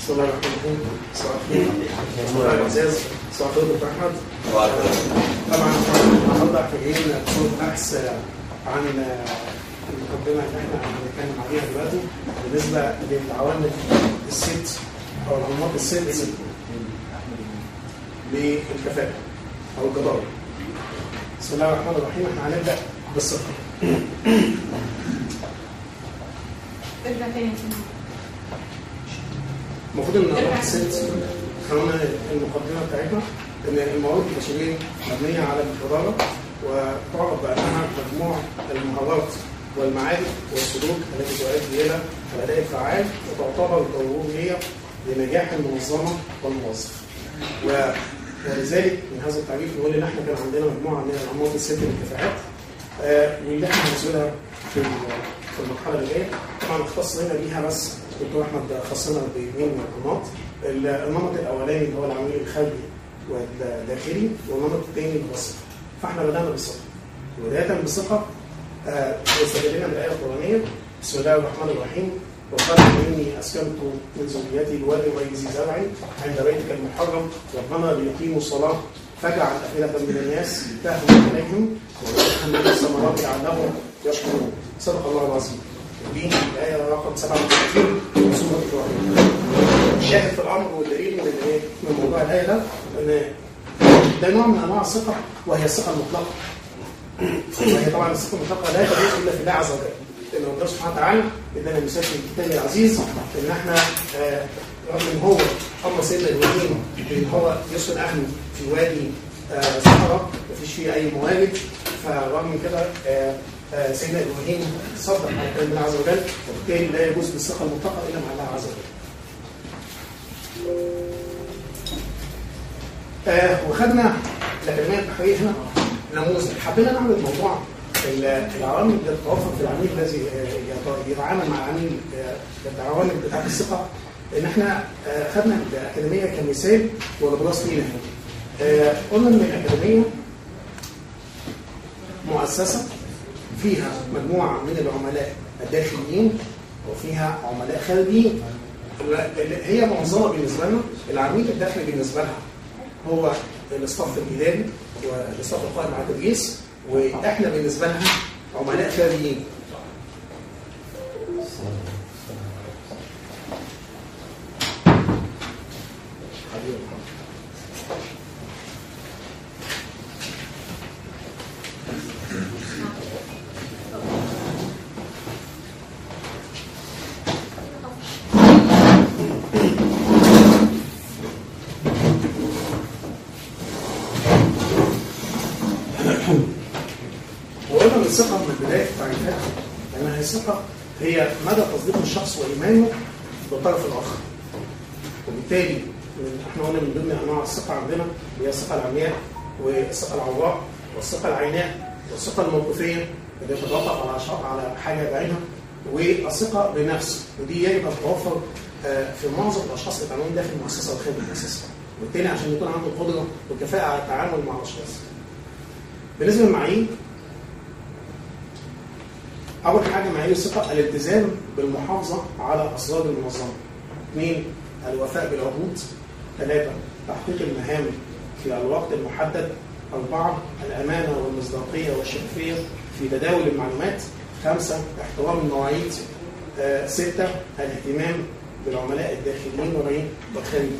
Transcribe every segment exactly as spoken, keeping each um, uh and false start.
بسم الله الرحمن الرحيم. صباح الخير. بسم الله العزاز. صباح الخير دكتور احمد. طبعا النهارده احنا جايين نقول بحث عن المقدمه اللي احنا هنتكلم عليها دلوقتي بالنسبه للعوامل الست او الانماط الست للكفاءه او الجداره. بسم الله الرحمن الرحيم. احنا هنبدا بالصفر. ارجع تاني. المفروض ان الانماط الست قانون المقدمه بتاعتنا ان الموارد البشريه مبنيه على الجداره وتعرف بانها مجموع المهارات والمعارف والسلوك التي تؤدي الى الاداء الفعال وتعتبر ضروريه لنجاح المنظمه والموظف. ولذلك من هذا التعريف نقول ان احنا كان عندنا مجموعه من الانماط الست للكفاءات آه واللي احنا هنسولها في في المرحله اللي جايه. طبعا اختص لنا بيها بس دكتور احمد خصنا باثنين من الانماط. النمط الاولاني اللي هو العميل الخارجي والداخلي، والنمط الثاني اللي هو الثقه. فاحنا بدانا بالثقه. بدايه بالثقه آه واستدلنا بالايه القرانيه بسم الله الرحمن الرحيم وقال اني اسكنت من ذريتي بواد غير ذي زرع عند بيتك المحرم ربنا ليقيموا الصلاه فاجعل افئده من الناس تهوي اليهم وارزقهم من الثمرات لعلهم يشكرون. صدق الله العظيم. دي الايه رقم سبعة وثلاثين من سوره ابراهيم. الشاهد في الامر والدليل من ايه؟ من موضوع الايه ده ان ده نوع من انواع الثقه وهي الثقه المطلقه. وهي طبعا الثقه المطلقه لا تدل الا في الله عز وجل. لان ربنا سبحانه وتعالى ادانا مثال في الكتاب العزيز ان احنا آه رغم ان هو امر سيدنا ابراهيم ان هو يسكن اهله في وادي آه صحراء مفيش فيه اي موارد، فرغم من كده آه آه سيدنا ابراهيم صدق على كلام الله عز وجل، وبالتالي لا يجوز بالثقه المطلقه الا مع الله عز وجل. آه وخدنا الأكاديمية البحرية هنا نموذج. حبينا نعمل موضوع العوامل اللي تتوفر في العميل الذي يتعامل مع العميل، العوامل بتاعت الثقة. إن إحنا آه خدنا الأكاديمية كمثال ولبراس لينا هنا. آه قلنا إن الأكاديمية مؤسسة فيها مجموعة من العملاء الداخليين وفيها عملاء خارجيين. هي منظمه بالنسبه لنا. العميل الداخلي بالنسبه لها هو الاستاف الاداري والاستاف القائم على التدريس، واحنا بالنسبه لها عملاء خارجيين. الثقة من بداية تعريفها لأنها الثقة هي مدى تصديق الشخص وإيمانه بالطرف الآخر. وبالتالي احنا قلنا من ضمن أنواع الثقة عندنا هي الثقة العمياء والثقة العوراء والثقة العيناء والثقة الموقفية اللي تتوقف على شرط على حاجة بعينها، والثقة بالنفس، ودي يجب أن تتوفر في معظم الأشخاص اللي بيتعاملون داخل المؤسسة وخارج المؤسسة. وبالتالي عشان يكون عنده القدرة والكفاءة على التعامل مع الأشخاص. بالنسبة للمعايير، أول حاجة معايير الثقة الالتزام بالمحافظة على أسرار المنظمة. اثنين الوفاء بالعهود. ثلاثة تحقيق المهام في الوقت المحدد. أربعة الأمانة والمصداقية والشفافية في تداول المعلومات. خمسة احترام المواعيد. آه ستة الاهتمام بالعملاء الداخليين والخارجيين.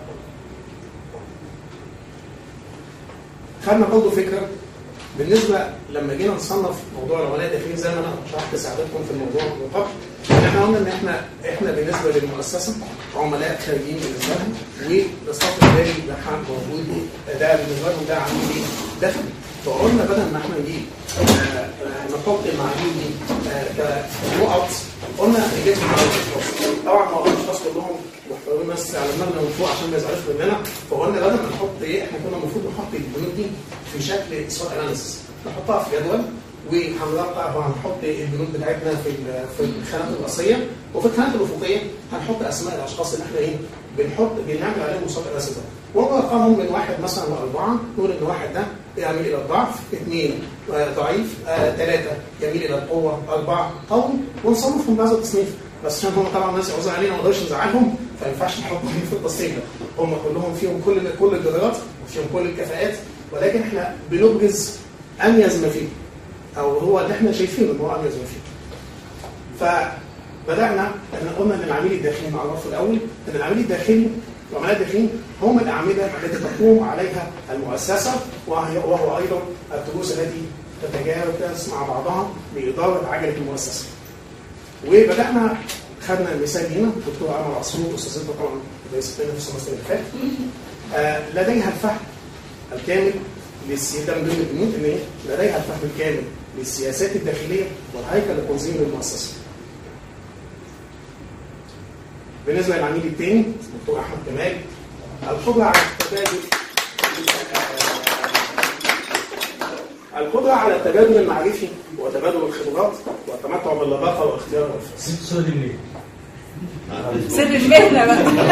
خدنا برضه فكرة بالنسبه لما جينا نصنف موضوع العملاء الداخليين زي ما انا شرحت ساعدتكم في الموضوع من قبل، احنا قلنا ان احنا احنا بالنسبه للمؤسسه عملاء خارجيين بالنسبه لهم، والاستاف الاداري بتاعها موجود ده بالنسبه لهم ده عميل داخلي. فقلنا بدل ما احنا نجيب نحط المعايير دي كنقط، قلنا نجيبهم على الاشخاص. طبعا ما قلناش الاشخاص كلهم محتويين بس على دماغنا من فوق عشان ما يزعلوش مننا، فقلنا بدل ما نحط ايه احنا كنا المفروض نحط البنود دي في شكل سوات اناليسيس، نحطها في جدول وهنرقع وهنحط البنود بتاعتنا في في الخانات الرئيسيه، وفي الخانات الافقيه هنحط اسماء الاشخاص اللي احنا ايه بنحط بنعمل عليهم مسابقه اناليسيس. ونرقمهم من واحد مثلا لاربعه، نقول ان واحد ده يميل الى الضعف، اثنين ضعيف، ثلاثه يميل الى القوه، اربعه قوي، ونصنفهم بهذا التصنيف. بس عشان هم طبعا الناس يعوزوا علينا ما نقدرش نزعلهم، فما ينفعش نحطهم في التصنيف ده. هم كلهم فيهم كل كل الجدارات وفيهم كل الكفاءات، ولكن احنا بنبرز اميز ما فيه، او هو اللي احنا شايفينه ان هو اميز ما فيه. فبدانا ان قلنا ان العميل الداخلي معروف الاول، ان العميل الداخلي العملاء الداخليين هم الاعمده التي تقوم عليها المؤسسه، وهو ايضا التروس التي تتجاوز مع بعضها لاداره عجله المؤسسه. وبدانا خدنا المثال هنا الدكتور عمر عصفور استاذتنا طبعا رئيس لنا في السمستر اللي فات، آه لديها الفهم الكامل للسياسات من ضمن البنود ان لديها الفهم الكامل للسياسات الداخليه والهيكل التنظيمي للمؤسسه. بالنسبه للعميل الثاني الدكتور احمد كمال، القدره على التبادل القدره على التبادل المعرفي وتبادل الخبرات والتمتع باللباقه واختيار الفرص. سر المهنه سر المهنه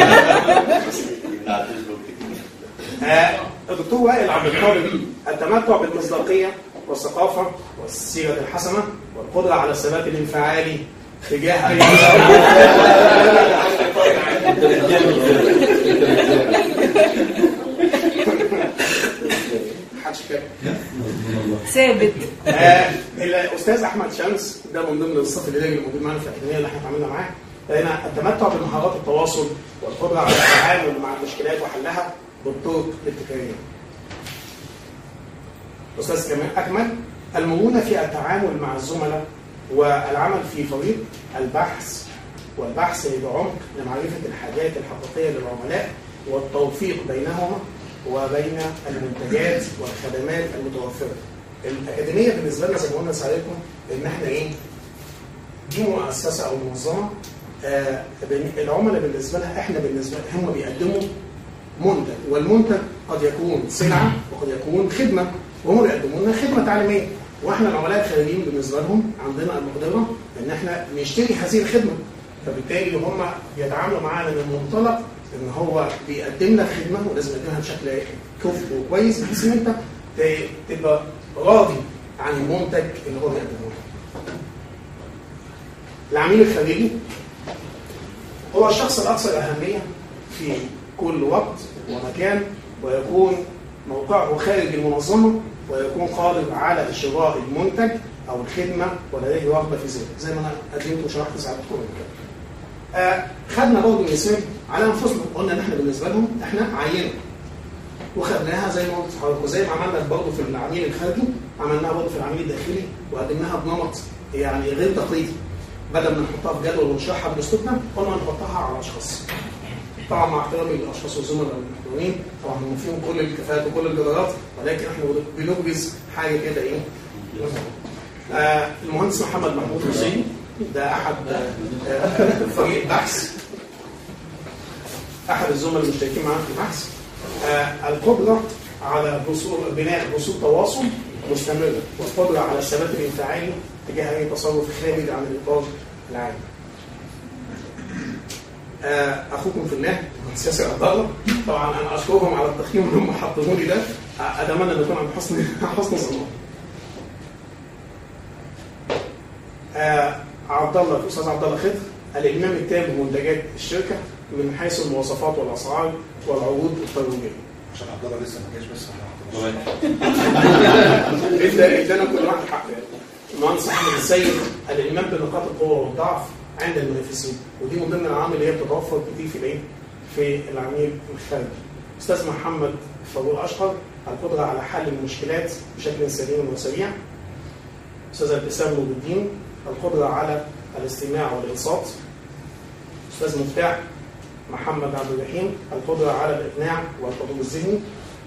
بقى. الدكتور وائل عبد القادر، التمتع بالمصداقيه والثقافه والسيره الحسنه والقدره على الثبات الانفعالي تجاه اي ثابت. آه الاستاذ احمد شمس ده من ضمن الصف الاداري الموجود معانا في الاكاديميه اللي احنا اتعاملنا معاه. هنا التمتع بمهارات التواصل والقدره على التعامل مع المشكلات وحلها بالطرق الابتكاريه. استاذ كمان اكمل، المرونه في التعامل مع الزملاء والعمل في فريق البحث والبحث بعمق لمعرفه الحاجات الحقيقيه للعملاء والتوفيق بينهما وبين المنتجات والخدمات المتوفره. الاكاديميه بالنسبه لنا زي ما قلنا ساعتكم ان احنا ايه؟ دي مؤسسه او منظمه، آه العملاء بالنسبه لها احنا بالنسبه لهم هم بيقدموا منتج، والمنتج قد يكون سلعه وقد يكون خدمه، وهم بيقدموا لنا خدمه تعليميه، واحنا العملاء الخارجيين بالنسبه لهم عندنا المقدره ان احنا نشتري هذه الخدمه، فبالتالي هم بيتعاملوا معانا من منطلق ان هو بيقدم لك خدمه ولازم يقدمها بشكل كفء وكويس بحيث ان انت تبقى راضي عن المنتج اللي هو بيقدمه لك. العميل الخارجي هو الشخص الاكثر اهميه في كل وقت ومكان، ويكون موقعه خارج المنظمه، ويكون قادر على شراء المنتج او الخدمه ولديه رغبه في ذلك، زي ما انا قدمت وشرحت ساعتكم كده. آه خدنا برضه مثال على انفسنا، قلنا ان احنا بالنسبه لهم احنا عينه وخدناها زي ما قلت لحضرتك، وزي ما عملنا برضه في العميل الخارجي عملناها برضه في العميل الداخلي وقدمناها بنمط يعني غير تقليدي، بدل ما نحطها في جدول ونشرحها باسلوبنا قلنا نحطها على اشخاص. طبعا مع احترامي للاشخاص والزملاء المحترمين طبعا هم فيهم كل الكفاءات وكل الجدارات، ولكن احنا بنبرز حاجه كده ايه؟ آه المهندس محمد محمود حسين ده احد آه فريق البحث، احد الزملاء المشتركين معانا في البحث. آه القدره على بصور بناء بصور تواصل مستمره والقدره على الثبات الانفعالي تجاه اي تصرف خارج عن الاطار العام. آه اخوكم في الله سياسي عبد الله، طبعا انا اشكرهم على التقييم اللي هم حطوه لي ده، اتمنى ان يكون عند حسن حسن ظنهم. آه عبد الله الاستاذ عبد الله خضر، الالمام التام بمنتجات الشركه من حيث المواصفات والاسعار والعروض الترويجيه. عشان عبد الله لسه ما جاش بس احنا ادانا كل واحد حقه. المهندس احمد السيد، الالمام بنقاط القوه والضعف عند المنافسين، ودي من ضمن العوامل اللي هي بتتوفر كتير في الايه؟ في العميل الخارجي. استاذ محمد فاروق اشقر، القدره على حل المشكلات بشكل سليم وسريع. استاذ ابتسام نور الدين، القدره على الاستماع والانصات. استاذ مفتاح محمد عبد الرحيم، القدره على الاقناع والحضور الذهني.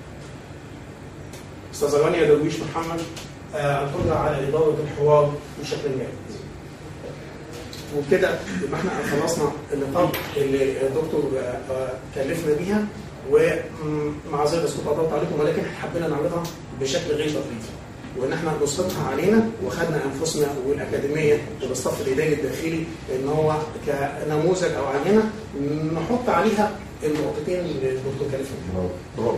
استاذ رانيا درويش محمد، آه القدره على اداره الحوار بشكل جيد. وبكده يبقى احنا خلصنا النقاط اللي الدكتور كلفنا بيها، ومعذره اسكت قطعت عليكم، ولكن حبينا نعرضها بشكل غير تقليدي، وان احنا نسقطها علينا وخدنا انفسنا والاكاديميه والصف الاداري الداخلي ان هو كنموذج او عينه نحط عليها النقطتين اللي الدكتور كلفنا بيها.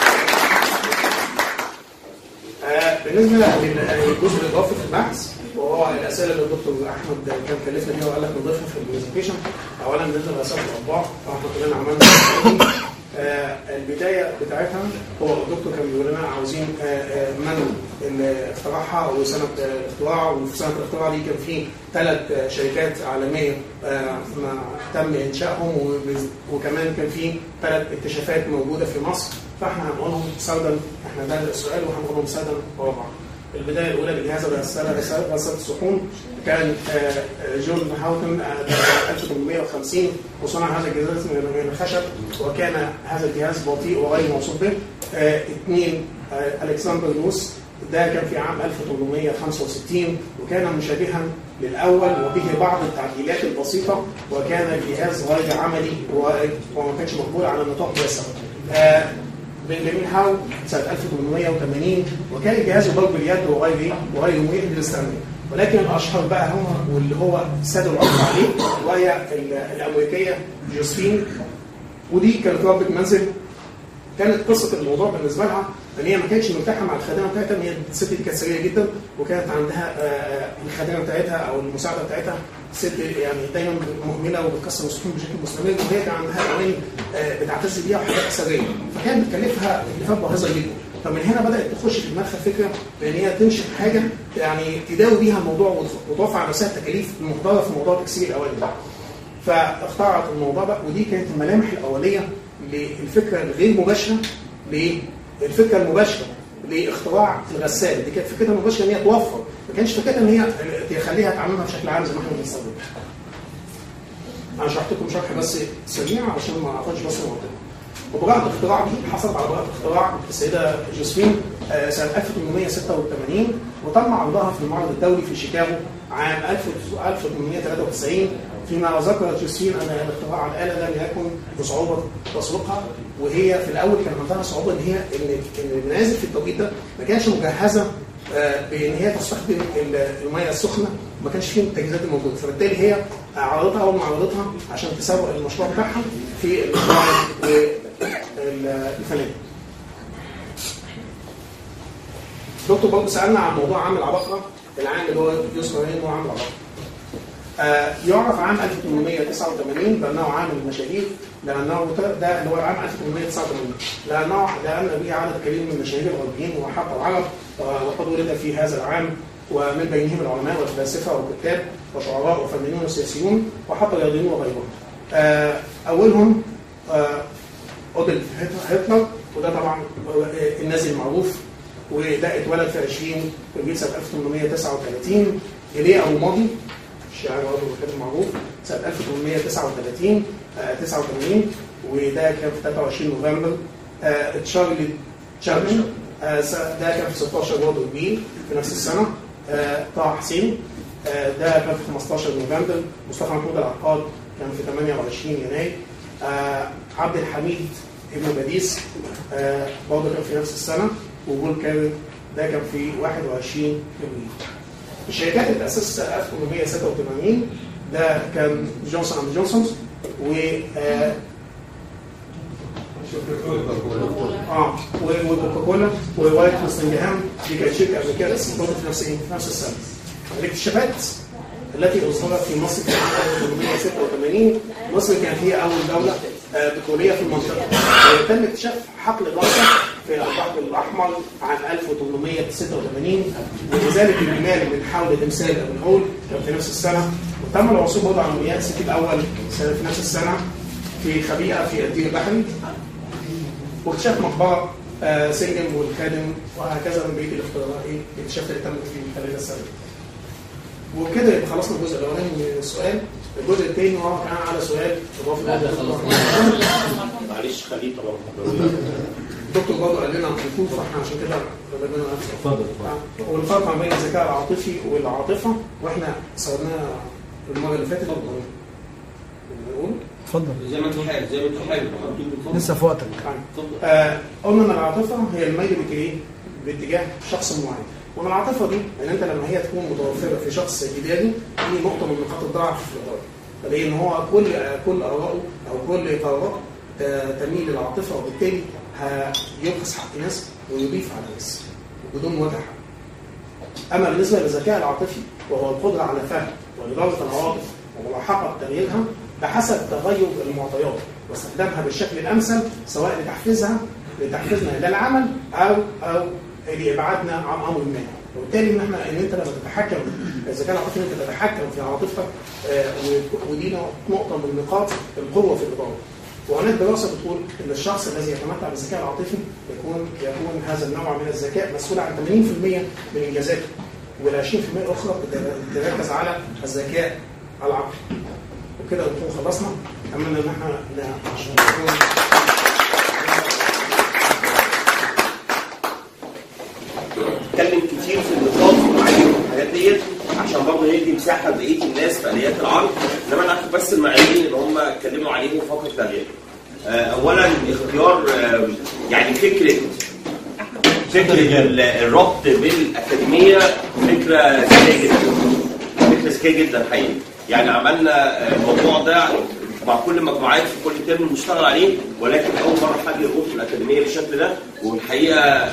بالنسبه للجزء الاضافي في البحث، وهو هو الاسئله اللي الدكتور احمد كان كلفنا بيها وقال لك نضيفها في البرزنتيشن. اولا بالنسبه لاسئله الاطباء احنا كلنا عملنا آه البدايه بتاعتها هو الدكتور كان بيقول لنا عاوزين آه آه من اللي اخترعها وسنه الاختراع، وفي سنه الاختراع دي كان في ثلاث آه شركات عالميه آه تم انشائهم، وكمان كان في ثلاث اكتشافات موجوده في مصر. فاحنا هنقولهم سردا، احنا ده السؤال وهنقولهم سردا ورا. البدايه الاولى لجهاز رصاصه الصحون كان جون هاوتن ألف وثمانمائة وخمسين، وصنع هذا الجهاز من الخشب، وكان هذا الجهاز بطيء وغير موصوف به. اثنين الكسندر نوس، ده كان في عام ألف وثمانمائة وخمسة وستين، وكان مشابها للاول وبه بعض التعديلات البسيطه، وكان الجهاز غير عملي وما كانش مقبول على نطاق واسع. بنجامين هاو سنه ألف وثمانمائة وثمانين، وكان الجهاز يضرب باليد وغيره وغير مريح للاستعمال. ولكن الاشهر بقى هو واللي هو ساد العرف عليه وهي الامريكيه جوزفين، ودي كانت ربة منزل. كانت قصه الموضوع بالنسبه لها ان هي ما كانتش مرتاحه مع الخادمه بتاعتها، ان هي الست دي كانت سريه جدا، وكانت عندها الخادمه بتاعتها او المساعده بتاعتها ست يعني دايما مهمله وبتكسر الصحون بشكل مستمر، وهي كان عندها اواني بتعتز بيها وحاجات سريه، فكانت بتكلفها تكلفات باهظه جدا. فمن هنا بدات تخش في دماغها فكره بان هي تنشئ حاجه يعني تداوي بيها الموضوع وتوفر على نفسها التكاليف المقدره في موضوع تكسير الاواني ده. فاخترعت الموضوع ده، ودي كانت الملامح الاوليه للفكره الغير مباشره للفكره المباشره لاختراع الغساله. دي كانت فكرتها المباشره ان هي توفر، ما كانش فكرتها ان هي تخليها تعملها بشكل عام زي ما احنا بنستخدمها. انا شرحت لكم شرح بس سريع عشان ما اخدش بس الموضوع. وبراءة الاختراع دي حصلت على براءة اختراع السيده جوزفين سنه ألف وثمانمائة وستة وثمانين، وتم عرضها في المعرض الدولي في شيكاغو عام ألف وثمانمائة وثلاثة وتسعين، فيما ذكرت جوزفين ان اختراع الاله لم يكن بصعوبه تسويقها، وهي في الاول كان عندها صعوبه ان هي ان المنازل في التوقيت ده ما كانش مجهزه بان هي تستخدم المياه السخنه، وما كانش فيه التجهيزات الموجوده، فبالتالي هي عرضتها اول ما عرضتها عشان تسوق المشروع بتاعها في المطاعم والفنادق. دكتور برضه سالنا عن موضوع عام العباقره، العام اللي هو يسمى انه عام العباقره. آه يعرف عام ألف وثمانمائة وتسعة وثمانين بانه عام المشاهير، لانه ده اللي هو عام ألف وثمانمائة وتسعة وثمانين، لانه لان به عدد كبير من المشاهير الغربيين وحتى العرب، آه وقد ولد في هذا العام، ومن بينهم العلماء والفلاسفه والكتاب وشعراء وفنانين وسياسيون وحتى رياضيين وغيرهم. آه اولهم آه أودولف هتلر، وده طبعا النازي المعروف، وده اتولد في عشرين ابريل سنه ألف وثمانمائة وتسعة وثلاثين. إليه أبو ماضي الشاعر برضه الكاتب المعروف سنه ألف وثمانمائة وتسعة وثلاثين تسعة وثمانين، وده كان في ثلاثة وعشرين نوفمبر. آه تشارلي تشابلن آه ده كان في ستة عشر برضه ابريل في نفس السنه. آه طه حسين آه ده كان في خمسة عشر نوفمبر. مصطفى محمود العقاد كان في ثمانية وعشرين يناير. آه عبد الحميد ابن باديس آه برضه كان في نفس السنه. وبول كارل ده كان في واحد وعشرين ابريل. الشركات اللي تأسست سنة ألف وثمانمائة وستة وثمانين ده كان جونسون اند جونسون و اه اه وكوكاكولا ووايت وستنجهام، دي كانت شركه امريكيه بس برضه في نفس في نفس السنه. الاكتشافات التي اصدرت في مصر في عام ألف وثمانمائة وستة وثمانين، مصر كانت هي اول دوله بتروليه في المنطقه. تم اكتشاف حقل الرصه في البحر الاحمر عام ألف وثمانمائة وستة وثمانين، ولذلك الرمال من حول تمثال ابو الهول كان في نفس السنه. وتم العثور برضه على مياه السيتي الاول في نفس السنه في خبيئه في الدير البحري. واكتشاف مقبره آه سنجم والخادم، وهكذا من بقيه الاختراعات ايه الاكتشافات اللي تمت في خلال السنه. وبكده يبقى خلصنا الجزء الاولاني من السؤال. الجزء الثاني هو كان على سؤال اضافي. معلش خليه طبعا. الدكتور برضه قال لنا الخطوط، فاحنا عشان كده بدنا اتفضل. والفرق ما بين الذكاء العاطفي والعاطفه، واحنا صورناها المره اللي فاتت. بنقول اتفضل زي ما انت حابب زي ما انت حابب لسه في وقتك. آه قلنا ان العاطفه هي الميل باتجاه باتجاه شخص معين، ومن العاطفه دي ان انت لما هي تكون متوفره في شخص اداري دي نقطه من نقاط الضعف في الاداره، لان هو كل كل ارائه او كل قراراته تميل للعاطفه، وبالتالي هيبخس حق ناس ويضيف على ناس بدون وجه حق. اما بالنسبه للذكاء العاطفي وهو القدره على فهم واداره العواطف وملاحقه تغييرها بحسب تغير المعطيات واستخدامها بالشكل الامثل سواء لتحفيزها لتحفيزنا للعمل او او لابعادنا عن امر ما. وبالتالي ان احنا ان انت لما تتحكم الذكاء العاطفي انت تتحكم في عاطفتك، ودي نقطه من نقاط القوه في الاداره. وهناك دراسه بتقول ان الشخص الذي يتمتع بالذكاء العاطفي يكون يكون هذا النوع من الذكاء مسؤول عن ثمانين بالمئة من انجازاته، وال عشرين بالمئة الاخرى بتركز على الذكاء العقلي. وكده نكون خلصنا. اتمنى ان احنا عشان نكون اتكلم كتير في النقاط والحاجات ديت عشان برضه ندي مساحه لبقيه الناس في اليات العرض، انما انا اخد بس المعايير اللي هم اتكلموا عليهم فقط لا غير. اولا اختيار يعني فكره فكره الربط بالاكاديميه فكره ذكيه جدا، فكره ذكيه جدا حقيقي. يعني عملنا الموضوع ده مع كل المجموعات في كل ترم بنشتغل عليه، ولكن اول مره حد يربط الاكاديميه بالشكل ده، والحقيقه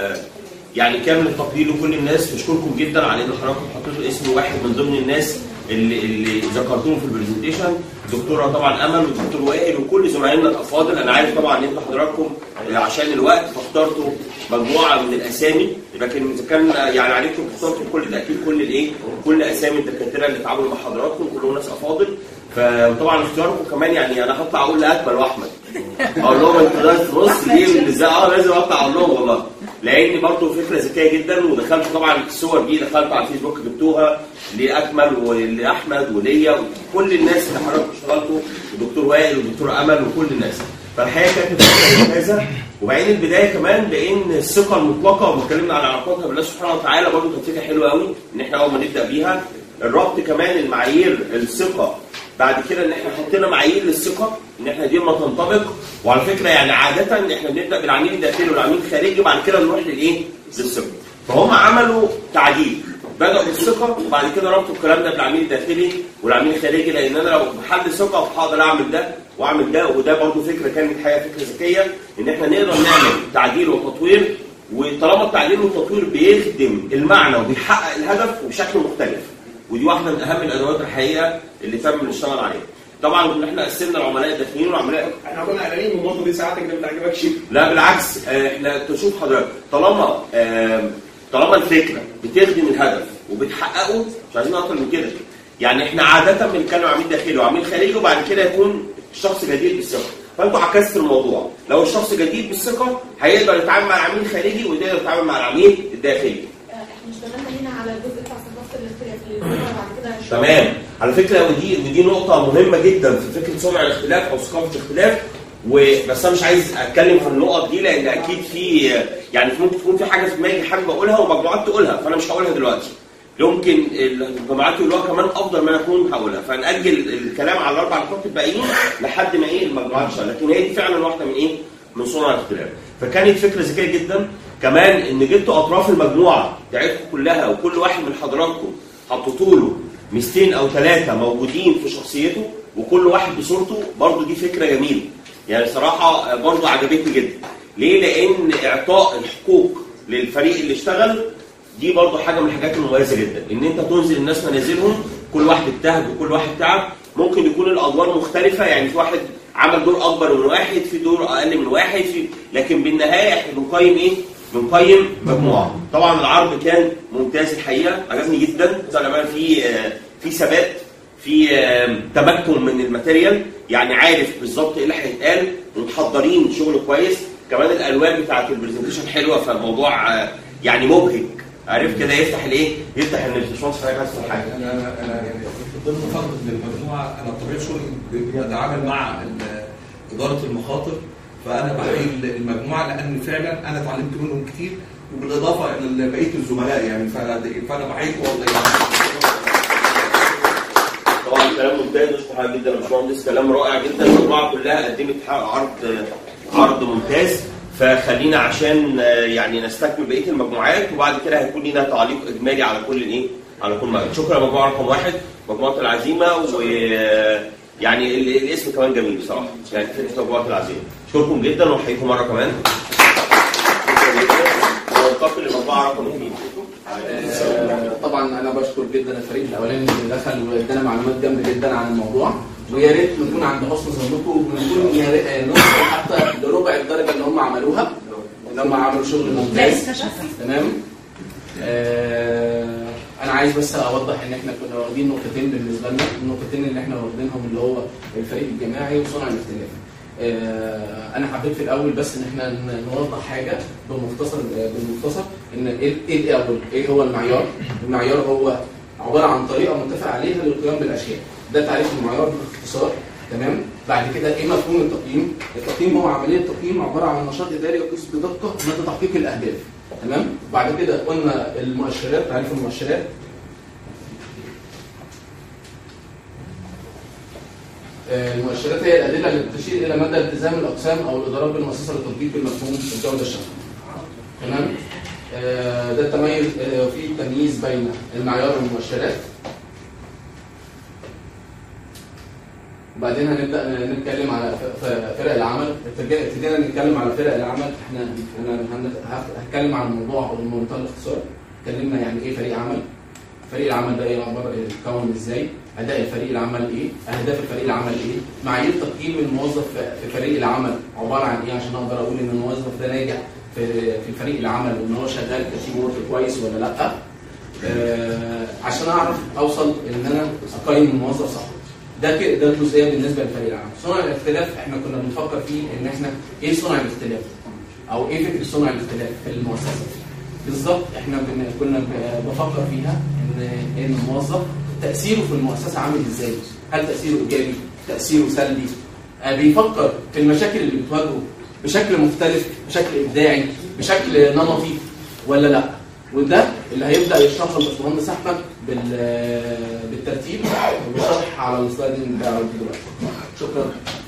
يعني كامل التقدير لكل الناس. بشكركم جدا على ان حضراتكم حطيتوا اسم واحد من ضمن الناس اللي اللي ذكرتوهم في البرزنتيشن، الدكتوره طبعا امل والدكتور وائل وكل زمايلنا الافاضل. انا عارف طبعا ان انتوا حضراتكم عشان الوقت فاخترتوا مجموعه من الاسامي، لكن اذا كان يعني عليكم تختاروا كل تاكيد كل الايه كل اسامي الدكاتره اللي اتعاملوا مع حضراتكم كلهم ناس افاضل. فطبعا اختياركم كمان يعني انا هطلع اقول لاكمل واحمد اقول لهم انتوا ده في نص ليه ازاي اه لازم اطلع اقول لهم والله، لان برضه فكره ذكيه جدا. ودخلت طبعا الصور دي دخلت على الفيسبوك جبتوها لاكمل ولاحمد وليا وكل الناس اللي حضراتكم اشتغلتوا والدكتور وائل والدكتور امل وكل الناس. فالحقيقه كانت فكره ممتازه. وبعدين البدايه كمان لان الثقه المطلقه واتكلمنا على علاقاتها بالله سبحانه وتعالى برضه كانت فكره حلوه قوي ان احنا اول ما نبدا بيها. الربط كمان المعايير الثقه بعد كده ان احنا حطينا معايير للثقه ان احنا دي ما تنطبق. وعلى فكره يعني عاده احنا بنبدا بالعميل الداخلي والعميل الخارجي وبعد كده نروح للايه؟ للثقه. فهم عملوا تعديل بداوا بالثقه وبعد كده ربطوا الكلام ده بالعميل الداخلي والعميل الخارجي، لان انا لو بحل ثقه هقدر اعمل ده واعمل ده. وده برضه فكره كانت الحقيقه فكره ذكيه ان احنا نقدر نعمل تعديل وتطوير، وطالما التعديل والتطوير بيخدم المعنى وبيحقق الهدف وبشكل مختلف. ودي واحده من اهم الادوات الحقيقه اللي تم نشتغل عليها. طبعا احنا قسمنا العملاء الداخليين والعملاء احنا كنا قلقانين من النقطه دي ساعتك اللي ما بتعجبكش. لا بالعكس، احنا تشوف حضرتك طالما طالما الفكره بتخدم الهدف وبتحققه مش عايزين اكتر من كده. يعني احنا عاده بنتكلم عميل داخلي وعميل خارجي وبعد كده يكون الشخص جديد بالثقه. فانتوا عكستوا الموضوع، لو الشخص جديد بالثقه هيقدر يتعامل مع العميل الخارجي ويقدر يتعامل مع العميل الداخلي. احنا اشتغلنا هنا على الجزء بتاع ثقافه الاختلاف اللي بعد كده. تمام. على فكره ودي ودي نقطه مهمه جدا في فكره صنع الاختلاف او ثقافه الاختلاف. وبس انا مش عايز اتكلم في النقط دي لان اكيد في يعني ممكن تكون في حاجه في دماغي حابب اقولها ومجموعات تقولها، فانا مش هقولها دلوقتي. يمكن الجماعات يقولوها كمان افضل ما اكون هقولها، فنأجل الكلام على الاربع نقاط الباقيين لحد ما ايه المجموعات تشتغل. لكن هي دي فعلا واحده من ايه؟ من صنع الاختلاف. فكانت فكره ذكيه جدا. كمان ان جبتوا اطراف المجموعه بتاعتكم كلها وكل واحد من حضراتكم حطيتوا له ميزتين او ثلاثه موجودين في شخصيته وكل واحد بصورته، برضو دي فكره جميله. يعني صراحه برضو عجبتني جدا. ليه؟ لان اعطاء الحقوق للفريق اللي اشتغل دي برضو حاجه من الحاجات المميزه جدا. ان انت تنزل الناس منازلهم، كل واحد اجتهد وكل واحد تعب. ممكن يكون الادوار مختلفه، يعني في واحد عمل دور اكبر من واحد، في دور اقل من واحد، في لكن بالنهايه احنا بنقيم ايه؟ بنقيم مجموعه. طبعا العرض كان ممتاز الحقيقه، عجبني جدا. طبعا في في ثبات، في تمكن من الماتيريال، يعني عارف بالظبط ايه اللي هيتقال ومحضرين شغل كويس. كمان الالوان بتاعت البرزنتيشن حلوه، فالموضوع يعني مبهج. عارف كده يفتح الايه؟ يفتح ان الباشمهندس حضرتك عايز تقول حاجه. انا انا انا يعني ضمن فقره المجموعه انا بطبيعه شغلي بتعامل مع اداره المخاطر، فانا بحيي المجموعه لان فعلا انا اتعلمت منهم كتير وبالاضافه الى بقيه الزملاء يعني فانا بحييكم والله. طبعا كلام ممتاز واشكر جدا يا باشمهندس، كلام رائع جدا. المجموعه كلها قدمت عرض عرض ممتاز. فخلينا عشان يعني نستكمل بقيه المجموعات وبعد كده هيكون لنا تعليق اجمالي على كل الايه؟ على كل مجموعه. شكرا يا مجموعه رقم واحد، مجموعه العزيمه. ويعني الاسم كمان جميل بصراحه، يعني فكره مجموعه العزيمه. اشكركم جدا واحييكم مره كمان. وننتقل للمجموعه رقم اثنين. آه، طبعا انا بشكر جدا الفريق الاولاني اللي دخل وادانا معلومات جامده جدا عن الموضوع، ويا ريت نكون عند حسن ظنكم ونكون يا ريت نوصل حتى لربع الدرجه اللي هم عملوها، اللي هم عملوا شغل ممتاز. تمام. آه انا عايز بس اوضح ان احنا كنا واخدين نقطتين بالنسبه لنا، النقطتين اللي احنا واخدينهم اللي هو الفريق الجماعي وصنع الاختلاف. آه انا حبيت في الاول بس ان احنا نوضح حاجه بمختصر بالمختصر ان ايه الاول ايه هو المعيار. المعيار هو عباره عن طريقه متفق عليها للقيام بالاشياء، ده تعريف المعيار باختصار. تمام. بعد كده ايه مفهوم التقييم؟ التقييم هو عمليه تقييم عباره عن نشاط اداري يقيس بدقه مدى تحقيق الاهداف. تمام. بعد كده قلنا المؤشرات، تعريف المؤشرات. المؤشرات هي الادله اللي بتشير الى مدى التزام الاقسام او الادارات بالمؤسسه لتطبيق المفهوم الجوده الشامله. تمام. ده التميز، في تمييز بين المعيار والمؤشرات. وبعدين هنبدا نتكلم على فرق العمل. ابتدينا نتكلم على فرق العمل. احنا انا هتكلم عن الموضوع بمنتهى الاختصار. اتكلمنا يعني ايه فريق عمل، فريق العمل ده ايه، عباره يتكون ازاي، اداء الفريق العمل ايه، اهداف الفريق العمل ايه، معايير تقييم الموظف في فريق العمل عباره عن ايه عشان اقدر اقول ان الموظف ده ناجح في في فريق العمل وان هو شغال كتيم وورك كويس ولا لا. آه عشان اعرف اوصل ان انا اقيم الموظف صح. ده كده ده الجزئيه بالنسبه للفريق العمل. صنع الاختلاف احنا كنا بنفكر فيه ان احنا ايه صنع الاختلاف او ايه فكره صنع الاختلاف في المؤسسه بالظبط. احنا كنا بفكر فيها ان ان الموظف تاثيره في المؤسسه عامل ازاي، هل تاثيره ايجابي، تاثيره سلبي، آه بيفكر في المشاكل اللي بتواجهه بشكل مختلف، بشكل ابداعي، بشكل نمطي ولا لا. وده اللي هيبدا يشرحه الباشمهندس احمد بالترتيب وبشرح على السلايد اللي بتاعه دلوقتي. شكرا.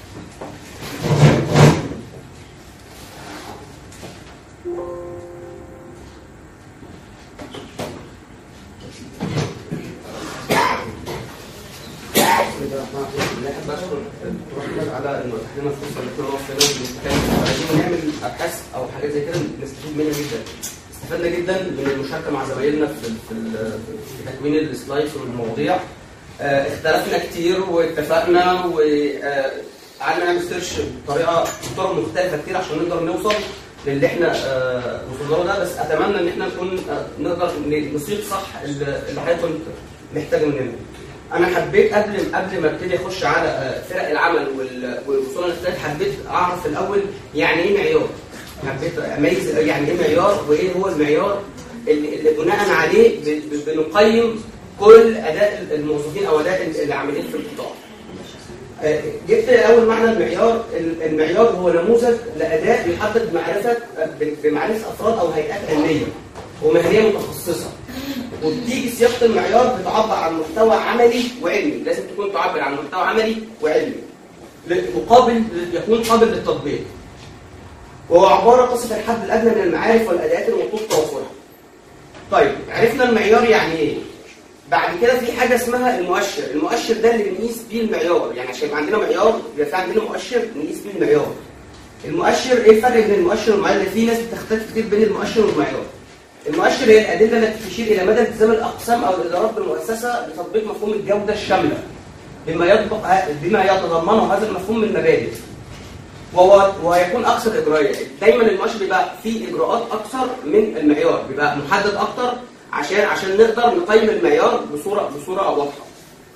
بشكر الدكتور احمد على انه اتاح لنا الفرصه ان احنا نقف هنا ونتكلم عايزين نعمل ابحاث او حاجات زي كده نستفيد منها جدا. استفدنا جدا من المشاركه مع زمايلنا في في, في تكوين السلايدز والمواضيع. اه اختلفنا كتير واتفقنا وقعدنا نعمل سيرش بطريقه بطرق مختلفه كتير عشان نقدر نوصل للي احنا اه وصلنا له ده. بس اتمنى ان احنا نكون اه نقدر نصيغ صح اللي حضرتك محتاجه مننا. انا حبيت قبل قبل ما ابتدي اخش على فرق العمل والوصول للاختلاف حبيت اعرف الاول يعني ايه معيار. حبيت اميز يعني ايه معيار وايه هو المعيار اللي, اللي بناء عليه بنقيم كل اداء الموظفين او اداء العاملين في القطاع. جبت اول معنى المعيار. المعيار هو نموذج لاداء يحدد معرفه بمعرفه افراد او هيئات علميه ومهنيه متخصصه. وبتيجي صياغه المعيار بتعبر عن محتوى عملي وعلمي، لازم تكون تعبر عن محتوى عملي وعلمي مقابل يكون قابل للتطبيق. وهو عباره تصف الحد الادنى من المعارف والادوات المطلوب توفرها. طيب عرفنا المعيار يعني ايه؟ بعد كده في حاجه اسمها المؤشر. المؤشر ده اللي بنقيس بيه المعيار، يعني عشان يبقى عندنا معيار يبقى في عندنا مؤشر نقيس بيه المعيار. المؤشر ايه الفرق بين المؤشر والمعيار؟ في ناس بتختلف كتير بين المؤشر والمعيار. المؤشر هي الادله التي تشير الى مدى التزام الاقسام او الادارات بالمؤسسه لتطبيق مفهوم الجوده الشامله بما يطبق بما يتضمنه هذا المفهوم من مبادئ وهو ويكون اكثر اجرائيه. دايما المؤشر بيبقى فيه اجراءات اكثر من المعيار، بيبقى محدد اكثر عشان عشان نقدر نقيم المعيار بصوره بصوره واضحه.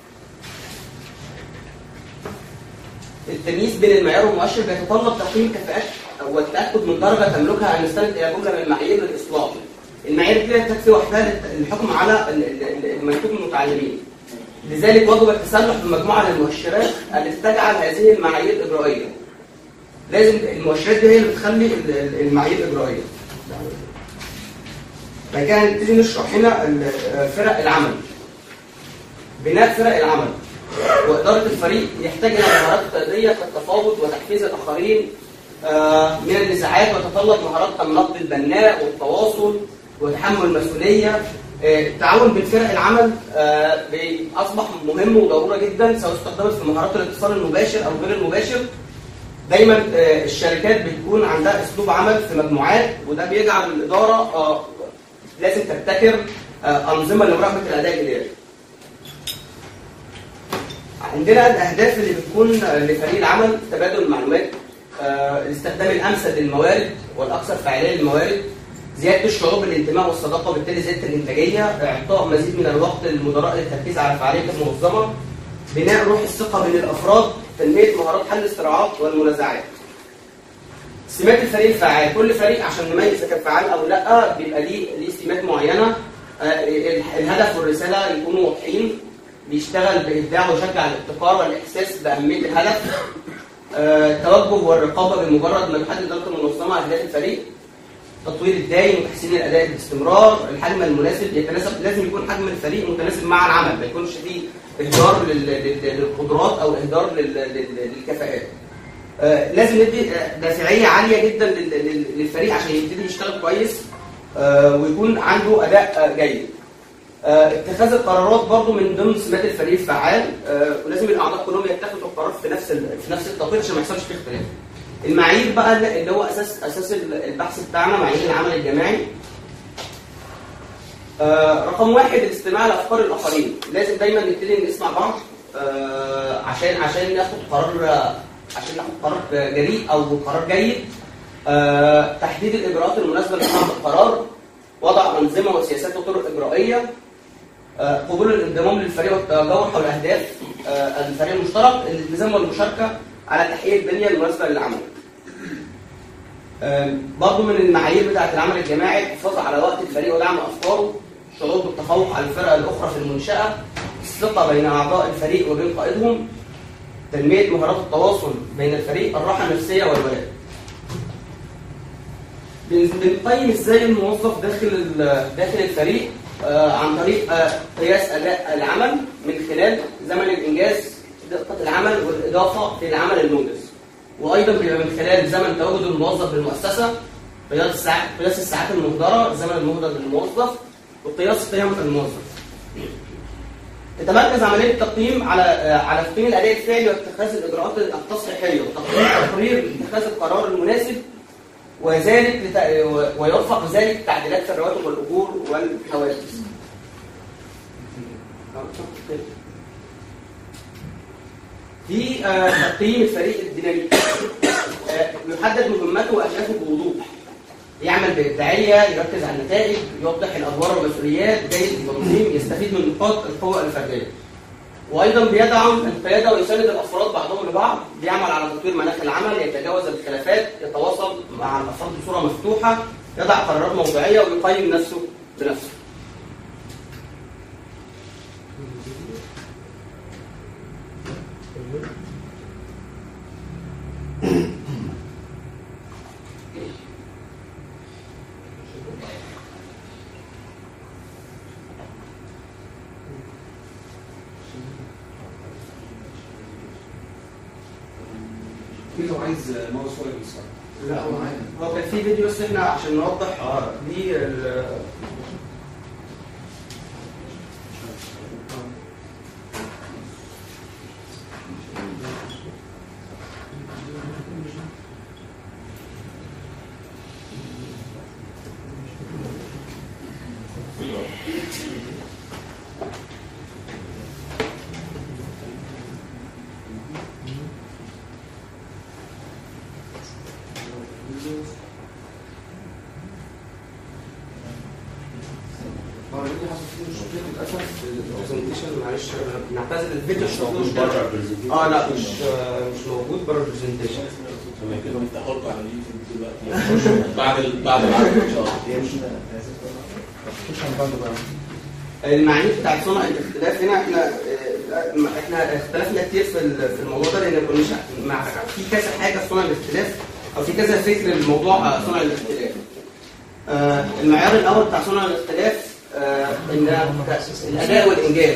التمييز بين المعيار والمؤشر بيتطلب تقييم كفاءات والتاكد من درجه تملكها ان نستند الى جمله من المعايير للاصلاح. المعايير كده تكفي وحدها للحكم على المنتوج المتعلمين. لذلك وجب التسلح بمجموعه من المؤشرات التي تجعل هذه المعايير اجرائيه. لازم المؤشرات دي هي اللي بتخلي المعايير اجرائيه. بعد كده هنبتدي نشرح هنا فرق العمل. بناء فرق العمل واداره الفريق يحتاج الى مهارات قياديه كالتفاوض وتحفيز الاخرين من النزاعات، وتتطلب مهارات النقد البناء والتواصل وتحمل المسؤوليه. التعاون بين فرق العمل اصبح مهم وضروره جدا، سواء استخدمت في مهارات الاتصال المباشر او غير المباشر. دايما الشركات بتكون عندها اسلوب عمل في مجموعات، وده بيجعل الاداره لازم تبتكر انظمه لمراقبه الاداء الاداري. عندنا الاهداف اللي بتكون لفريق العمل: تبادل المعلومات، الاستخدام الامثل للموارد والاكثر فاعليه للموارد، زياده الشعور بالانتماء والصداقه وبالتالي زياده الانتاجيه، اعطاء مزيد من الوقت للمدراء للتركيز على فعاليه المنظمه، بناء روح الثقه بين الافراد، تنميه مهارات حل الاصطراعات والمنازعات. سمات الفريق الفعال: كل فريق عشان نميز اذا كان فعال او لا بيبقى ليه ليه سمات معينه. الهدف والرساله يكونوا واضحين، بيشتغل بابداع ويشجع الابتكار والاحساس باهميه الهدف. التوجه والرقابه بمجرد ما تحدد اداره المنظمه اهداف الفريق. تطوير الدايم وتحسين الاداء باستمرار. الحجم المناسب يتناسب، لازم يكون حجم الفريق متناسب مع العمل، ما يكونش فيه اهدار للقدرات او اهدار للكفاءات. آه لازم ندي دافعيه عاليه جدا للفريق عشان يبتدي يشتغل كويس آه ويكون عنده اداء آه جيد. آه اتخاذ القرارات برضو من ضمن سمات الفريق الفعال، آه ولازم الاعضاء كلهم يتخذوا القرار في نفس في نفس التوقيت عشان ما يحصلش فيه اختلاف. المعايير بقى اللي هو اساس اساس البحث بتاعنا، معايير العمل الجماعي. آه رقم واحد: الاستماع لافكار الاخرين. لازم دايما نبتدي نسمع بعض آه عشان عشان ناخد قرار عشان ناخد قرار جريء او قرار جيد. آه تحديد الاجراءات المناسبه لصناعه القرار. وضع انظمه وسياسات وطرق اجرائيه. آه قبول الانضمام للفريق والتجاور حول اهداف آه الفريق المشترك. الالتزام والمشاركه على تحقيق البنيه المناسبه للعمل. آه برضو من المعايير بتاعه العمل الجماعي: الحفاظ على وقت الفريق ودعم افكاره. الشعور بالتفوق على الفرق الاخرى في المنشاه. الثقه بين اعضاء الفريق وبين قائدهم. تنميه مهارات التواصل بين الفريق. الراحه النفسيه والولاء. بنقيم ازاي الموظف داخل داخل الفريق آه عن طريق آه قياس اداء العمل من خلال زمن الانجاز، دقه العمل والاضافه في العمل المنجز. وايضا بيبقى من خلال زمن تواجد الموظف بالمؤسسه، قياس الساعات قياس الساعات المهدره، الزمن المهدر للموظف، وقياس قيمه الموظف. تتمركز عمليه التقييم على على تقييم الاداء الفعلي واتخاذ الاجراءات التصحيحيه وتقرير تقرير اتخاذ القرار المناسب، وذلك لت... ويرفق ذلك تعديلات في الرواتب والاجور والحوافز. في آه تقييم الفريق الديناميكي. آه يحدد مهمته واهدافه بوضوح، يعمل بإبداعية، يركز على النتائج، يوضح الادوار والمسؤوليات، جيد التنظيم، يستفيد من نقاط القوه الفرديه. وايضا بيدعم القياده ويساند الافراد بعضهم لبعض، بيعمل على تطوير مناخ العمل، يتجاوز الخلافات، يتواصل مع الافراد بصوره مفتوحه، يضع قرارات موضوعيه ويقيم نفسه بنفسه. لو عايز ماوس ولا بيسار؟ لا هو معايا. هو كان في فيديو بس احنا عشان نوضح اه دي ال معلش نعتذر الفيديو مش موجود بره البرزنتيشن. اه لا مش مش موجود بره البرزنتيشن. تمام كده نفتحه لكم على اليوتيوب دلوقتي بعد ال... بعد العرض ان شاء الله. المعايير بتاعت صنع الاختلاف هنا احنا احنا اختلفنا كتير في في الموضوع ده لان كنا مع في كذا حاجه في صنع الاختلاف او في كذا فكر للموضوع صنع الاختلاف. آه المعيار الاول بتاع صنع الاختلاف آه ان الاداء والانجاز.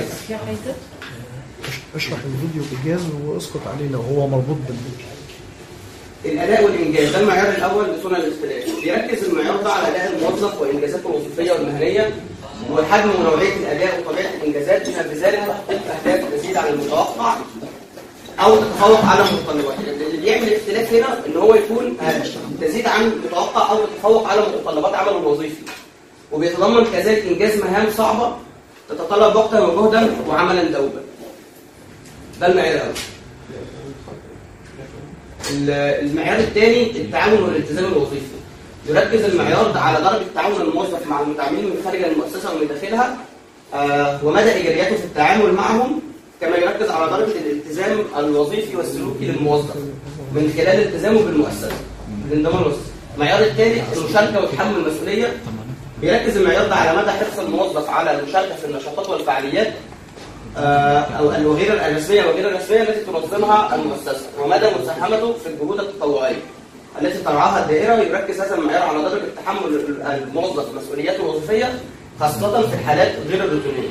اشرح الفيديو بإيجاز واسقط عليه لو هو مربوط بالفيديو. الاداء والانجاز ده المعيار الاول لصنع الاختلاف. بيركز المعيار ده على اداء الموظف وانجازاته الوظيفيه والمهنيه وحجم ونوعيه الاداء وطبيعه الانجازات، بما بذلك تحقيق اهداف تزيد عن المتوقع او تتفوق على متطلبات. اللي بيعمل اختلاف هنا ان هو يكون تزيد عن المتوقع او تتفوق على متطلبات عمله الوظيفي. وبيتضمن كذلك انجاز مهام صعبه تتطلب وقتا وجهدا وعملا دؤوبا. ده المعيار الاول. المعيار الثاني التعاون والالتزام الوظيفي. يركز المعيار ده على درجه تعاون الموظف مع المتعاملين من خارج المؤسسه ومن داخلها آه ومدى ايجابياته في التعامل معهم، كما يركز على درجه الالتزام الوظيفي والسلوكي للموظف من خلال التزامه بالمؤسسه الانضمام الوظيفي. المعيار الثالث المشاركه وتحمل المسؤوليه. بيركز المعيار ده على مدى حرص الموظف على المشاركه في النشاطات والفعاليات آه او الغير الرسميه والغير الرسميه التي تنظمها المؤسسه، ومدى مساهمته في الجهود التطوعيه التي ترعاها الدائره. يركز هذا المعيار على درجه تحمل الموظف مسؤولياته الوظيفيه خاصه في الحالات غير الروتينيه.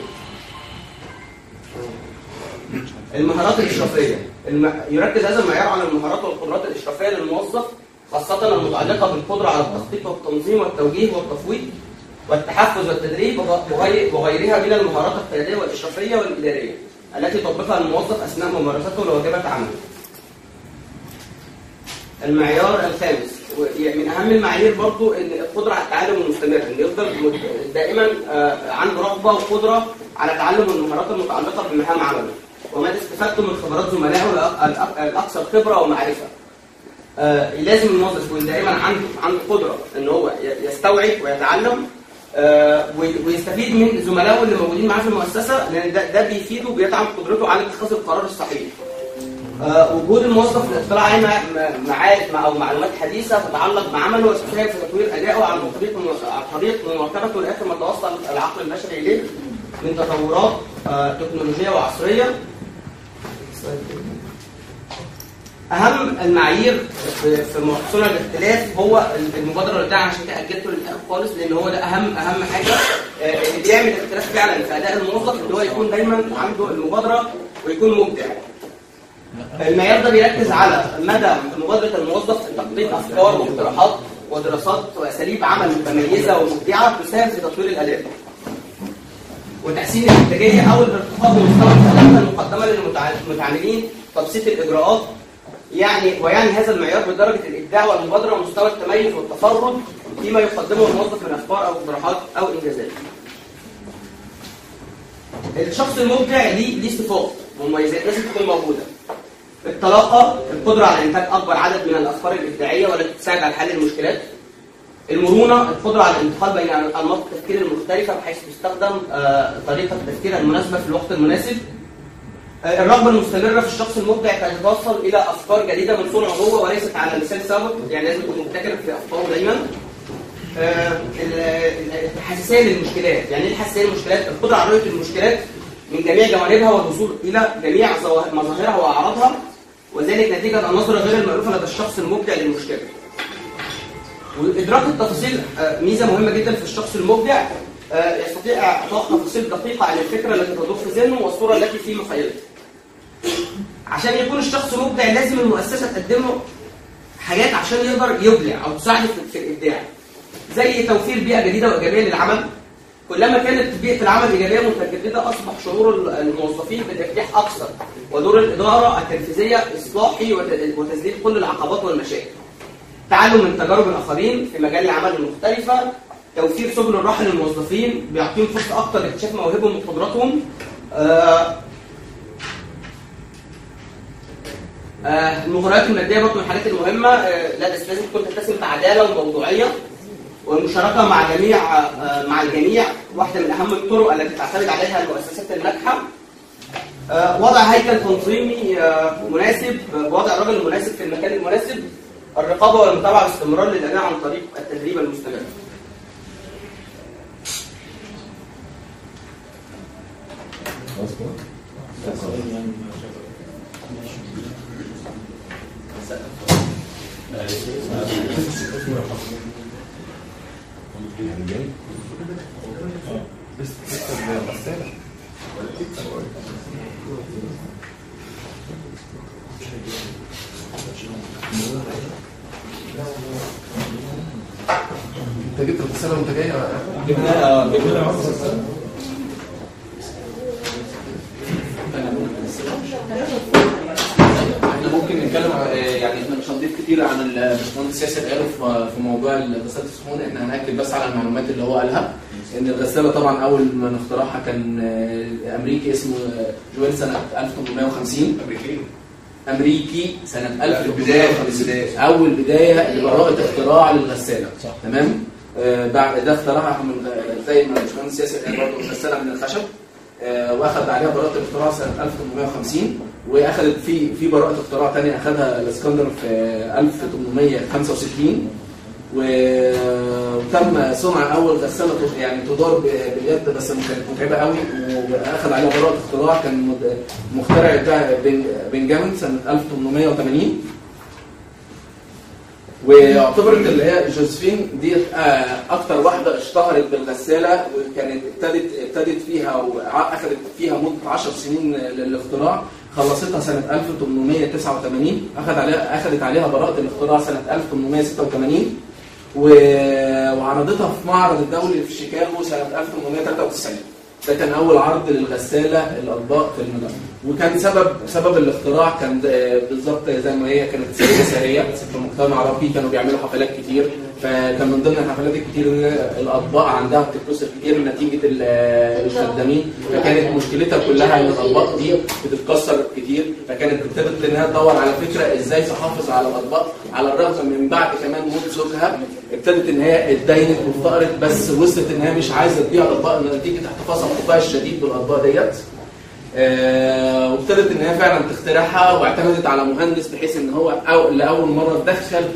المهارات الاشرافيه. الم... يركز هذا المعيار على المهارات والقدرات الاشرافيه للموظف خاصه المتعلقه بالقدره على التخطيط والتنظيم والتوجيه والتفويض والتحفز والتدريب وغيرها من المهارات القياديه والاشرافيه والاداريه التي يطبقها الموظف اثناء ممارسته لواجبات عمله. المعيار الخامس من اهم المعايير برضو ان القدره على التعلم المستمر، ان يفضل دائما عنده رغبه وقدره على تعلم المهارات المتعلقه بمهام عمله ومدى استفادته من خبرات زملائه الاكثر خبره ومعرفه. آه لازم الموظف يكون دائما عنده عنده قدره ان هو يستوعب ويتعلم آه ويستفيد من زملائه اللي موجودين معاه في المؤسسه، لان ده, ده بيفيده وبيدعم قدرته على اتخاذ القرار الصحيح. آه وجود الموظف للاطلاع على معارف او معلومات حديثه تتعلق بعمله وتساهم في تطوير ادائه على طريق على طريق مواكبته لاخر ما توصل العقل البشري اليه من تطورات آه تكنولوجيه وعصريه. اهم المعايير في صنع الاختلاف هو المبادره بتاعنا، عشان كده اجلته للاخر خالص، لان هو ده اهم اهم حاجه اللي بيعمل اختلاف فعلا في اداء الموظف، ان هو يكون دايما عنده المبادره ويكون مبدع. المعيار ده بيركز على مدى مبادره الموظف في تقديم افكار واقتراحات ودراسات واساليب عمل متميزه ومبدعه تساهم في تطوير الاداء وتحسين الانتاجيه او الارتقاء بمستوى الخدمات المقدمه للمتعاملين، تبسيط الاجراءات. يعني ويعني هذا المعيار بدرجه الابداع والمبادره ومستوى التميز والتفرد فيما يقدمه الموظف من افكار او اقتراحات او انجازات. الشخص المبدع ليه ليه صفات ومميزات لازم تكون موجوده. الطلاقه، القدره على انتاج اكبر عدد من الافكار الابداعيه والتي تساعد على حل المشكلات. المرونه، القدره على الانتقال بين انماط التفكير المختلفه بحيث تستخدم طريقه التفكير المناسبه في الوقت المناسب. الرغبه المستمره في الشخص المبدع كي يتوصل الى افكار جديده من صنعه هو وليست على لسان سابق، يعني لازم يكون مبتكر في افكاره دايما. الحساسيه للمشكلات، يعني ايه الحساسيه للمشكلات؟ القدره على رؤيه المشكلات من جميع جوانبها والوصول الى جميع مظاهرها واعراضها، وذلك نتيجه النظره غير المألوفه لدى الشخص المبدع للمشكله. وادراك التفاصيل ميزه مهمه جدا في الشخص المبدع، يستطيع اعطاء تفاصيل دقيقه عن الفكره التي تدور في ذهنه والصوره التي في مخيلته. عشان يكون الشخص مبدع لازم المؤسسه تقدم له حاجات عشان يقدر يبدع او تساعده في الابداع، زي توفير بيئه جديده وايجابيه للعمل. كلما كانت بيئه العمل ايجابيه متجدده اصبح شعور الموظفين بتركيح اكثر، ودور الاداره التنفيذيه اصلاحي وتذليل كل العقبات والمشاكل. تعلم من تجارب الاخرين في مجال العمل المختلفه، توفير سبل الراحه للموظفين بيعطيهم فرصه اكثر لاكتشاف مواهبهم وقدراتهم. آه آه المغريات الماديه برضه من الحاجات المهمه، آه لا بس لازم تكون تتسم بعداله وموضوعيه، والمشاركه مع جميع آه مع الجميع واحده من اهم الطرق التي تعتمد عليها المؤسسات الناجحه. آه وضع هيكل تنظيمي آه مناسب بوضع الرجل المناسب في المكان المناسب. الرقابه والمتابعه باستمرار للاداء عن طريق التدريب المستمر. انت جبت الرساله وانت جاي؟ جبناها جبناها احنا ممكن نتكلم يعني مش هنضيف كتير عن الباشمهندس ياسر قاله في موضوع غساله الصحون. احنا هنأكد بس على المعلومات اللي هو قالها. ان الغساله طبعا اول ما اخترعها كان امريكي اسمه جويل سنه ألف وثمانمائة وخمسين. امريكي امريكي سنه ألف وثمانمائة وخمسين اول بدايه لبراءه اختراع للغساله. تمام. آه بعد ده اخترعها من زي ما الباشمهندس ياسر قال برضه غساله من الخشب. آه واخذ عليها براءه الاختراع سنه ألف وثمانمائة وخمسين، واخذت في في براءه اختراع ثانيه اخذها الاسكندر في ألف وثمانمائة وخمسة وستين، وتم صنع اول غساله يعني تدار باليد بس كانت متعبه قوي، واخذ عليها براءه اختراع كان مخترع بنجامين سنه ألف وثمانمائة وثمانين. واعتبرت اللي هي جوزفين دي اكتر واحده اشتهرت بالغساله، وكانت ابتدت ابتدت فيها واخذت فيها مده عشر سنين للاختراع. خلصتها سنه ألف وثمانمائة وتسعة وثمانين، اخذ عليها اخذت عليها براءه الاختراع سنه ألف وثمانمائة وستة وثمانين، وعرضتها في معرض الدولي في شيكاغو سنه ألف وثمانمائة وثلاثة وتسعين. ده كان اول عرض للغساله الاطباق في المجال. وكان سبب سبب الاختراع كان بالظبط زي ما هي كانت سيده ساريه في المجتمع العربي، كانوا بيعملوا حفلات كتير، فكان من ضمن الحفلات الكتير ان الاطباق عندها بتتكسر كتير نتيجه الخدامين، فكانت مشكلتها كلها ان الاطباق دي بتتكسر كتير، فكانت ابتدت انها تدور على فكره ازاي تحافظ على الاطباق، على الرغم من بعد كمان موت زوجها ابتدت ان هي اتدينت وافتقرت، بس وصلت ان هي مش عايزه تبيع الاطباق نتيجه احتفاظها بحبها الشديد بالاطباق ديت. آه وابتدت ان هي فعلا تخترعها، واعتمدت على مهندس بحيث ان هو أو لاول مره دخل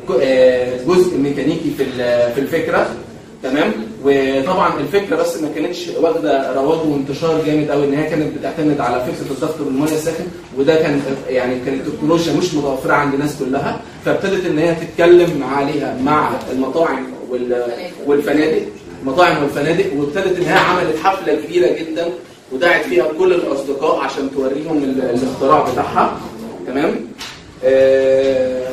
جزء ميكانيكي في في الفكره. تمام. وطبعا الفكره بس ما كانتش واخده رواج وانتشار جامد قوي، ان هي كانت بتعتمد على فكره الضغط بالميه الساخن، وده كان يعني كانت التكنولوجيا مش متوفره عند الناس كلها، فابتدت ان هي تتكلم عليها مع المطاعم والفنادق المطاعم والفنادق وابتدت ان هي عملت حفله كبيره جدا ودعت فيها كل الاصدقاء عشان توريهم الاختراع بتاعها. تمام. آه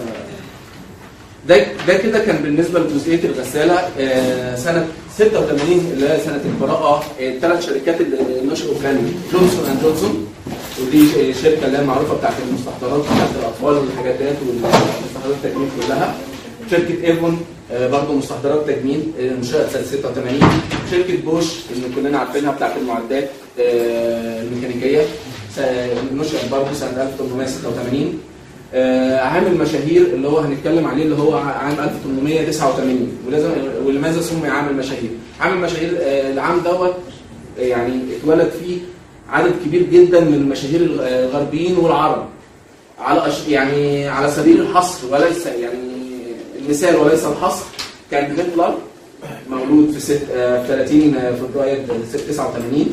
ده ده كده كان بالنسبه لجزئيه الغساله. آه سنه ستة وثمانين اللي هي سنه البراءه، الثلاث آه شركات اللي نشأوا كانوا جونسون اند جونسون، ودي شركه اللي هي معروفه بتاعت المستحضرات بتاعت الاطفال والحاجات ديت والمستحضرات التجميل كلها. شركه ايفون آه برضه مستحضرات تجميل انشأت سنه ستة وثمانين. شركه بوش اللي كلنا عارفينها بتاعت المعدات آه الميكانيكيه نشأت برضه سنه ألف وثمانمائة وستة وثمانين. آه عام المشاهير اللي هو هنتكلم عليه اللي هو عام ألف وثمانمائة وتسعة وثمانين، ولازم ولماذا سمي عام المشاهير؟ عام المشاهير آه العام دوت يعني اتولد فيه عدد كبير جدا من المشاهير الغربيين والعرب على يعني على سبيل الحصر وليس يعني المثال وليس الحصر. كان هتلر مولود في ست آه ثلاثين فبراير تسعة وثمانين،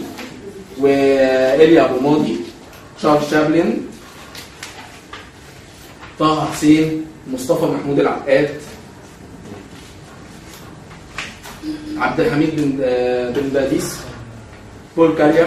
وإيليا أبو ماضي، تشارلز شابلن، طه حسين، مصطفى محمود العقاد، عبد الحميد بن بن باديس، بول كارير،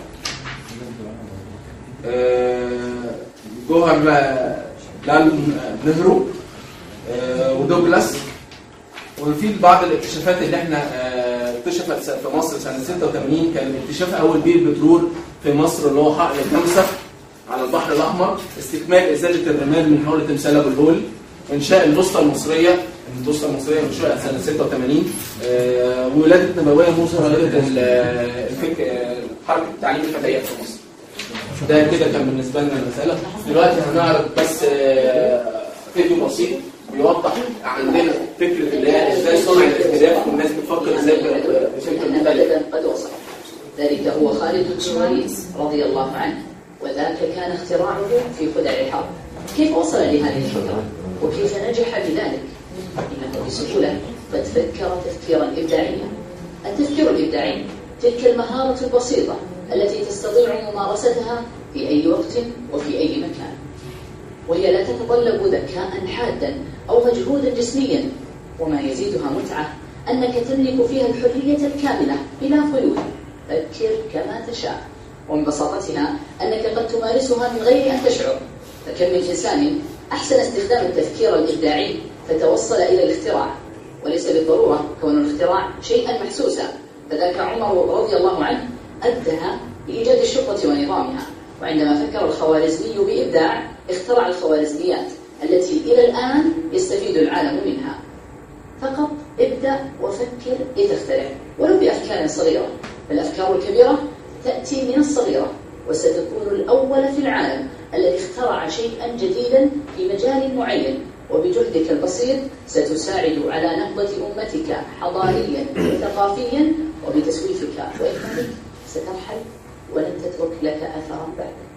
جوهر لال نهرو، ودوغلاس. وفي بعض الاكتشافات اللي احنا اكتشفت في مصر سنه ستة وثمانين كان اكتشاف اول بير بترول في مصر اللي هو حقل الخمسه على البحر الاحمر، استكمال ازاله الرمال من حول تمثال ابو الهول، انشاء البوسطه المصريه البوسطه المصريه انشئت سنه ستة وثمانين، أه ولاده نبويه موسى رائده حركه تعليم الفتيات في مصر. ده كده كان بالنسبه لنا المساله. دلوقتي هنعرض بس فيديو بسيط بيوضح عندنا فكره اللي هي ازاي صنع الاختلاف والناس بتفكر ازاي بشكل مختلف. قد وصل ذلك هو خالد بن الوليد رضي الله عنه، وذاك كان اختراعه في خدع الحرب. كيف وصل لهذه الفكرة وكيف نجح بذلك؟ إنه بسهولة قد فكر تفكيرا إبداعيا. التفكير الإبداعي تلك المهارة البسيطة التي تستطيع ممارستها في أي وقت وفي أي مكان، وهي لا تتطلب ذكاء حادا أو مجهودا جسميا، وما يزيدها متعة أنك تملك فيها الحرية الكاملة بلا قيود. فكر كما تشاء، ومن بساطتها أنك قد تمارسها من غير أن تشعر. فكم من إنسان أحسن استخدام التفكير الإبداعي فتوصل إلى الاختراع، وليس بالضرورة كون الاختراع شيئا محسوسا. فذاك عمر رضي الله عنه أدها لإيجاد الشرطة ونظامها، وعندما فكر الخوارزمي بإبداع اخترع الخوارزميات التي إلى وإلى الآن يستفيد العالم منها. فقط ابدأ وفكر لتخترع ولو بأفكار صغيرة، الأفكار الكبيرة تأتي من الصغيرة، وستكون الأول في العالم الذي اخترع شيئا جديدا في مجال معين، وبجهدك البسيط ستساعد على نهضة أمتك حضاريا وثقافيا، وبتسويفك وإخراجك سترحل ولن تترك لك أثرا بعدك.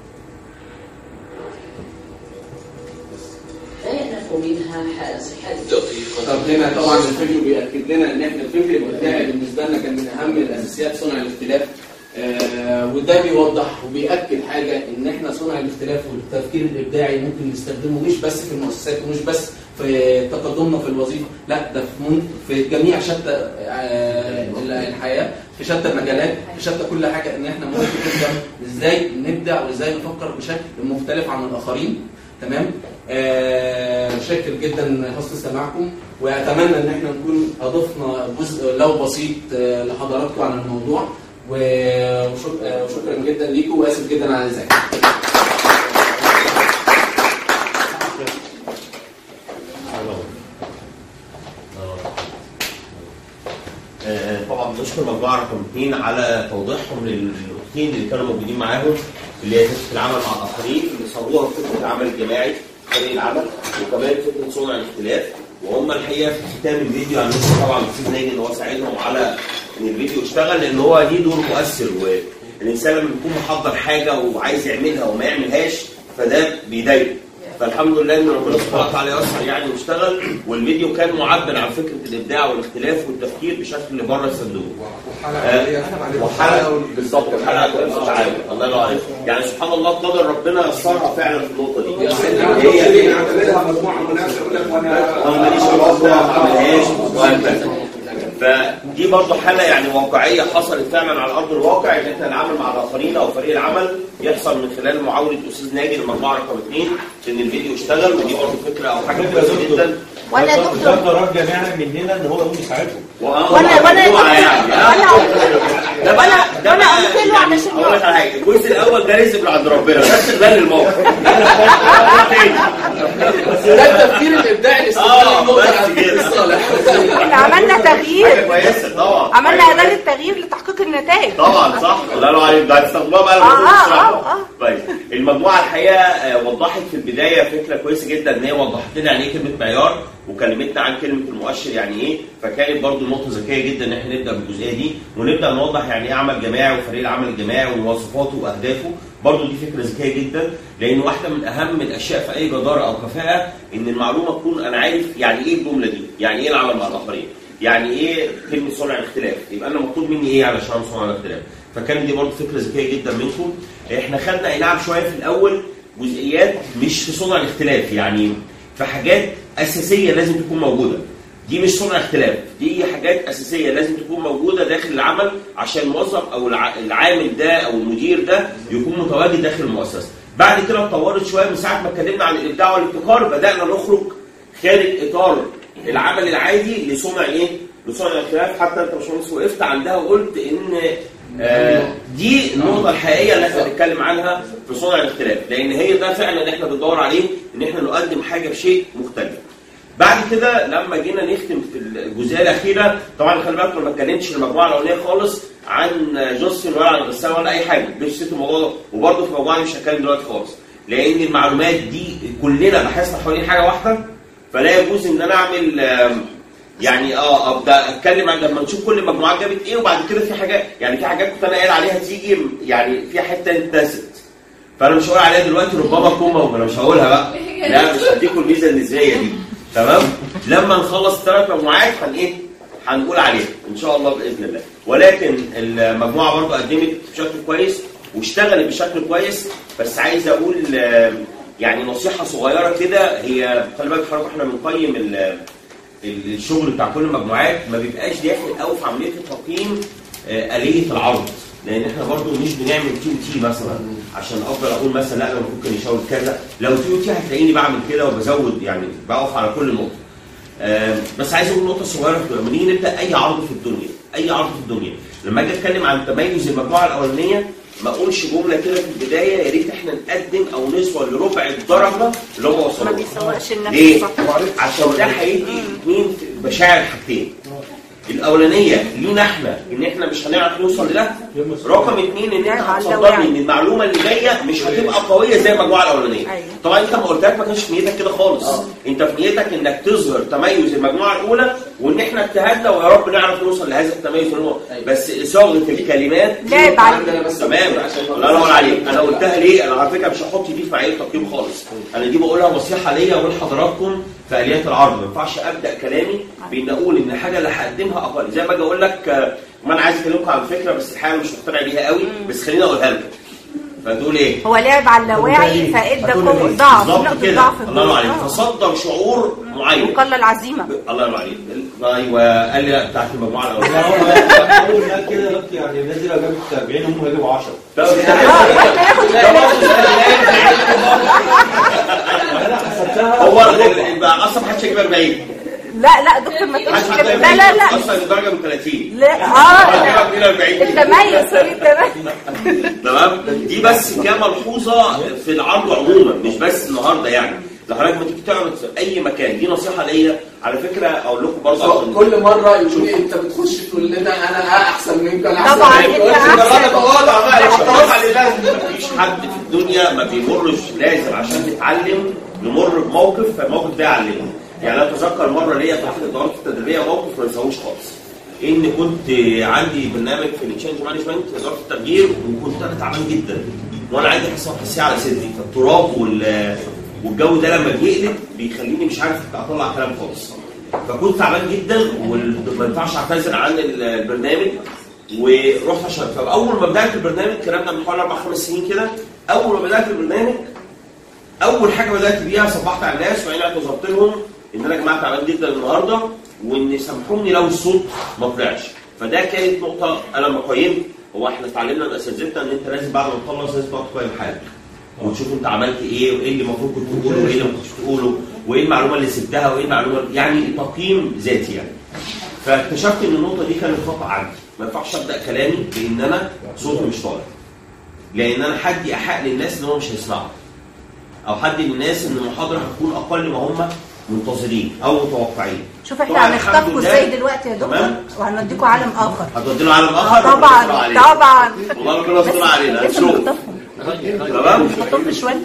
لا يأنف منها حال صحتك. طب هنا طبعا الفيديو بيأكد لنا ان احنا الفكر الابداعي بالنسبه لنا كان من اهم الاساسيات صنع الاختلاف. آه وده بيوضح وبيأكد حاجه ان احنا صنع الاختلاف والتفكير الابداعي ممكن نستخدمه مش بس في المؤسسات ومش بس في تقدمنا في الوظيفه، لا ده في, في جميع شتى آه الحياه، في شتى المجالات، في شتى كل حاجه، ان احنا ممكن نبدا ازاي نبدع وازاي نفكر بشكل مختلف عن الاخرين. تمام. آه شاكر جدا حسن استماعكم، واتمنى ان احنا نكون اضفنا جزء لو بسيط آه لحضراتكم عن الموضوع، وشكرا جدا ليكم واسف جدا على الازعاج. طبعا بنشكر مجموعه رقم اثنين على توضيحهم للنقطتين اللي كانوا موجودين معاهم، اللي هي فكره العمل مع الاخرين، اللي صوروها فكره العمل الجماعي فريق العمل، وكمان فكره صنع الاختلاف. وهم الحقيقه في ختام الفيديو يعني طبعا الاستاذ ناجي ان هو ساعدهم على ان الفيديو يشتغل، لان هو ليه دور مؤثر، والانسان لما يكون محضر حاجه وعايز يعملها وما يعملهاش فده بيضايقه. فالحمد لله ان ربنا سبحانه وتعالى يسر يعني واشتغل، والفيديو كان معبر عن فكره الابداع والاختلاف والتفكير بشكل بره الصندوق. وحلقه بالظبط حلقه كويسه التعامل. الله ينور عليك. يعني سبحان الله قدر ربنا يسرها فعلا في النقطه دي. هي عملتها مجموعه منافسه يقول لك وانا ماليش علاقه ما عملهاش وهكذا. فدي برضه حاله يعني واقعيه حصلت فعلا على ارض الواقع، ان احنا نتعامل مع الاخرين او فريق العمل يحصل من خلال معاونه استاذ ناجي للمجموعه رقم اثنين ان الفيديو يشتغل. ودي برضه فكره او حاجه كويسه جدا. وانا دكتور ده قرار جماعي مننا ان هو يقوم يساعدهم. وانا وانا يعني وانا وانا وانا قلت له علشان اقول لك على حاجه، الجزء الاول ده رزق من عند ربنا، ده استغلال الموقف. ده التفكير الابداعي اه احنا عملنا تغيير كويسه طبعا، عملنا اداه التغيير لتحقيق النتائج طبعا صح. الله ينور عليك. ده هتستخدموها بقى لما تشرحها. طيب المجموعه الحقيقه وضحت في البدايه فكره كويسه جدا، ان هي وضحت لنا يعني ايه كلمه معيار، وكلمتنا عن كلمه المؤشر يعني ايه. فكانت برضو نقطه ذكيه جدا ان احنا نبدا بالجزئيه دي، ونبدا نوضح يعني ايه عمل جماعي وفريق العمل الجماعي ومواصفاته واهدافه. برضو دي فكره ذكيه جدا، لان واحده من اهم الاشياء في اي جداره او كفاءه ان المعلومه تكون انا عارف يعني ايه الجمله دي، يعني ايه العمل مع الاخرين، يعني ايه كلمه صنع الاختلاف، يبقى انا مطلوب مني ايه علشان صنع الاختلاف. فكان دي برضو فكره ذكيه جدا منكم. احنا خدنا اي نعم شويه في الاول جزئيات مش في صنع الاختلاف، يعني في حاجات اساسيه لازم تكون موجوده. دي مش صنع اختلاف، دي حاجات اساسيه لازم تكون موجوده داخل العمل عشان الموظف او العامل ده او المدير ده يكون متواجد داخل المؤسسه. بعد كده اتطورت شويه من ساعه ما اتكلمنا عن الابداع والابتكار، بدانا نخرج خارج اطار العمل العادي لصنع ايه؟ لصنع الاختلاف. حتى انت يا باشمهندس وقفت عندها وقلت ان آه دي النقطه الحقيقيه اللي احنا بنتكلم عنها في صنع الاختلاف، لان هي ده فعلا اللي احنا بندور عليه، ان احنا نقدم حاجه بشيء مختلف. بعد كده لما جينا نختم في الجزئيه الاخيره، طبعا خلي بالك ما اتكلمتش المجموعه الاولانيه خالص عن جوستن ولا عن الغساله ولا اي حاجه، مش ست الموضوع ده، وبرده في الموضوع مش هتكلم دلوقتي خالص، لان المعلومات دي كلنا بحثنا حوالين حاجه واحده، فلا يجوز ان انا اعمل يعني اه ابدا اتكلم عن لما نشوف كل المجموعات جابت ايه، وبعد كده في حاجات يعني في حاجات كنت انا قايل عليها تيجي يعني في حته انتست، فانا مش هقول عليها دلوقتي، ربما تكون موجوده انا مش هقولها بقى، لا مش هديكم الميزه النسبيه دي. تمام؟ لما نخلص الثلاث مجموعات هن ايه؟ هنقول عليها ان شاء الله باذن الله. ولكن المجموعه برضه قدمت بشكل كويس واشتغلت بشكل كويس، بس عايز اقول يعني نصيحه صغيره كده، هي خلي بالك حضرتك احنا بنقيم الشغل بتاع كل المجموعات ما بيبقاش داخل قوي في عمليه التقييم آلية العرض، لان احنا برضه مش بنعمل تي او تي مثلا عشان افضل اقول مثلا لا لو ممكن يشاور كذا، لو تي او تي هتلاقيني بعمل كده وبزود يعني بقف على كل نقطه. آه بس عايز اقول نقطه صغيره، لما نيجي نبدا اي عرض في الدنيا، اي عرض في الدنيا، لما اجي اتكلم عن تميز المجموعه الاولانيه ما اقولش جمله كده في البدايه يا ريت احنا نقدم او نوصل لربع الدرجه اللي هم وصلوا. ما بيسوقش النفس. ليه؟ عشان ده هيدي اثنين مشاعر حاجتين. الاولانيه لينا احنا ان احنا مش هنعرف نوصل لده. رقم اثنين ان انت هتصدرني ان المعلومه اللي جايه مش هتبقى قويه زي المجموعه الاولانيه. طبعا انت ما قلتلك ما كانش في نيتك كده خالص. انت في نيتك انك تظهر تميز المجموعه الاولى وان احنا اجتهدنا ويا رب نعرف نوصل لهذا التميز. بس صياغه الكلمات لعب علينا بس. تمام. الله ينور عليك. انا قلتها ليه؟ انا على فكره مش هحط دي في معايير تقييم خالص. انا دي بقولها نصيحه ليا ولحضراتكم في اليات العرض. ما ينفعش ابدا كلامي بان اقول ان الحاجه اللي هقدمها اقل. زي ما اجي اقول لك ما انا عايز اكلمكم عن فكره بس الحقيقه مش مقتنع بيها قوي بس خليني اقولها لك. فتقول ايه؟ هو لعب على اللاواعي فادى ضعف نقطه ضعف. الله ينور عليك. فصدر شعور معين وقلل عزيمه. الله ينور عليك. ايوه قال لي بتاعت المجموعه الاولى. اول ما كده يعني الناس دي لو جابت أربعين هم هيجيبوا عشرة. هو يبقى اصلا ما حدش هيجيب أربعين. لا لا دكتور ما تقولش كده. لا لا لا اصلا الدرجه من ثلاثين. لا اه التميز التميز تمام. دي بس كملحوظه في العرض عموما مش بس النهارده. يعني لو حضرتك ما تيجي تعرض في اي مكان دي نصيحه ليا على فكره اقول لكم برضه. كل مره يقول لي انت بتخش تقول لنا انا احسن منك انا احسن طبعا منك. مفيش حد في الدنيا ما بيمرش لازم عشان نتعلم نمر بموقف فالموقف ده يعلمنا. يعني انا اتذكر مره ليا تحت الادارات التدريبيه موقف ما ينساهوش خالص. ان كنت عندي برنامج في التشينج مانجمنت اداره التغيير وكنت انا تعبان جدا وانا عندي حصه حساسيه على صدري فالتراب وال والجو ده لما بيقلب بيخليني مش عارف اطلع كلام خالص. فكنت تعبان جدا وما ينفعش اعتذر عن البرنامج ورحت عشان فاول ما بدات البرنامج الكلام ده من حوالي اربع خمس سنين كده. اول ما بدات البرنامج اول حاجه بدات بيها صبحت على الناس وعيني اعتذرت لهم ان انا يا جماعه تعبان جدا النهارده وان سامحوني لو الصوت ما طلعش. فده كانت نقطه انا لما قيمت هو احنا اتعلمنا من اساتذتنا ان انت لازم بعد ما تخلص لازم تقعد تقيم حالك وتشوف انت عملت ايه وايه اللي المفروض كنت تقوله وايه اللي ما كنتش تقوله وايه المعلومه اللي سبتها وايه المعلومه يعني تقييم ذاتي يعني. فاكتشفت ان النقطه دي كانت خطا عندي. ما ينفعش ابدا كلامي بان انا صوتي مش طالع لان انا حدي احق للناس ان هم مش هيسمعوا او حد للناس ان المحاضره هتكون اقل ما هم منتظرين او متوقعين. شوف احنا هنخطفكم ازاي دلوقتي يا دكتور وهنوديكم عالم اخر. هتودينا عالم اخر؟ آه طبعا طبعا والله ربنا يستر علينا. هنشوف تمام. خطفهم شويه.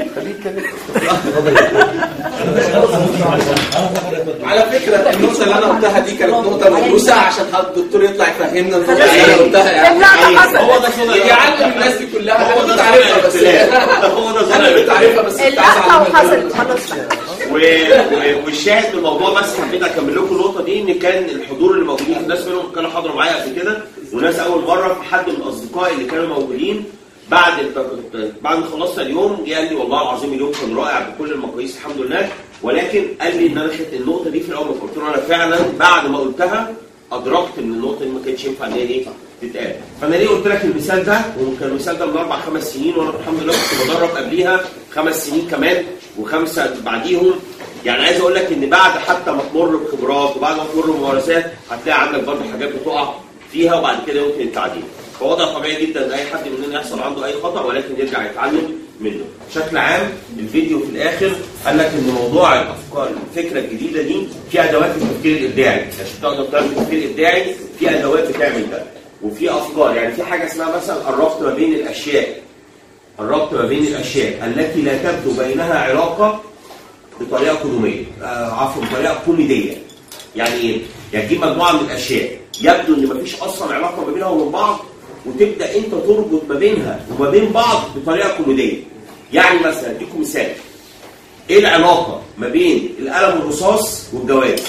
على فكره النقطه اللي انا قلتها دي كانت نقطه مدروسه عشان الدكتور يطلع يفهمنا النقطه اللي انا قلتها. يعني هو ده يعلم الناس دي كلها. هو ده عارفها بس هو ده انا كنت عارفها بس اللقطه وحصلت خلاص. والشاهد من الموضوع بس حبيت اكمل لكم النقطه دي ان كان الحضور اللي موجودين الناس منهم كانوا حضروا معايا قبل كده وناس اول مره. في حد من اصدقائي اللي كانوا موجودين بعد بعد ما خلصنا اليوم جه قال لي والله العظيم اليوم كان رائع بكل المقاييس الحمد لله ولكن قال لي ان انا خدت النقطه دي في الاول. قلت له انا فعلا بعد ما قلتها ادركت ان النقطه دي ما كانتش ينفع ان هي ايه تتقال. فانا ليه قلت لك المثال ده وكان المثال ده من اربع خمس سنين وانا الحمد لله كنت بدرب قبليها خمس سنين كمان وخمسه بعديهم. يعني عايز اقول لك ان بعد حتى ما تمر بخبرات وبعد ما تمر بممارسات هتلاقي عندك برضه حاجات بتقع فيها وبعد كده يمكن التعديل. فوضع طبيعي جدا ان اي حد مننا يحصل عنده اي خطا ولكن يرجع يتعلم منه. بشكل عام الفيديو في الاخر قال لك ان موضوع الافكار الفكره الجديده دي في ادوات التفكير الابداعي عشان تقدر تعمل تفكير ابداعي في ادوات بتعمل ده وفي افكار. يعني في حاجه اسمها مثلا الربط ما بين الاشياء. الربط ما بين الاشياء التي لا تبدو بينها علاقه بطريقه كوميديه آه عفوا بطريقه كوميديه. يعني ايه؟ يعني تجيب مجموعه من الاشياء يبدو ان مفيش اصلا علاقه ما بينها وبين بعض وتبدا انت تربط ما بينها وما بين بعض بطريقه كوميديه. يعني مثلا اديكم مثال. ايه العلاقه ما بين القلم الرصاص والجواز؟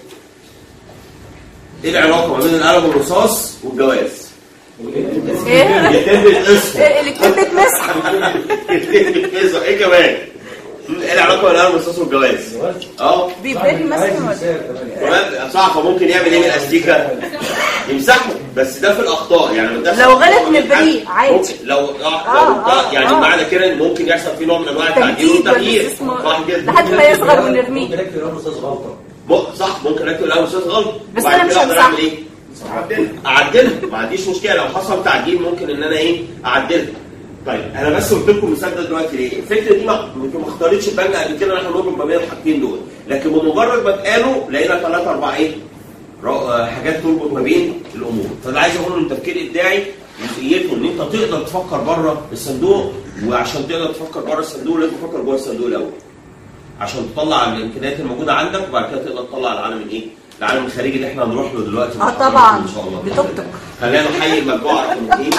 ايه العلاقه ما بين القلم الرصاص والجواز؟ ايه؟ الاتنين بيتقسموا. الاتنين بيتمسحوا. الاتنين بيتقسموا. ايه كمان؟ ايه العلاقه بين القلم الرصاص والجواز؟ اه بيبري مثلا تمام. صح. فممكن يعمل ايه بالاستيكه؟ يمسحه. بس ده في الاخطاء. يعني ده لو غلط نبريه عادي. لو اه يعني معنى كده ان ممكن يحصل فيه نوع من انواع التعديل والتغيير. صح كده لحد ما يصغر ونرميه. ممكن اكتب القلم رصاص غلطه. صح. ممكن اكتب القلم رصاص غلط بس انا مش همسحها. ايه؟ اعدلها. ما عنديش مشكله. لو حصل تعديل ممكن ان انا ايه اعدلها. طيب انا بس قلت لكم المثال ده دلوقتي ليه؟ الفكره دي ما ما اختارتش بالنا قبل كده ان احنا نربط ما بين الحاجتين دول، لكن بمجرد ما اتقالوا لقينا ثلاثه اربعه ايه؟ حاجات تربط ما بين الامور، فاللي عايز اقوله ان التفكير الابداعي جزئيته ان انت تقدر تفكر بره الصندوق، وعشان تقدر تفكر بره الصندوق لازم تفكر جوه الصندوق الاول. عشان تطلع الامكانيات الموجوده عندك وبعد كده تقدر تطلع العالم الايه؟ العالم الخارجي اللي احنا هنروح له دلوقتي. اه طبعا ان شاء الله. بتكتب. خلينا نحيي المجموعه رقم اثنين.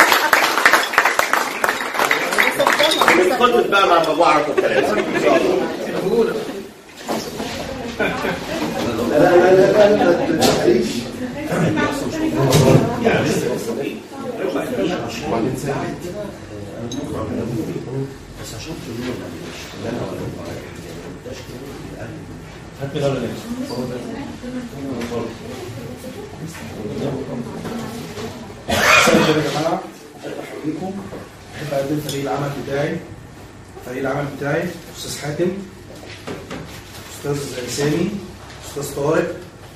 نتخطط بقى مع المجموعه رقم ثلاثه ان شاء الله. لا لا لا لا ما تتعيش. يعني لسه وبعدين ساعد بس عشان تقولوا لا انا ولا هات من اول السلام عليكم يا جماعه. احب احييكم، احب اقدم فريق العمل بتاعي. فريق العمل بتاعي استاذ حاتم، استاذ سامي، استاذ طارق،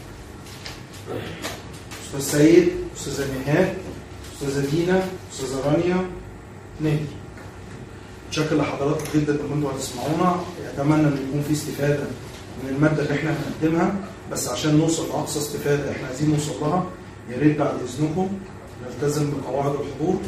استاذ سيد، استاذه نهاد، استاذه دينا، استاذه رانيا، نادي. متشكر لحضراتكم جدا ان انتم هتسمعونا. اتمنى ان يكون في استفاده من الماده اللي احنا هنقدمها، بس عشان نوصل لاقصى استفاده احنا عايزين نوصل لها يا ريت بعد اذنكم نلتزم بقواعد الحضور.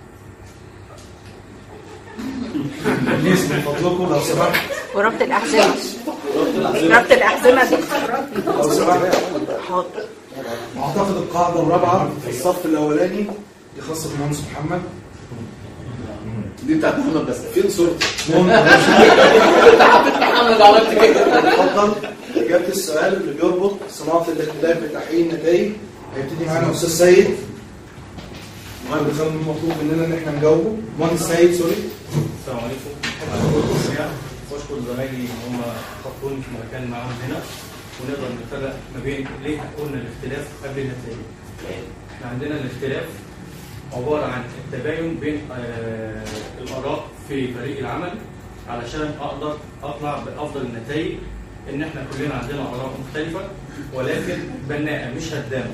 بليز من فضلكم لو سمحت. وربط الاحزمه. ربط الاحزمه دي لو سمحت. حاضر. اعتقد القاعده الرابعه في الصف الاولاني دي خاصه بالمهندس محمد. دي بتاعت محمد بس فين صورتي؟ انت حطيت محمد عملت كده. اتفضل. اجابه السؤال اللي بيربط صناعه الاختلاف بتحقيق النتائج هيبتدي معانا استاذ سيد. المهندس المطلوب مننا ان احنا نجاوبه. مهندس سيد سوري. السلام عليكم. بشكر زمايلي ان هم حطوني في مكان معاهم هنا ونقدر نفرق ما بين ليه قلنا الاختلاف قبل النتائج. احنا عندنا الاختلاف عباره عن التباين بين آه الاراء في فريق العمل علشان اقدر اطلع بافضل النتائج. ان احنا كلنا عندنا اراء مختلفه ولكن بناءه مش هدامه.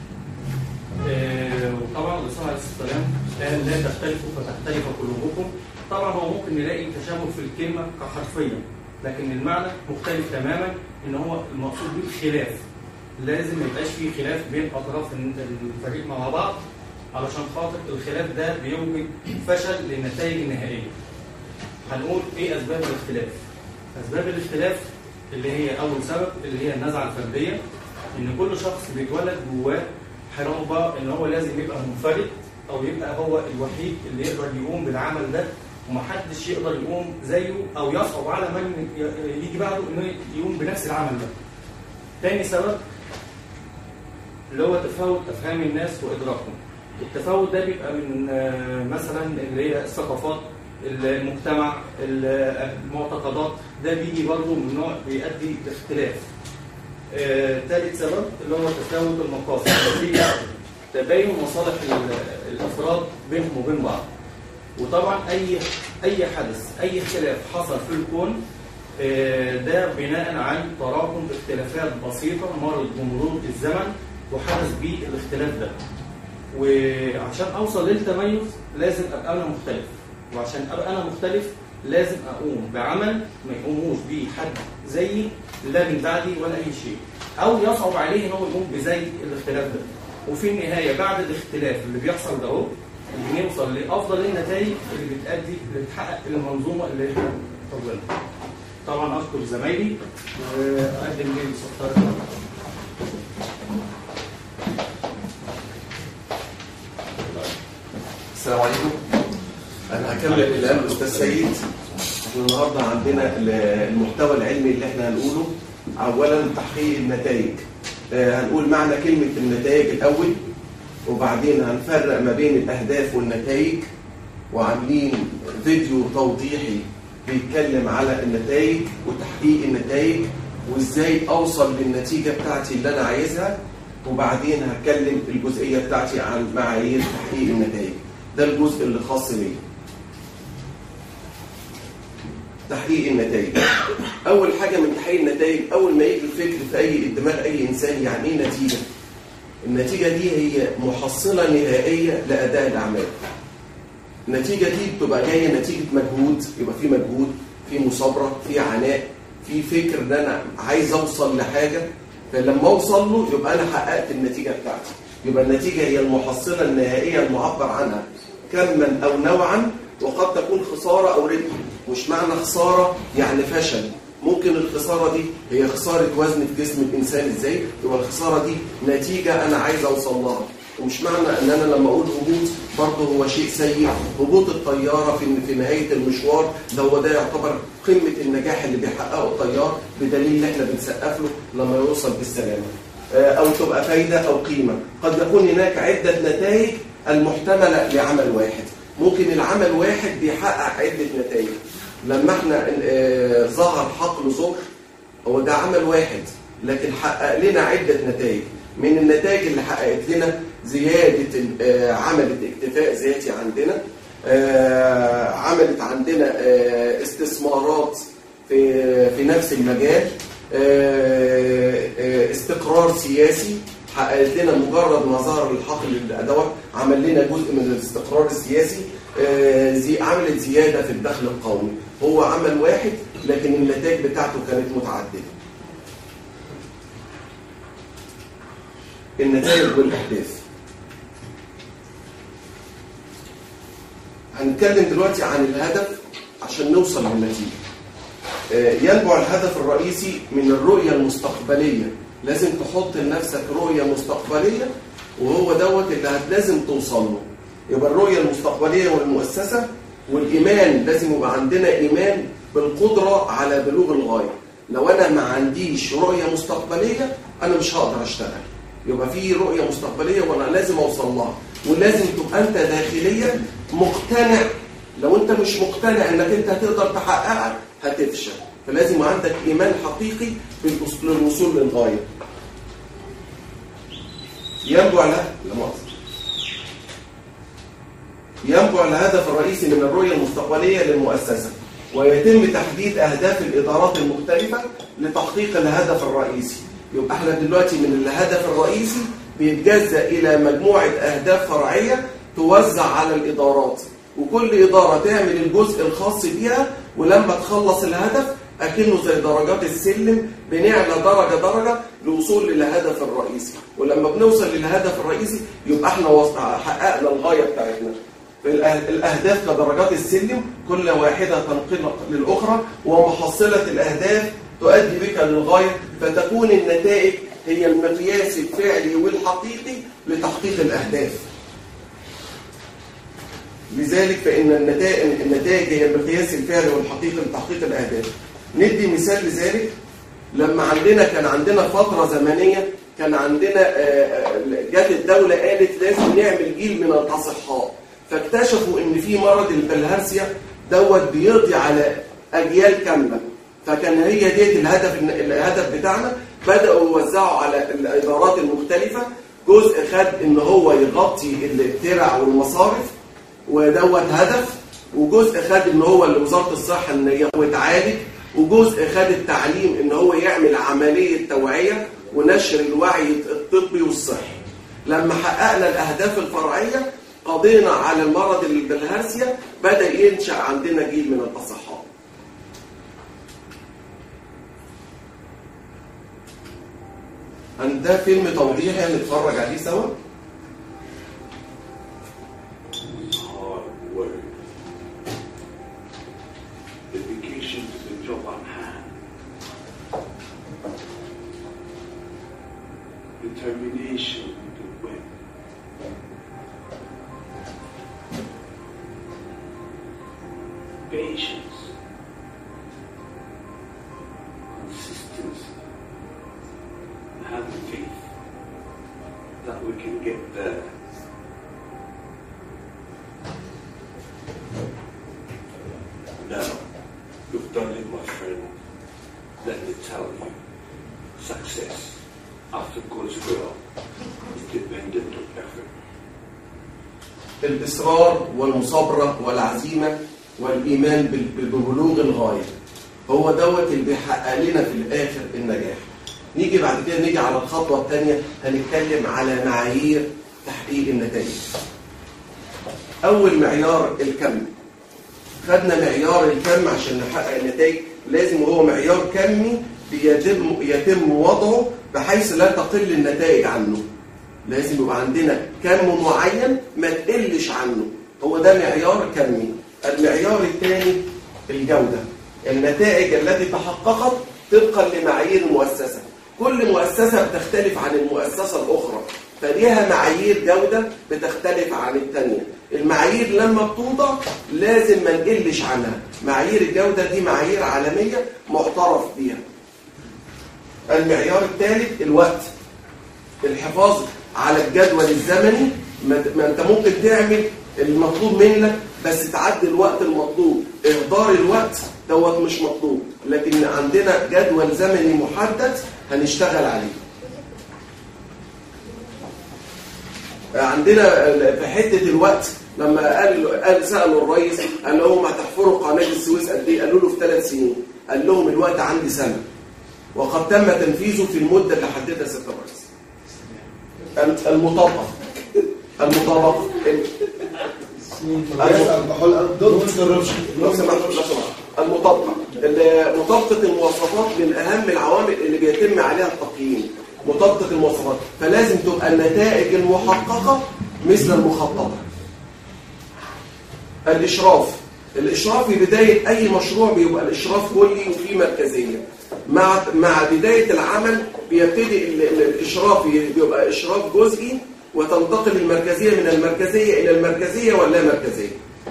آه وطبعا الرسول عليه الصلاه والسلام قال لا تختلفوا فتختلف قلوبكم. طبعا هو ممكن نلاقي تشابه في الكلمه كحرفيا لكن المعنى مختلف تماما. ان هو المقصود به خلاف، لازم ما يبقاش فيه خلاف بين اطراف الفريق مع بعض علشان خاطر الخلاف ده بيوجد فشل للنتائج النهائيه. هنقول ايه اسباب الاختلاف؟ اسباب الاختلاف اللي هي اول سبب اللي هي النزعه الفرديه. ان كل شخص بيتولد جواه حرابه ان هو لازم يبقى منفرد او يبقى هو الوحيد اللي يقدر يقوم بالعمل ده ومحدش يقدر يقوم زيه او يصعب على من يجي بعده انه يقوم بنفس العمل ده. تاني سبب اللي هو تفاوت افهام الناس وادراكهم. التفاوت ده بيبقى من مثلا اللي هي الثقافات، المجتمع، المعتقدات، ده بيجي برضه من نوع بيؤدي لاختلاف. ثالث سبب اللي هو تفاوت المقاصد، نتيجه تباين مصالح الافراد بينهم وبين بعض. وطبعا اي اي حدث اي اختلاف حصل في الكون ده بناء عن تراكم اختلافات بسيطه مرت بمرور الزمن وحدث بيه الاختلاف ده. وعشان اوصل للتميز لازم ابقى انا مختلف، وعشان ابقى انا مختلف لازم اقوم بعمل ما يقوموش بيه حد زيي لا من بعدي ولا اي شيء، او يصعب عليه ان هو يقوم بزي الاختلاف ده. وفي النهايه بعد الاختلاف اللي بيحصل ده اهو بنوصل لافضل النتائج اللي بتادي اللي بتحقق المنظومه اللي احنا طورناها. طبعا اشكر زمايلي واقدم لي السكرتير. السلام عليكم. انا هكمل اللي قاله الاستاذ سيد. احنا النهارده عندنا المحتوى العلمي اللي احنا هنقوله. اولا تحقيق النتائج، هنقول معنى كلمه النتائج الاول، وبعدين هنفرق ما بين الاهداف والنتائج، وعاملين فيديو توضيحي بيتكلم على النتائج وتحقيق النتائج وازاي اوصل للنتيجه بتاعتي اللي انا عايزها، وبعدين هتكلم الجزئيه بتاعتي عن معايير تحقيق النتائج. ده الجزء اللي خاص بيه. تحقيق النتائج. اول حاجه من تحقيق النتائج، اول ما يجي الفكر في اي دماغ اي انسان، يعني ايه نتيجه؟ النتيجه دي هي محصله نهائيه لاداء الاعمال. النتيجه دي بتبقى جايه نتيجه مجهود، يبقى في مجهود، في مثابره، في عناء، في فكر ان انا عايز اوصل لحاجه، فلما اوصل له يبقى انا حققت النتيجه بتاعتي. يبقى النتيجه هي المحصله النهائيه المعبر عنها كما او نوعا، وقد تكون خساره او ربح. مش معنى خساره يعني فشل، ممكن الخساره دي هي خساره وزن في جسم الانسان ازاي، يبقى الخساره دي نتيجه انا عايز اوصل لها. ومش معنى ان انا لما اقول هبوط برضه هو شيء سيء. هبوط الطياره في في نهايه المشوار ده هو ده يعتبر قمه النجاح اللي بيحققه الطيار، بدليل ان احنا بنسقف له لما يوصل بالسلامه. او تبقى فايده او قيمه. قد يكون هناك عده نتائج المحتمله لعمل واحد. ممكن العمل واحد بيحقق عده نتائج. لما احنا اه ظهر حقل زهر هو ده عمل واحد لكن حقق لنا عده نتائج. من النتائج اللي حققت لنا زيادة عملت اكتفاء ذاتي عندنا، عملت عندنا استثمارات في في نفس المجال، استقرار سياسي حققت لنا مجرد ما ظهر الحقل الأدوات عمل لنا جزء من الاستقرار السياسي، زي عملت زيادة في الدخل القومي. هو عمل واحد لكن النتائج بتاعته كانت متعددة. النتائج والأحداث. هنتكلم دلوقتي عن الهدف عشان نوصل للنتيجة. ينبع الهدف الرئيسي من الرؤية المستقبلية. لازم تحط لنفسك رؤية مستقبلية وهو دوت اللي لازم توصل له. يبقى الرؤية المستقبلية والمؤسسة والإيمان، لازم يبقى عندنا إيمان بالقدرة على بلوغ الغاية. لو أنا ما عنديش رؤية مستقبلية أنا مش هقدر أشتغل. يبقى في رؤية مستقبلية وأنا لازم أوصل لها، ولازم تبقى أنت داخليا مقتنع. لو أنت مش مقتنع أنك أنت هتقدر تحققها هتفشل. فلازم عندك إيمان حقيقي بالوصول للغاية. ينبع له ينبع الهدف الرئيسي من الرؤية المستقبلية للمؤسسة، ويتم تحديد أهداف الإدارات المختلفة لتحقيق الهدف الرئيسي. يبقى احنا دلوقتي من الهدف الرئيسي بيتجزأ إلى مجموعة أهداف فرعية توزع على الإدارات، وكل إدارة تعمل الجزء الخاص بيها، ولما تخلص الهدف أكنه زي درجات السلم بنعلى درجة درجة لوصول للهدف الرئيسي. ولما بنوصل للهدف الرئيسي يبقى احنا حققنا الغاية بتاعتنا. الأهداف كدرجات السلم كل واحدة تنقل للأخرى، ومحصلة الأهداف تؤدي بك للغاية، فتكون النتائج هي المقياس الفعلي والحقيقي لتحقيق الأهداف. لذلك فإن النتائج, النتائج هي المقياس الفعلي والحقيقي لتحقيق الأهداف. ندي مثال لذلك. لما عندنا كان عندنا فترة زمنية كان عندنا جات الدولة قالت لازم نعمل جيل من الأصحاء، فاكتشفوا إن في مرض البلهارسيا دوت بيقضي على أجيال كاملة. فكان هي ديت الهدف الهدف بتاعنا. بدأوا يوزعوا على الإدارات المختلفة، جزء خد إن هو يغطي الترع والمصارف ودوت هدف، وجزء خد إن هو لوزارة الصحة إن هو يتعالج، وجزء خد التعليم إن هو يعمل عملية توعية ونشر الوعي الطبي والصحي. لما حققنا الأهداف الفرعية قضينا على المرض البلهارسيا، بدأ ينشأ عندنا جيل من الأصحاء. ده فيلم توضيحي هنتفرج عليه سوا. Dedication to the job at hand. Determination to win. Patience. Consistency. Have faith that we can get there. Now, you've done it, my friend. Let me tell you, success after God's will is dependent on effort. الإصرار والمصابرة والعزيمة والإيمان ببلوغ الغاية هو دوت اللي بيحقق لنا في الآخر النجاح. نيجي بعد كده نيجي على الخطوة الثانية، هنتكلم على معايير تحقيق النتائج. اول معيار الكم. خدنا معيار الكم عشان نحقق النتائج، لازم وهو معيار كمي بيتم يتم وضعه بحيث لا تقل النتائج عنه. لازم يبقى عندنا كم معين ما تقلش عنه، هو ده معيار كمي. المعيار الثاني الجودة، النتائج التي تحققت طبقا لمعايير المؤسسة. كل مؤسسة بتختلف عن المؤسسة الأخرى، فليها معايير جودة بتختلف عن الثانية. المعايير لما بتوضع لازم ما نقلش عنها. معايير الجودة دي معايير عالمية معترف بيها. المعيار الثالث الوقت، الحفاظ على الجدول الزمني. ما انت ممكن تعمل المطلوب منك بس تعدي الوقت المطلوب، اهدار الوقت دوت مش مطلوب، لكن عندنا جدول زمني محدد هنشتغل عليه. عندنا في حته الوقت لما قال قال سالوا الرئيس قال لهم هتحفروا قناه السويس قد ايه؟ قالوا له في ثلاث سنين. قال لهم الوقت عندي سنه وقد تم تنفيذه في المده اللي حددها سياده الرئيس. المطابقه المطابقه المطابقه مطابقه المواصفات من اهم العوامل اللي بيتم عليها التقييم. مطابقه المواصفات، فلازم تبقى النتائج المحققه مثل المخططه. الاشراف، الاشراف في بدايه اي مشروع بيبقى الاشراف كلي وفي مركزيه. مع مع بدايه العمل بيبتدي الاشراف بيبقى اشراف جزئي وتنتقل المركزيه من المركزيه الى المركزيه واللا مركزيه.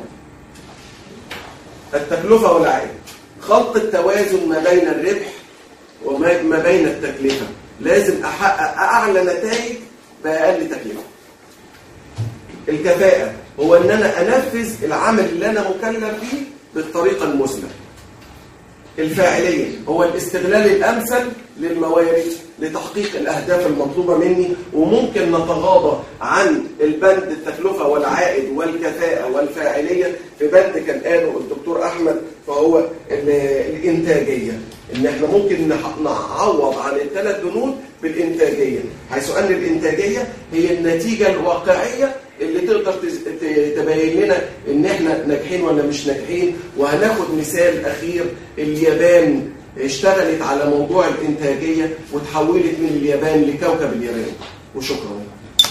التكلفه والعائد، خلق التوازن ما بين الربح وما بين التكلفه. لازم احقق اعلى نتائج باقل تكلفه. الكفاءه هو ان انا انفذ العمل اللي انا مكلف فيه بالطريقه المثلى. الفاعليه هو الاستغلال الامثل للموارد لتحقيق الاهداف المطلوبه مني، وممكن نتغاضى عن البند التكلفه والعائد والكفاءه والفاعليه في بند كان قاله الدكتور احمد فهو الانتاجيه، ان احنا ممكن نعوض عن الثلاث بنود بالانتاجيه، حيث ان الانتاجيه هي النتيجه الواقعيه اللي تقدر تبين لنا ان احنا ناجحين ولا مش ناجحين. وهناخد مثال اخير، اليابان اشتغلت على موضوع الانتاجيه وتحولت من اليابان لكوكب اليابان. وشكرا.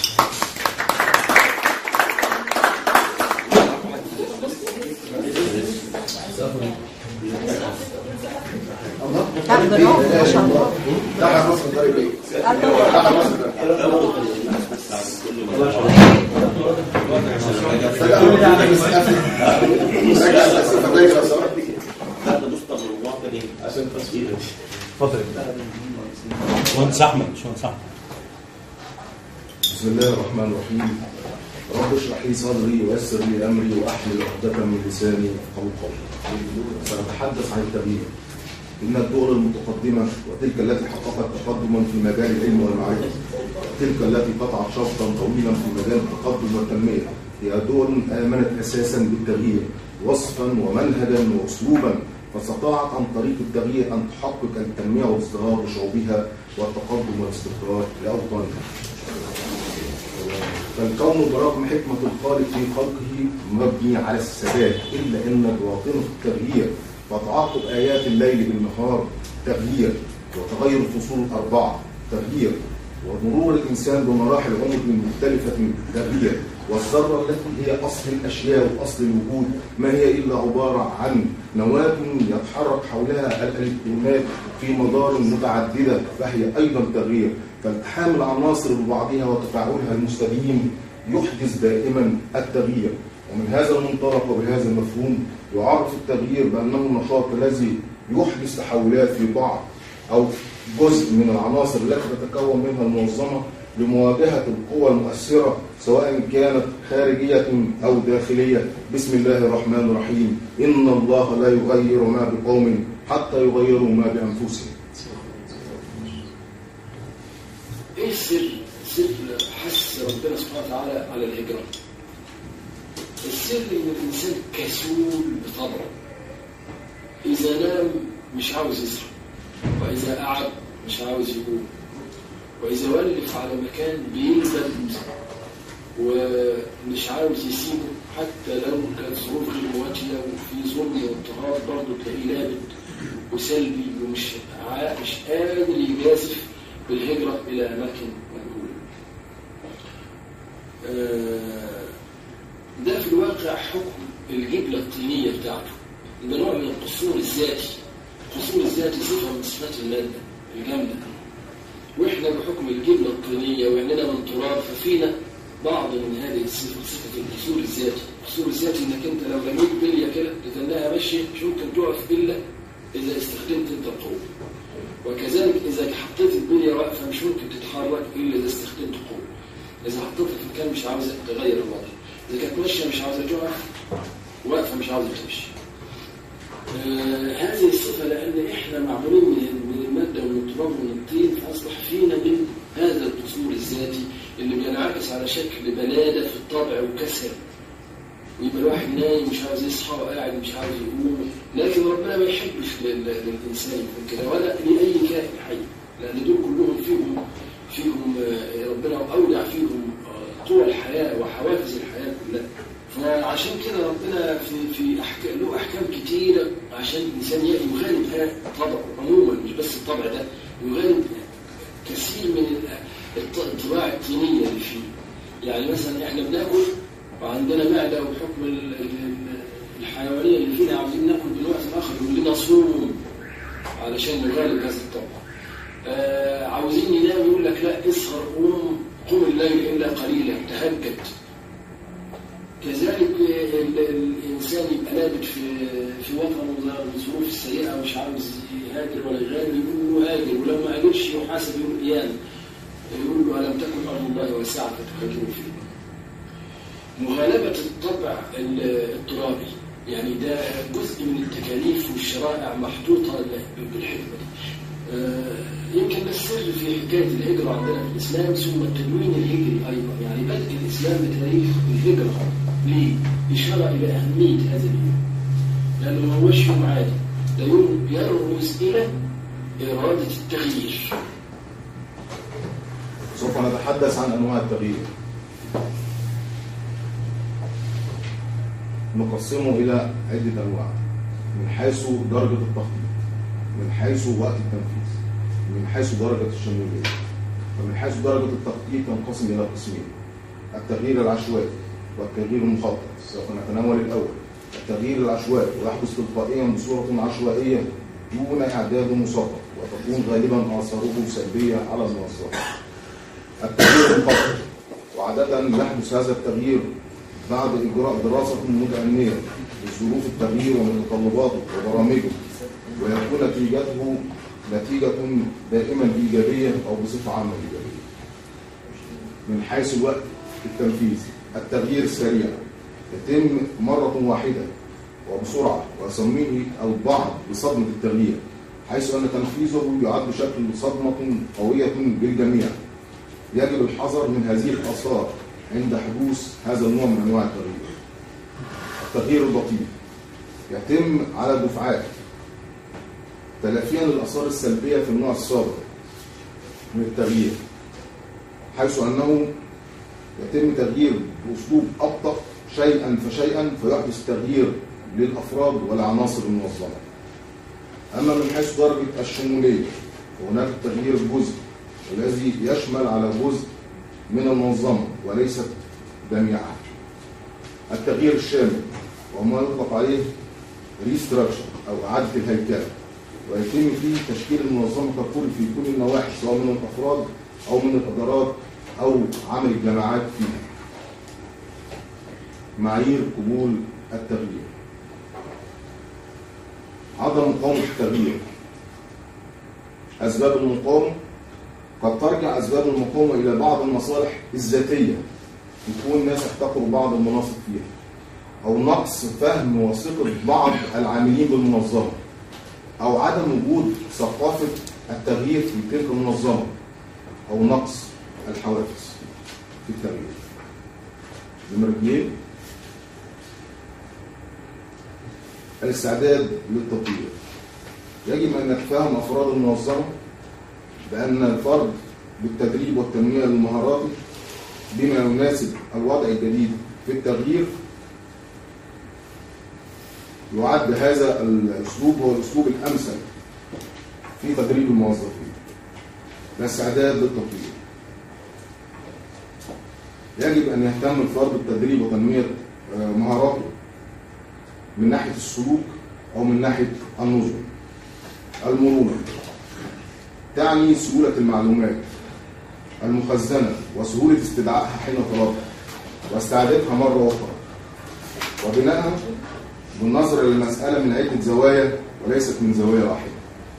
ما شاء الله. ده مصر طريق ايه؟ ده مصر مهندس احمد مهندس احمد. بسم الله الرحمن الرحيم. رب اشرح لي صدري ويسر لي امري واحلل عقدة من لساني يفقهوا قولي. سنتحدث عن التغيير. إن الدول المتقدمة وتلك التي حققت تقدما في مجال العلم والمعرفة وتلك التي قطعت شوطا طويلا في مجال التقدم والتنمية هي دول آمنت أساسا بالتغيير وصفا ومنهجا وأسلوبا، فاستطاعت عن طريق التغيير أن تحقق التنمية والازدهار لشعوبها والتقدم والاستقرار لأوطانها. فالكون برغم حكمة الخالق في خلقه مبني على الثبات، إلا أن الواطن في التغيير وتعاقب آيات الليل بالنهار تغيير، وتغير الفصول الأربعة تغيير، ومرور الإنسان بمراحل عمر مختلفة تغيير، والذرة التي هي أصل الأشياء وأصل الوجود ما هي إلا عبارة عن نواة يتحرك حولها الإلكترونات في مدار متعددة فهي أيضا تغيير. فالتحام العناصر ببعضها وتفاعلها المستديم يحدث دائما التغيير. ومن هذا المنطلق وبهذا المفهوم يعرف التغيير بأنه النشاط الذي يحدث تحولات في بعض أو جزء من العناصر التي تتكون منها المنظمة لمواجهة القوى المؤثرة سواء كانت خارجية أو داخلية. بسم الله الرحمن الرحيم. إن الله لا يغير ما بقوم حتى يغيروا ما بأنفسهم. ايه السر؟ سر حس ربنا سبحانه وتعالى على الهجرة. السر ان الانسان كسول بطبعه، اذا نام مش عاوز يصحى، واذا قعد مش عاوز يقوم، واذا ولف على مكان بيلزم ومش عاوز يسيبه حتى لو كانت ظروف غير مواتية وفي ظلم واضطهاد برضه تلاقيه لابد وسلبي ومش مش قادر يجازف بالهجرة إلى أماكن مجهولة. ده في الواقع حكم الجبلة الطينية بتاعته. ده نوع من القصور الذاتي. القصور الذاتي صفة من صفات المادة الجامدة، وإحنا بحكم الجبلة الطينية وإننا من تراب ففينا بعض من هذه الصفة، صفة القصور الذاتي. القصور الذاتي إنك أنت لو رميت بلية كده تتناها ماشية مش ممكن تقف إلا إذا استخدمت أنت القوة، وكذلك إذا حطيت البلية واقفة مش ممكن تتحرك إلا إذا استخدمت قوة. إذا حطيتها في مكان مش عاوزة تغير الوضع، إذا كانت ماشية مش عاوزة تقف، واقفة مش عاوزة تمشي. آه هذه الصفة لأن إحنا معمولين من المادة ومن التراب ومن الطين، فأصبح فينا من هذا القصور الذاتي اللي بينعكس على شكل بلادة في الطبع وكسل، ويبقى الواحد نايم مش عاوز يصحى وقاعد مش عاوز يقوم. لكن ربنا ما يحبش للإنسان يكون كده ولا لأي كائن حي، لأن دول كلهم فيهم فيهم ربنا أودع فيهم طول الحياة وحوافز الحياة كلها. فعشان كده ربنا في في أحكام له أحكام كتيرة عشان الإنسان يغالب هذا الطبع عموما، مش بس الطبع ده، يغالب كثير من الطباع الطينية اللي فيه. يعني مثلا إحنا بناكل وعندنا معدة وحكم الحيوانية اللي فينا عاوزين ناكل بالوقت الآخر يقول لنا صوم علشان نغالب هذا الطبع. آه عاوزين ينام يقول لك لا اسهر قوم قم الليل إلا قليلا تهجد. كذلك الإنسان يبقى لابد في في وطنه الظروف السيئة ومش عاوز يهاجر ولا يغادر يقول له هاجر، ولو ما هاجرش يحاسب يقول إيان، يقول له ألم تكن أرض الله واسعة فتهاجروا فيه. مغالبة الطبع الترابي يعني ده جزء من التكاليف والشرائع محطوطة بالحكمة دي. آه يمكن السر في حكاية الهجرة عندنا في الإسلام ثم التدوين الهجري أيضا، يعني بدء الإسلام بتاريخ الهجرة ليه؟ إشارة إلى أهمية هذا اليوم، لأنه ما هوش يوم عادي، ده يوم يرمز إلى إرادة التغيير. سوف نتحدث عن أنواع التغيير، نقسمه إلى عدة أنواع من حيث درجة التخطيط، من حيث وقت التنفيذ، من حيث درجة الشمولية. فمن حيث درجة التخطيط تنقسم إلى قسمين: التغيير العشوائي والتغيير المخطط. سوف نتناول الأول التغيير العشوائي، ويحدث تلقائيا بصورة عشوائية دون إعداد مسبق، وتكون غالبا آثاره سلبية على المنظمة. التغيير المخطط، وعادة يحدث هذا التغيير بعد إجراء دراسة متأنية لظروف التغيير ومتطلباته وبرامجه، ويكون نتيجته نتيجة دائما إيجابية أو بصفة عامة إيجابية. من حيث الوقت التنفيذ، التغيير السريع يتم مرة واحدة وبسرعة، ويسميه البعض بصدمة التغيير، حيث أن تنفيذه يعد بشكل صدمة قوية بالجميع. يجب الحذر من هذه الآثار عند حدوث هذا النوع من أنواع التغيير. التغيير البطيء يتم على دفعات تلافيا للآثار السلبية في النوع السابق من التغيير، حيث أنه يتم تغيير بأسلوب أبطأ شيئا فشيئا، فيحدث تغيير للأفراد والعناصر المنظمة. أما من حيث درجة الشمولية فهناك التغيير الجزئي الذي يشمل على جزء من المنظمة وليست جميعها. التغيير الشامل وما يطلق عليه ريستراكشن أو إعادة الهيكلة، ويتم فيه تشكيل المنظمة ككل في كل النواحي، سواء من الأفراد أو من الإدارات أو عمل الجماعات فيها. معايير قبول التغيير: عدم مقاومة التغيير. أسباب المقاومة: قد ترجع أسباب المقاومة إلى بعض المصالح الذاتية، يكون الناس يحتقروا بعض المناصب فيها، أو نقص فهم وثقة بعض العاملين بالمنظمة، أو عدم وجود ثقافة التغيير في تلك المنظمة، أو نقص الحوافز في التغيير. نمرة اثنين: الاستعداد للتطوير. يجب أن نتفهم أفراد المنظمة بأن الفرد بالتدريب والتنمية للمهارات بما يناسب الوضع الجديد في التغيير، يعد هذا الأسلوب هو الأسلوب الأمثل في تدريب الموظفين. الاستعداد للتطوير. يجب أن يهتم الفرد بالتدريب وتنمية مهاراته من ناحية السلوك أو من ناحية النظم. المرونة تعني سهولة المعلومات المخزنة وسهولة استدعائها حين طلبها واستعادتها مرة أخرى، وبناءها بالنظر للمسألة من عدة زوايا وليست من زاوية واحدة.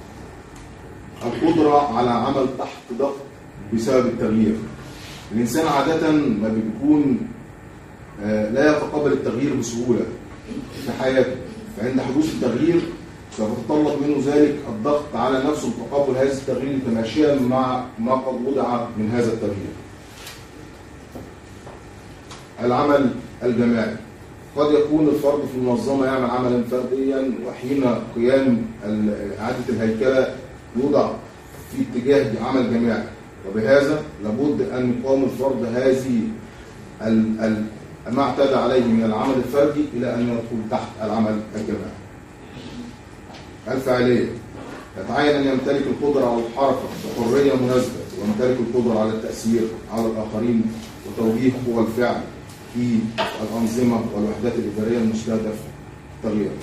القدرة على عمل تحت ضغط بسبب التغيير. الإنسان عادة ما بيكون لا يتقبل التغيير بسهولة في حياته، فعند حدوث التغيير سوف يتطلب منه ذلك الضغط على نفسه لتقبل هذا التغيير تماشيا مع ما قد وضع من هذا التغيير. العمل الجماعي. قد يكون الفرد في المنظمة يعمل عملا فرديا، وحين قيام إعادة الهيكلة يوضع في اتجاه عمل جماعي، وبهذا لابد أن يقام الفرد هذه ما اعتاد عليه من العمل الفردي إلى أن يدخل تحت العمل الجماعي. الفاعلية. يتعين أن يمتلك القدرة على الحركة بحرية مناسبة، ويمتلك القدرة على التأثير على الآخرين وتوجيه قوى الفعل في الأنظمة والوحدات الإدارية المستهدف تغييرها.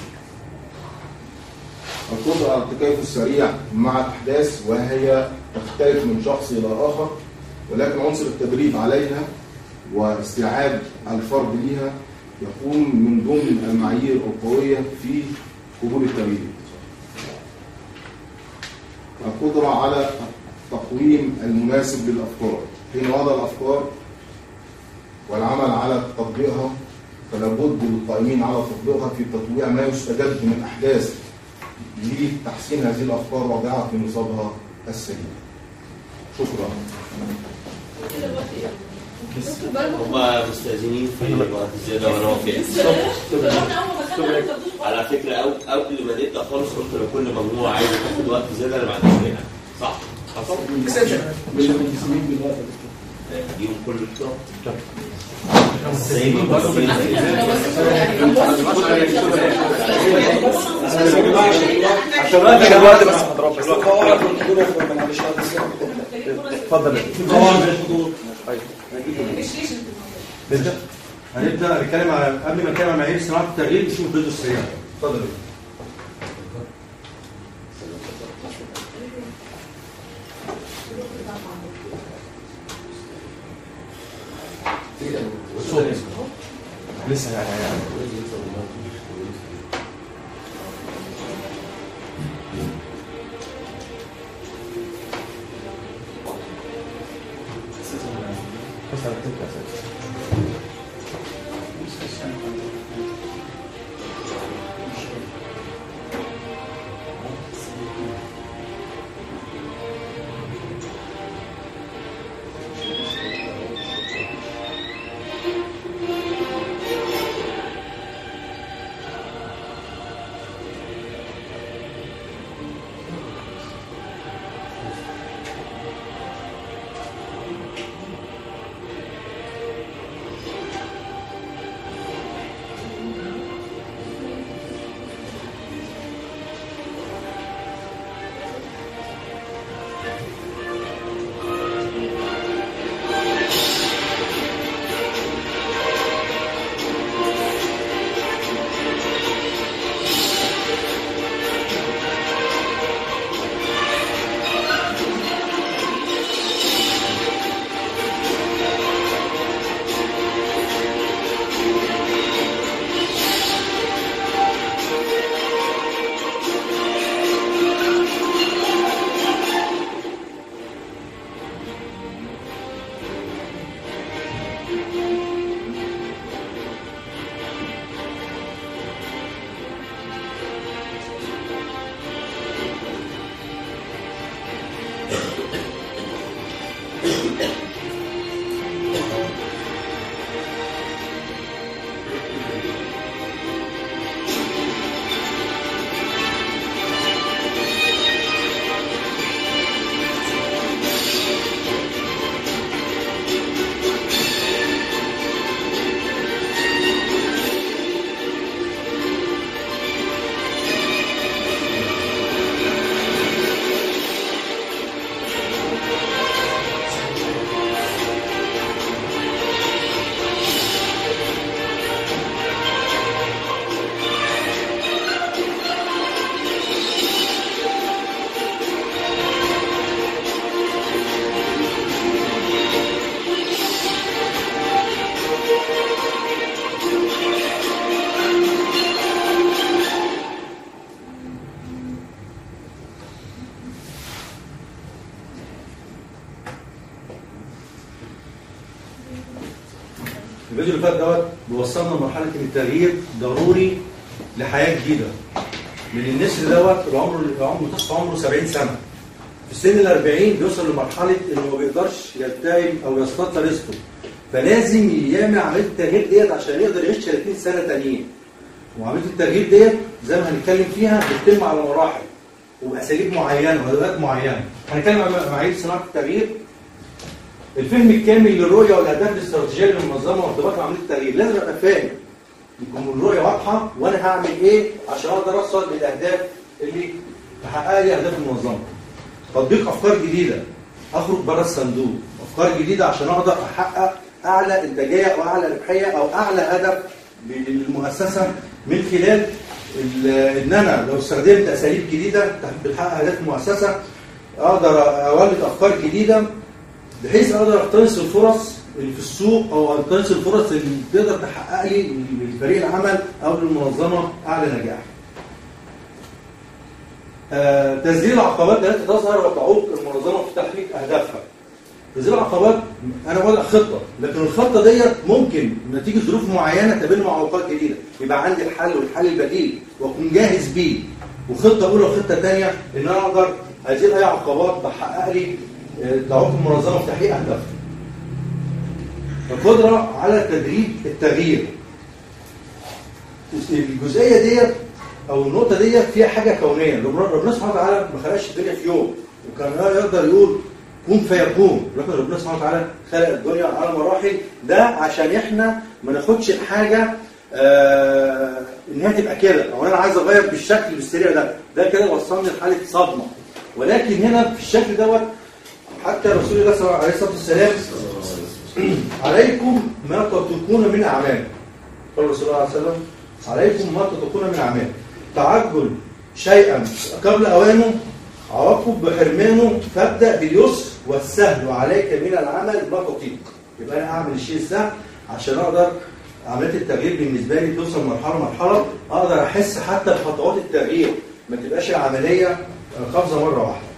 القدرة على التكيف السريع مع الأحداث، وهي تختلف من شخص إلى آخر، ولكن عنصر التدريب عليها واستيعاب الفرد لها يكون من ضمن المعايير القوية في قبول التغيير. القدرة على التقويم المناسب للأفكار. حين وضع الأفكار والعمل على تطبيقها، فلا بد للقائمين على تطبيقها في تطويع ما يستجد من أحداث لتحسين هذه الأفكار وضعها في نصابها السليم. شكرا. هم مستأذنين في وقت زيادة وانا واقف. على فكرة أو قبل ما نبدأ خالص قلت لكل مجموعة عايزة تاخد وقت زيادة أنا ما عنديش مانع، صح؟ حصل؟ مش مقسمين بالوقت اليوم كله بتوع. سايبين بس عشان وقت الوقت بس هضرب بس اتفضل. نبدا هنبدا نتكلم على قبل ما نتكلم عن معايير صناعه التغيير نشوف الفيديو السريع. اتفضل. لسه يعني بس على التكة أساسا. الفيديو اللي فات دوت بيوصلنا لمرحله ان التغيير ضروري لحياه جديده. من النسر دوت العمر العمر متصف عمره سبعين سنه. في سن الأربعين بيوصل لمرحله انه ما بيقدرش يلتئم او يستطيع رزقه. فلازم يعمل عمليه التغيير ديت عشان يقدر يعيش ثلاثين سنه تانيين. وعمليه التغيير ديت زي ما هنتكلم فيها بتتم على مراحل وباساليب معينه وادوات معينه. هنتكلم عن معايير صناعه التغيير. الفهم الكامل للرؤيه والاهداف الاستراتيجيه للمنظمه وارتباطها بعمليه التغيير، لازم ابقى فاهم يكون الرؤيه واضحه وانا هعمل ايه عشان اقدر اوصل للاهداف اللي تحقق لي اهداف المنظمه. تطبيق افكار جديده، اخرج بره الصندوق، افكار جديده عشان اقدر احقق اعلى انتاجيه او اعلى ربحيه او اعلى هدف للمؤسسه من خلال ان انا لو استخدمت اساليب جديده بتحقق اهداف المؤسسه اقدر اولد افكار جديده بحيث اقدر اقتنص الفرص اللي في السوق او اقتنص الفرص اللي تقدر تحقق لي لفريق العمل او للمنظمه اعلى نجاح. آه، تسجيل العقبات التي تظهر وتعوق المنظمه في تحقيق اهدافها. تسجيل العقبات انا وضع خطه، لكن الخطه ديت ممكن نتيجه ظروف معينه تقابلني معوقات جديده، يبقى عندي الحل والحل البديل واكون جاهز بيه. وخطه اولى وخطه ثانيه ان انا اقدر ازيل اي عقبات تحقق لي تعوق المنظمه في تحقيق اهدافها. القدره على تدريب التغيير. الجزئيه ديت او النقطه ديت فيها حاجه كونيه، ربنا سبحانه وتعالى ما خلقش الدنيا في يوم وكان يقدر يقول كن فيكون، لكن ربنا سبحانه وتعالى خلق الدنيا على مراحل، ده عشان احنا ما ناخدش الحاجه آه انها تبقى كده او انا عايز اغير بالشكل بالسريع ده، ده كده وصلني لحاله صدمه. ولكن هنا في الشكل دوت حتى رسول الله صلى الله عليه وسلم عليكم ما تتركون من اعمال. قال رسول الله صلى الله عليه وسلم عليكم ما تتركون من اعمال. تعجل شيئا قبل اوانه عواقب بحرمانه، فابدا باليسر والسهل وعليك من العمل ما تطيق. يبقى انا اعمل الشيء السهل عشان اقدر عمليه التغيير بالنسبه لي توصل مرحله مرحله اقدر احس حتى بخطوات التغيير، ما تبقاش العمليه قفزه مره واحده.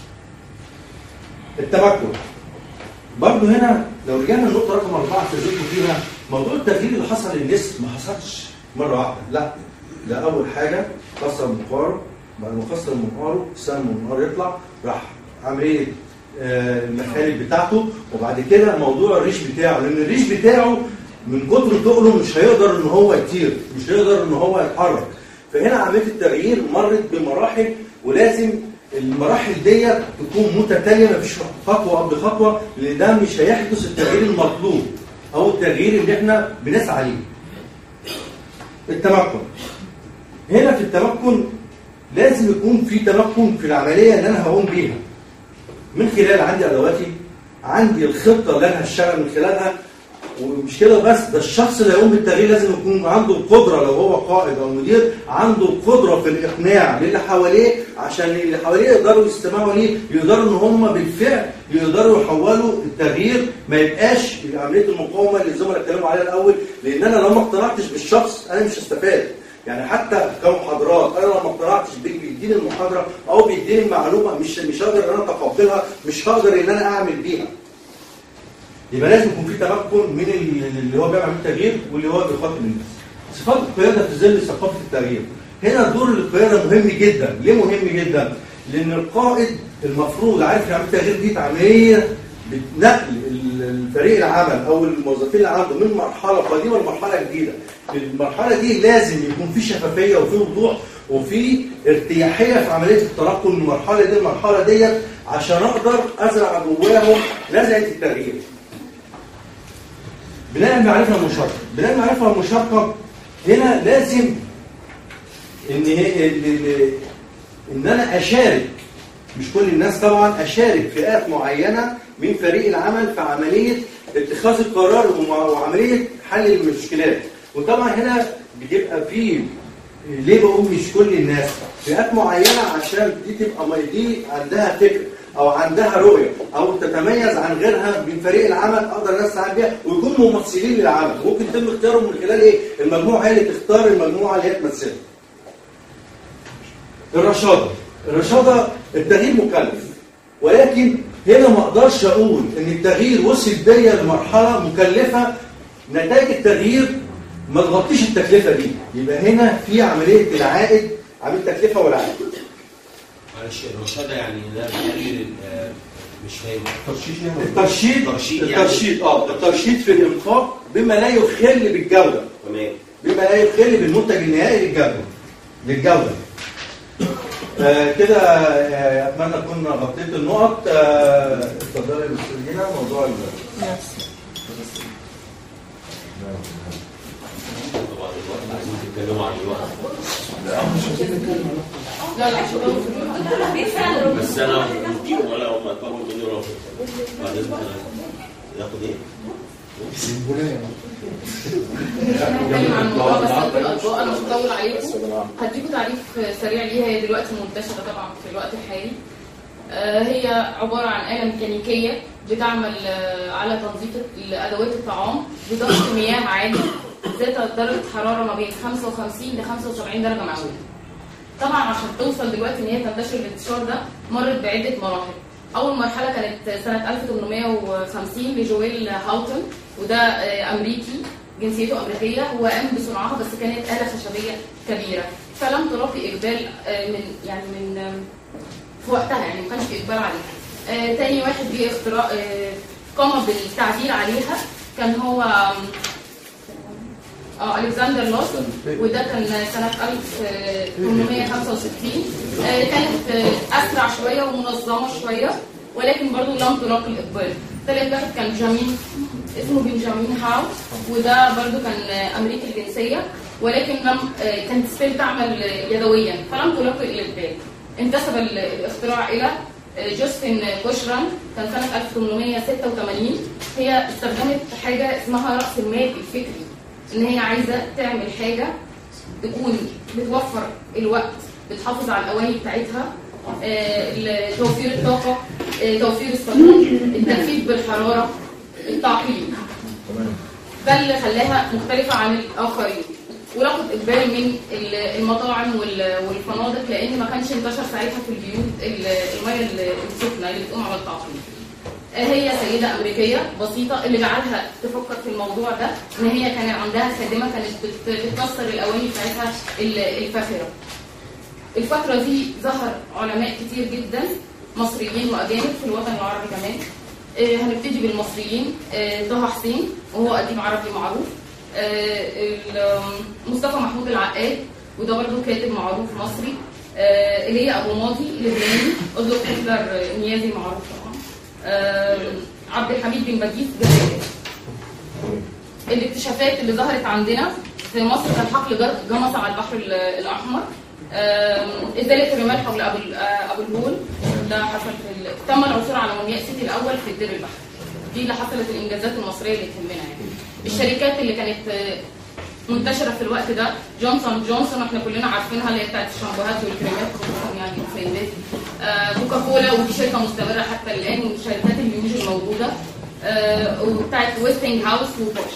التمكن برضه هنا لو رجعنا النقطه رقم اربعه استاذنكم فيها، موضوع التغيير اللي حصل للناس ما حصلش مره واحده، لا ده اول حاجه كسر المنقار، بعد ما كسر المنقار سن المنقار يطلع راح عمليه آه المخالب بتاعته، وبعد كده موضوع الريش بتاعه، لان الريش بتاعه من كتر تقله مش هيقدر ان هو يطير، مش هيقدر ان هو يتحرك. فهنا عمليه التغيير مرت بمراحل، ولازم المراحل ديت تكون متتاليه، مفيش خطوه قبل خطوه، لان ده مش هيحدث التغيير المطلوب او التغيير اللي احنا بنسعى ليه. التمكن هنا في التمكن لازم يكون في تمكن في العمليه اللي انا هقوم بيها من خلال عندي ادواتي، عندي الخطه اللي انا هشتغل من خلالها. ومش كده بس، ده الشخص اللي هيقوم بالتغيير لازم يكون عنده القدره، لو هو قائد او مدير عنده القدره في الاقناع للي حواليه عشان اللي حواليه يقدروا يستمعوا ليه، يقدروا ان هم بالفعل يقدروا يحولوا التغيير، ما يبقاش عمليه المقاومه اللي الزملاء اتكلموا عليها الاول، لان انا لو ما اقتنعتش بالشخص انا مش هستفاد. يعني حتى كمحاضرات انا لو ما اقتنعتش بيديني المحاضره او بيديني المعلومه مش مش هقدر ان انا اتقبلها، مش هقدر ان انا اعمل بيها. يبقى لازم يكون في تمكن من اللي هو بيعمل التغيير واللي هو بيخاطب الناس. صفات القياده في ظل ثقافه التغيير. هنا دور القياده مهم جدا، ليه مهم جدا؟ لان القائد المفروض عارف يعمل التغيير دي عمليه بنقل الفريق العمل او الموظفين اللي عنده من مرحله قديمه لمرحله جديده. المرحله دي لازم يكون في شفافيه وفي وضوح وفي ارتياحيه في عمليه التنقل من المرحله دي للمرحله ديت عشان اقدر ازرع جواهم نزعه التغيير. بناء المعرفه المشاركه، بناء المعرفه المشاركه هنا لازم ان ان انا اشارك، مش كل الناس طبعا، اشارك فئات معينه من فريق العمل في عمليه اتخاذ القرار وعمليه حل المشكلات. وطبعا هنا بتبقى في، ليه بقول مش كل الناس؟ فئات معينه عشان دي تبقى دي عندها فكر او عندها رؤيه او تتميز عن غيرها من فريق العمل اقدر اسعى بيها ويكونوا ممثلين للعمل. ممكن يتم اختيارهم من خلال ايه؟ المجموعه هي اللي تختار المجموعه اللي هي تمثلها. الرشاده، الرشاده التغيير مكلف، ولكن هنا ما اقدرش اقول ان التغيير وصل بيا لمرحله مكلفه نتائج التغيير ما تغطيش التكلفه دي، يبقى هنا في عمليه العائد، عمليه التكلفه والعائد. معلش الرشاده يعني ده بيقلل مش فاهم الترشيد يعني الترشيد الترشيد اه الترشيد في الانفاق بما لا يخل بالجوده. تمام. بما لا يخل بالمنتج النهائي للجوده للجوده. آه كده آه اتمنى اكون غطيت النقط. اتفضلي يا استاذ دينا موضوع ال طبعا الوقت عايزين تتكلموا عن الوقت. لا لا شباب بس انا مديهم ولا هم طلبوا مني ولا بعدين ياخد ايه؟ هنتكلم عن موضوع مسألة الأضواء. أنا مش هطول عليكم، هديكم تعريف سريع ليها. هي دلوقتي منتشرة طبعا في الوقت الحالي. هي عبارة عن آلة ميكانيكية بتعمل على تنظيف أدوات الطعام بضغط مياه عالي ذات درجة حرارة ما بين خمسة وخمسين ل خمسة وسبعين درجة مئوية. طبعا عشان توصل دلوقتي ان هي تنتشر الانتشار ده مرت بعدة مراحل. أول مرحلة كانت سنة ألف وثمانمائة وخمسين لجويل هاوتن، وده أمريكي جنسيته أمريكية. هو قام بصنعها بس كانت آلة خشبية كبيرة، فلم تلاقي إقبال من يعني من في وقتها، يعني ما كانش في إقبال عليها. تاني واحد جه اختراع قام بالتعديل عليها كان هو اه الكسندر لوس، وده كان سنه ألف وثمانمائة وخمسة وستين. آه كانت اسرع شويه ومنظمه شويه، ولكن برضه لم تلاقي الاقبال. ثالث واحد كان جامين اسمه بنجامين هاو، وده برضه كان امريكي الجنسيه، ولكن لم آه كانت ستيل تعمل يدويا فلم تلاقي الاقبال. انتسب الاختراع الى جوستن كوشران، كان سنه ألف وثمانمائة وستة وثمانين. هي استخدمت حاجه اسمها راس المال الفكري، ان هي عايزه تعمل حاجه تكون بتوفر الوقت، بتحافظ على الاواني بتاعتها، آه، توفير الطاقه، آه، توفير الصابون، التنفيذ بالحراره، التعقيم. ده اللي خلاها مختلفه عن الاخرين، ولقت اقبال من المطاعم والفنادق، لان ما كانش انتشر ساعتها في البيوت الميه السخنه اللي بتقوم على التعقيم. هي سيدة أمريكية بسيطة، اللي جعلها تفكر في الموضوع ده إن هي كان عندها خادمة كانت بتكسر الأواني بتاعتها الفاخرة. الفترة دي ظهر علماء كتير جدا مصريين وأجانب في الوطن العربي كمان. هنبتدي بالمصريين. طه حسين وهو أديب عربي معروف. مصطفى محمود العقاد وده برضه كاتب معروف مصري. إيليا أبو ماضي لبناني. أدلف هتلر نيازي معروف طبعا. آه عبد الحميد بن بديس جزائري. الاكتشافات اللي ظهرت عندنا في مصر كان حقل جمصة على البحر الأحمر. آه إزالة الرمال حول أبو أبو الهول، ده حصل في تم العثور على مومياء سيتي الأول في الدير البحري. دي اللي حصلت الإنجازات المصرية اللي تهمنا يعني. الشركات اللي كانت منتشرة في الوقت ده جونسون جونسون، احنا كلنا عارفينها اللي هي بتاعت الشامبوهات والكريمات خصوصا يعني السيدات. آه كوكا كولا ودي شركة مستمرة حتى الآن، وشركات اليوجي الموجودة. آه وبتاعت ويستنج هاوس وبوش.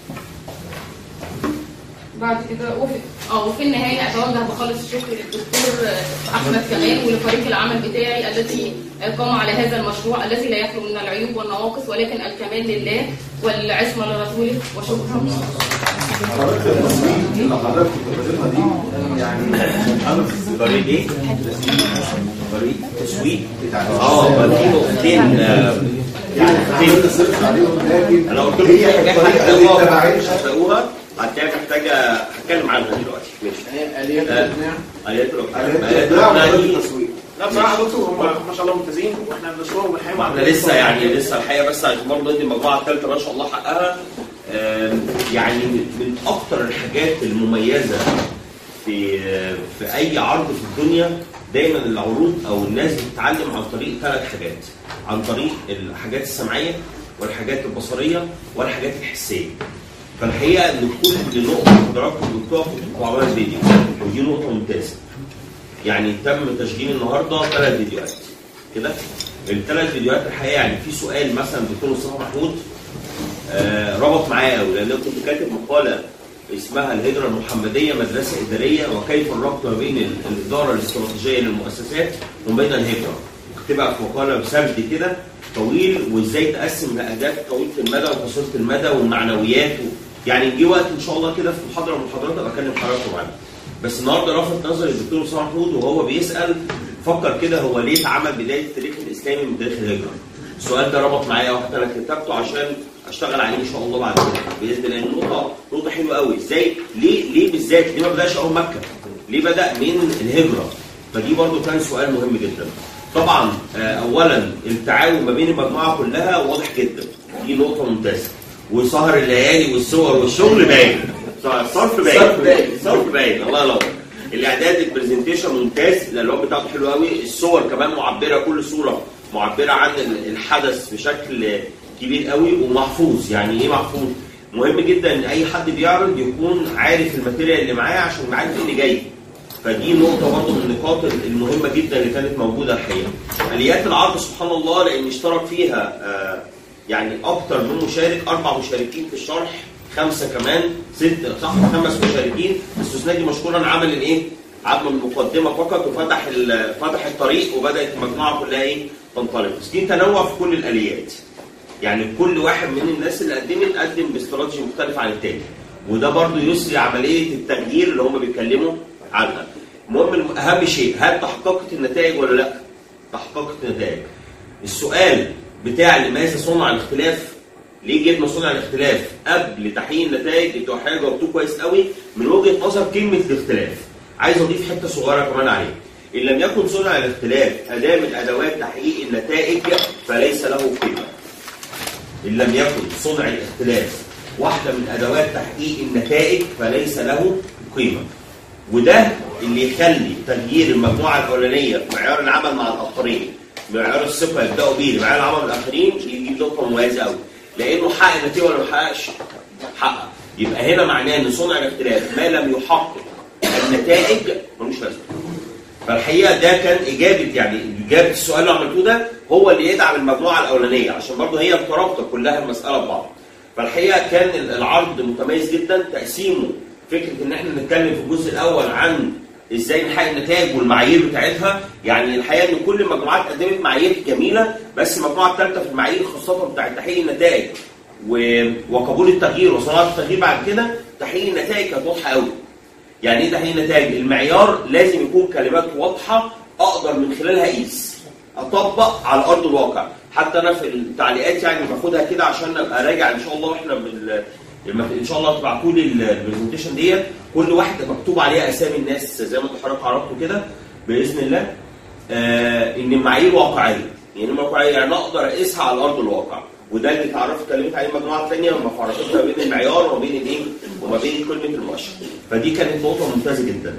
بعد كده وفي اه وفي النهاية أتوجه بخالص الشكر للدكتور أحمد كمال ولفريق العمل بتاعي الذي قام على هذا المشروع الذي لا يخلو من العيوب والنواقص، ولكن الكمال لله والعصمة لرسوله، وشكرا. حضرتك التصوير اللي حضرتك كنت بادئها دي يعني انا في طريق ايه؟ طريق التسويق بتاع اه بديله فين يعني فين تصرف عليهم، لكن انا قلت لكم هي الطريقه اللي تبعتش هتلاقوها بعد كده محتاجه هتكلم عنها دلوقتي. ماشي. اليات الاقناع اليات الاقناع التسويق. لا بصراحه يا دكتور هم ما شاء الله ممتازين، واحنا بنشكرهم والحقيقه احنا لسه يعني لسه الحقيقه بس برضه ندي المجموعه الثالثه ما شاء الله حقها. يعني من اكتر الحاجات المميزه في في اي عرض في الدنيا دايما العروض او الناس بتتعلم عن طريق ثلاث حاجات، عن طريق الحاجات السمعيه والحاجات البصريه والحاجات الحسيه. فالحقيقه ان كل نقطه حضراتكم بتقفوا وعملوا فيديو، ودي نقطه ممتازه. يعني تم تسجيل النهارده ثلاث فيديوهات كده. الثلاث فيديوهات الحقيقه يعني في سؤال مثلا دكتور مصطفى محمود آه ربط معايا قوي، لان كنت كاتب مقاله اسمها الهجره المحمديه مدرسه اداريه وكيف الربط ما بين الاداره الاستراتيجيه للمؤسسات وما بين الهجره. تبقى في مقاله سرد كده طويل، وازاي تقسم الاهداف طويله المدى وقصيره المدى والمعنويات و... يعني نجي وقت ان شاء الله كده في محاضره من المحاضرات ابقى اكلم حضراتكم عنها. بس النهارده لفت نظري الدكتور اسامه محمود وهو بيسال فكر كده هو ليه اتعمل بدايه التاريخ الاسلامي من تاريخ الهجره؟ السؤال ده ربط معايا واحد انا كتبته عشان اشتغل عليه ان شاء الله بعد كده باذن الله. نقطه نقطه حلوه قوي، ازاي ليه ليه بالذات ليه ما بداش اول مكه؟ ليه بدا من الهجره؟ فدي برضو كان سؤال مهم جدا. طبعا اولا التعاون ما بين المجموعه كلها واضح جدا، دي نقطه ممتازه. وسهر الليالي والصور والشغل باين، الصرف باين الصرف باين الله ينور. الاعداد البرزنتيشن ممتاز، الالوان بتاعته حلوه قوي، الصور كمان معبره، كل صوره معبره عن الحدث بشكل كبير قوي ومحفوظ. يعني ايه محفوظ؟ مهم جدا ان اي حد بيعرض يكون عارف الماتيريال اللي معاه عشان عارف ايه اللي جاي. فدي نقطه برضه من النقاط المهمه جدا اللي كانت موجوده الحقيقه. اليات العرض سبحان الله لان اشترك فيها آه يعني اكتر من مشارك، اربع مشاركين في الشرح، خمسه كمان، ست صح خمس مشاركين. استاذ ناجي مشكورا عمل الايه؟ عمل المقدمه فقط وفتح فتح الطريق وبدات المجموعه كلها ايه؟ تنطلق. بس دي تنوع في كل الاليات. يعني كل واحد من الناس اللي قدمت قدم باستراتيجي مختلف عن الثاني. وده برضو يسري عمليه التغيير اللي هم بيتكلموا عنها. المهم اهم شيء، هل تحققت النتائج ولا لا؟ تحققت النتائج. السؤال بتاع لماذا صنع الاختلاف؟ ليه جبنا صنع الاختلاف قبل تحقيق النتائج؟ انتوا حاجه جاوبتوه كويس قوي من وجهه نظر كلمه الاختلاف. عايز اضيف حته صغيره كمان عليه. ان لم يكن صنع الاختلاف اداه من ادوات تحقيق النتائج فليس له قيمه. ان لم يكن صنع الاختلاف واحده من ادوات تحقيق النتائج فليس له قيمه. وده اللي يخلي تغيير المجموعه الاولانيه معيار العمل مع الاخرين، معيار الثقه يبداوا بيه لمعيار العمل مع الاخرين، يجيب نقطه مميزه قوي. لانه حقق النتيجه ولا ما حققش؟ حقق. يبقى هنا معناه ان صنع الاختلاف ما لم يحقق النتائج ملوش لازمه. فالحقيقه ده كان اجابه يعني اجابه السؤال اللي عملتوه ده هو اللي يدعم المجموعه الاولانيه عشان برضه هي مترابطه كلها المساله ببعض. فالحقيقه كان العرض متميز جدا، تقسيمه فكره ان احنا نتكلم في الجزء الاول عن ازاي نحقق النتائج والمعايير بتاعتها. يعني الحقيقه ان كل المجموعات قدمت معايير جميله، بس المجموعه الثالثه في المعايير خاصه بتاع تحقيق النتائج وقبول التغيير وصناعه التغيير بعد كده تحقيق النتائج كانت واضحه قوي. يعني ايه تحقيق النتائج؟ المعيار لازم يكون كلمات واضحه اقدر من خلالها اقيس، اطبق على ارض الواقع. حتى انا في التعليقات يعني باخدها كده عشان ابقى راجع ان شاء الله، واحنا بال ان شاء الله تبعتوا لي البرزنتيشن ديت كل واحده مكتوب عليها اسامي الناس زي ما انتوا حضرتك عرفتوا كده باذن الله. آه ان المعايير واقعيه، يعني واقعيه يعني اقدر اقيسها على ارض الواقع. وده اللي اتعرفت اتكلمت عليه المجموعه الثانيه لما فرقت ما بين المعيار وما بين الايه؟ وما بين كلمه المؤشر. فدي كانت نقطه ممتازه جدا.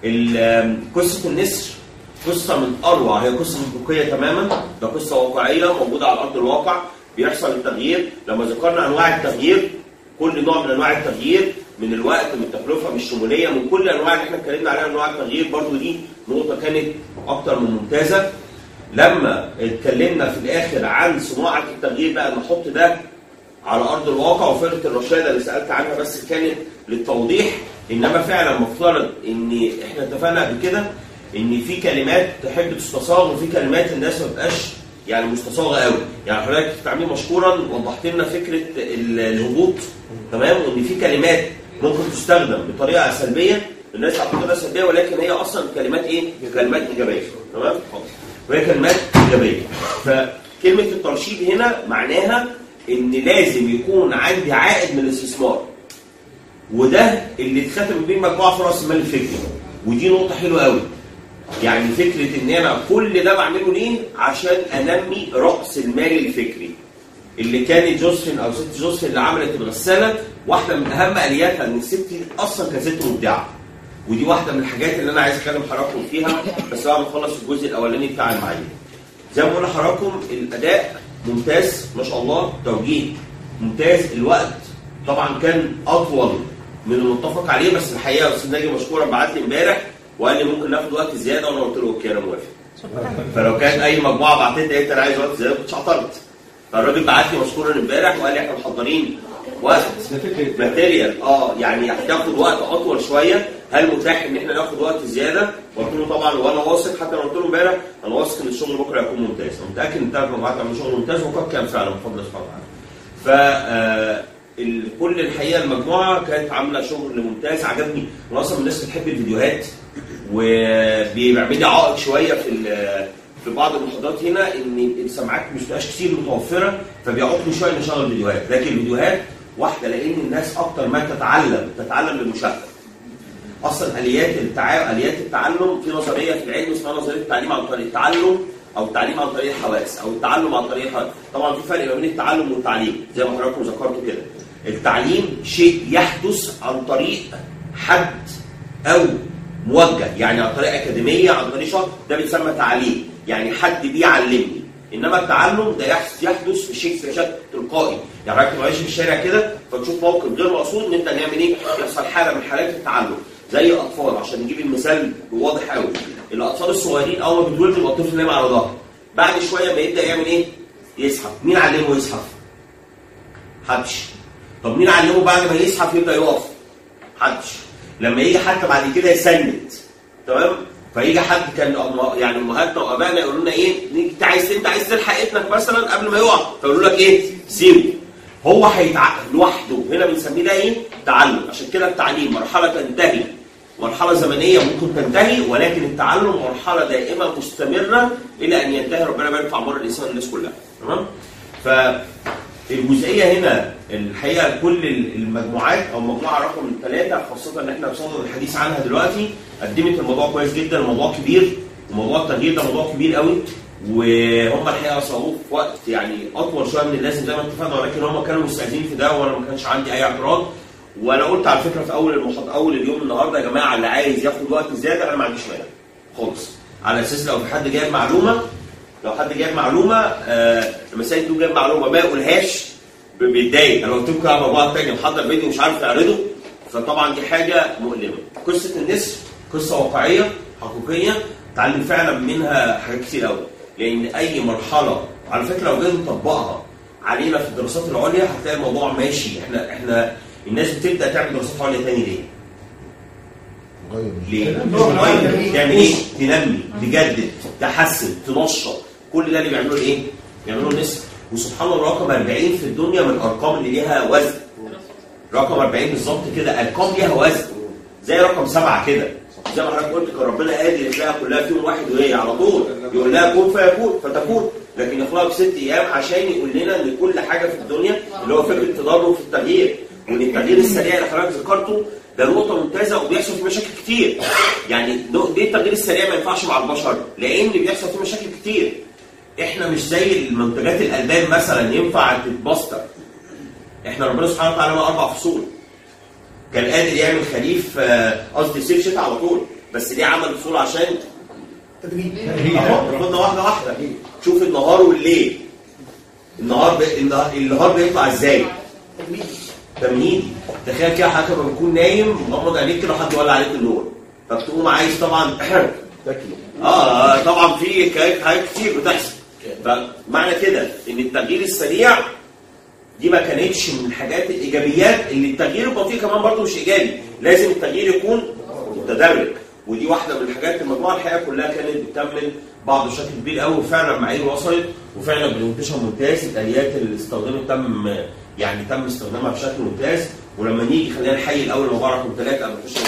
قصه النسر قصه من اروع، هي قصه منطقيه تماما، ده قصه واقعيه موجوده على ارض الواقع، بيحصل التغيير. لما ذكرنا انواع التغيير، كل نوع من انواع التغيير من الوقت، من التكلفه، من الشموليه، من كل انواع اللي احنا اتكلمنا عليها انواع التغيير، برضو دي نقطه كانت اكتر من ممتازه. لما اتكلمنا في الاخر عن صناعه التغيير بقى نحط ده على ارض الواقع، وفرقه الرشاده اللي سالت عنها بس كانت للتوضيح. انما فعلا مفترض ان احنا اتفقنا قبل كده ان في كلمات تحب تستصاغ وفي كلمات الناس ما تبقاش يعني مستصاغه قوي. يعني حضرتك في التعليم مشكورا وضحت لنا فكره الهبوط، تمام، وان في كلمات ممكن تستخدم بطريقه سلبيه، الناس هتاخدها سلبيه ولكن هي اصلا كلمات ايه؟ كلمات ايجابيه، تمام؟ وهي كلمات ايجابيه. فكلمه الترشيد هنا معناها ان لازم يكون عندي عائد من الاستثمار. وده اللي اتختم بيه مجموعه في راس المال الفكري. ودي نقطه حلوه قوي. يعني فكره ان انا كل ده بعمله ليه؟ عشان انمي راس المال الفكري. اللي كانت جوزفين او ست جوزفين اللي عملت الغساله، واحده من اهم الياتها ان الست دي اصلا كانت ست مبدعه. ودي واحده من الحاجات اللي انا عايز اكلم حضراتكم فيها بس بعد ما اخلص الجزء الاولاني بتاع المعايير. زي ما بقول لحضراتكم الاداء ممتاز ما شاء الله، توجيه ممتاز. الوقت طبعا كان اطول من المتفق عليه، بس الحقيقه استاذ ناجي مشكورا بعت لي امبارح وقال لي ممكن ناخد وقت زياده، وانا قلت له اوكي انا موافق. فلو كان اي مجموعه بعتت لي انت انا عايز وقت زياده كنتش اعترضت. فالراجل بعت لي مشكورا امبارح وقال لي احنا محضرين وقت ماتيريال اه يعني هتاخد وقت اطول شويه، هل متاح ان احنا ناخد وقت زياده؟ قلت له طبعا وانا واثق، حتى انا قلت له امبارح انا واثق ان الشغل بكره هيكون ممتاز، انا متاكد ان الثلاث مجموعات هيعملوا شغل ممتاز، وقد كان فعلا بفضل سبحانه وتعالى. ف كل الحقيقه المجموعه كانت عامله شغل ممتاز عجبني، وانا اصلا من الناس بتحب الفيديوهات، وبيعمل لي عائق شويه في في بعض المحاضرات هنا ان السماعات مش بتبقاش كتير متوفره، فبيعوقني شويه ان اشغل فيديوهات، لكن الفيديوهات واحده لان الناس اكتر ما تتعلم تتعلم بالمشاهده. اصلا اليات التع... اليات التعلم في نظريه في العلم اسمها نظريه التعليم عن طريق التعلم او التعليم عن طريق الحواس او التعلم عن طريق الحواس. طبعا في فرق ما بين التعلم والتعليم زي ما حضراتكم ذكرتوا كده. التعليم شيء يحدث عن طريق حد او موجه، يعني عن طريق اكاديميه، عن طريق شخص، ده بيتسمى تعليم، يعني حد بيعلمني. انما التعلم ده يحدث بشكل بشكل تلقائي، يعني حضرتك ماشي في الشارع كده فتشوف موقف غير مقصود نبدا نعمل ايه؟ يحصل حاله من حالات التعلم، زي الاطفال عشان نجيب المثال واضح قوي. الاطفال الصغيرين اول ما بيتولدوا يبقى الطفل نايم على ظهره، بعد شويه ما يبدا يعمل ايه؟ يزحف. مين علمه يزحف؟ حدش. طب مين علمه بعد ما يزحف يبدا يقف؟ حدش. لما يجي حتى بعد كده يسند، تمام؟ فيجي حد كان يعني امهاتنا وابائنا يقولوا لنا ايه؟ انت عايز انت عايز تلحق ابنك مثلا قبل ما يقع، فيقولوا لك ايه؟ سيبه. هو هيتعقل لوحده، هنا بنسميه ده ايه؟ تعلم. عشان كده التعليم مرحله تنتهي، مرحله زمنيه ممكن تنتهي، ولكن التعلم مرحله دائمه مستمره الى ان ينتهي، ربنا يبارك في اعمار الانسان الناس كلها، تمام؟ فالجزئيه هنا الحقيقه كل المجموعات او المجموعه رقم ثلاثه خاصه ان احنا بصدد الحديث عنها دلوقتي قدمت الموضوع كويس جدا، الموضوع كبير، وموضوع التغيير ده موضوع كبير قوي، وهم الحقيقه صاروه في وقت يعني اطول شويه من اللازم زي ما اتفقنا، ولكن هم كانوا مستعدين في ده وانا ما كانش عندي اي اعتراض. وانا قلت على فكره في اول المحاضره اول اليوم النهارده يا جماعه اللي عايز ياخد وقت زياده انا ما عنديش مانع خالص، على اساس لو في حد جايب معلومه لو حد جايب معلومه آه لما سيد جايب معلومه ما يقولهاش بيتضايق. انا قلت لكم على موضوع تاني محضر فيديو مش عارف تعرضه، فطبعا دي حاجه مؤلمه. قصه النسر قصه واقعيه حقيقيه اتعلم فعلا منها حاجات كتير قوي، لان اي مرحله على فكره لو جينا نطبقها علينا في الدراسات العليا هتلاقي الموضوع ماشي. احنا احنا الناس بتبدا تعمل دراسات عليا تاني ليه؟ ليه؟ تغير، تعمل ايه؟ تنمي، تجدد، تحسن، تنشط، كل ده اللي بيعملوه ايه؟ بيعملوه النسر. وسبحان الله رقم أربعين في الدنيا من الارقام اللي ليها وزن. رقم أربعين بالظبط كده ارقام ليها وزن، زي رقم سبعه كده، زي ما حضرتك قلت كان ربنا قادر يخلقها كلها في يوم واحد وهي على طول يقول لها كن فيكون فتكون، لكن يخلقها في ست ايام عشان يقول لنا ان كل حاجه في الدنيا اللي هو فكره التدرج في التغيير، وان التغيير السريع اللي حضرتك ذكرته ده نقطه ممتازه وبيحصل فيه مشاكل كتير. يعني ليه التغيير السريع ما ينفعش مع البشر؟ لان بيحصل فيه مشاكل كتير. احنا مش زي المنتجات الالبان مثلا ينفع تتبستر. احنا ربنا سبحانه وتعالى ما اربع فصول، كان قادر يعمل خريف قصدي صيف شتاء على طول، بس ليه عمل فصول؟ عشان تدريب. خدنا واحده واحده، شوف النهار والليل. النهار بي... النهار بيطلع ازاي؟ تمهيدي. تخيل كده حضرتك لما بتكون نايم مغمض عينيك كده حد يولع عليك النور، فبتقوم عايز طبعا اه طبعا في حاجات كتير بتحصل. فمعنى كده ان التغيير السريع دي ما كانتش من الحاجات الايجابيات، اللي التغيير البطيء كمان برضه مش ايجابي، لازم التغيير يكون متدرج، ودي واحده من الحاجات المجموعه الحقيقه كلها كانت بتكمل بعض بشكل كبير قوي، وفعلا معايير وصلت، وفعلا بننتشر ممتاز. الاليات اللي استخدمت تم يعني تم استخدامها بشكل ممتاز. ولما نيجي خلينا نحيي الاول موضوع رقم ثلاثه قبل ما نخش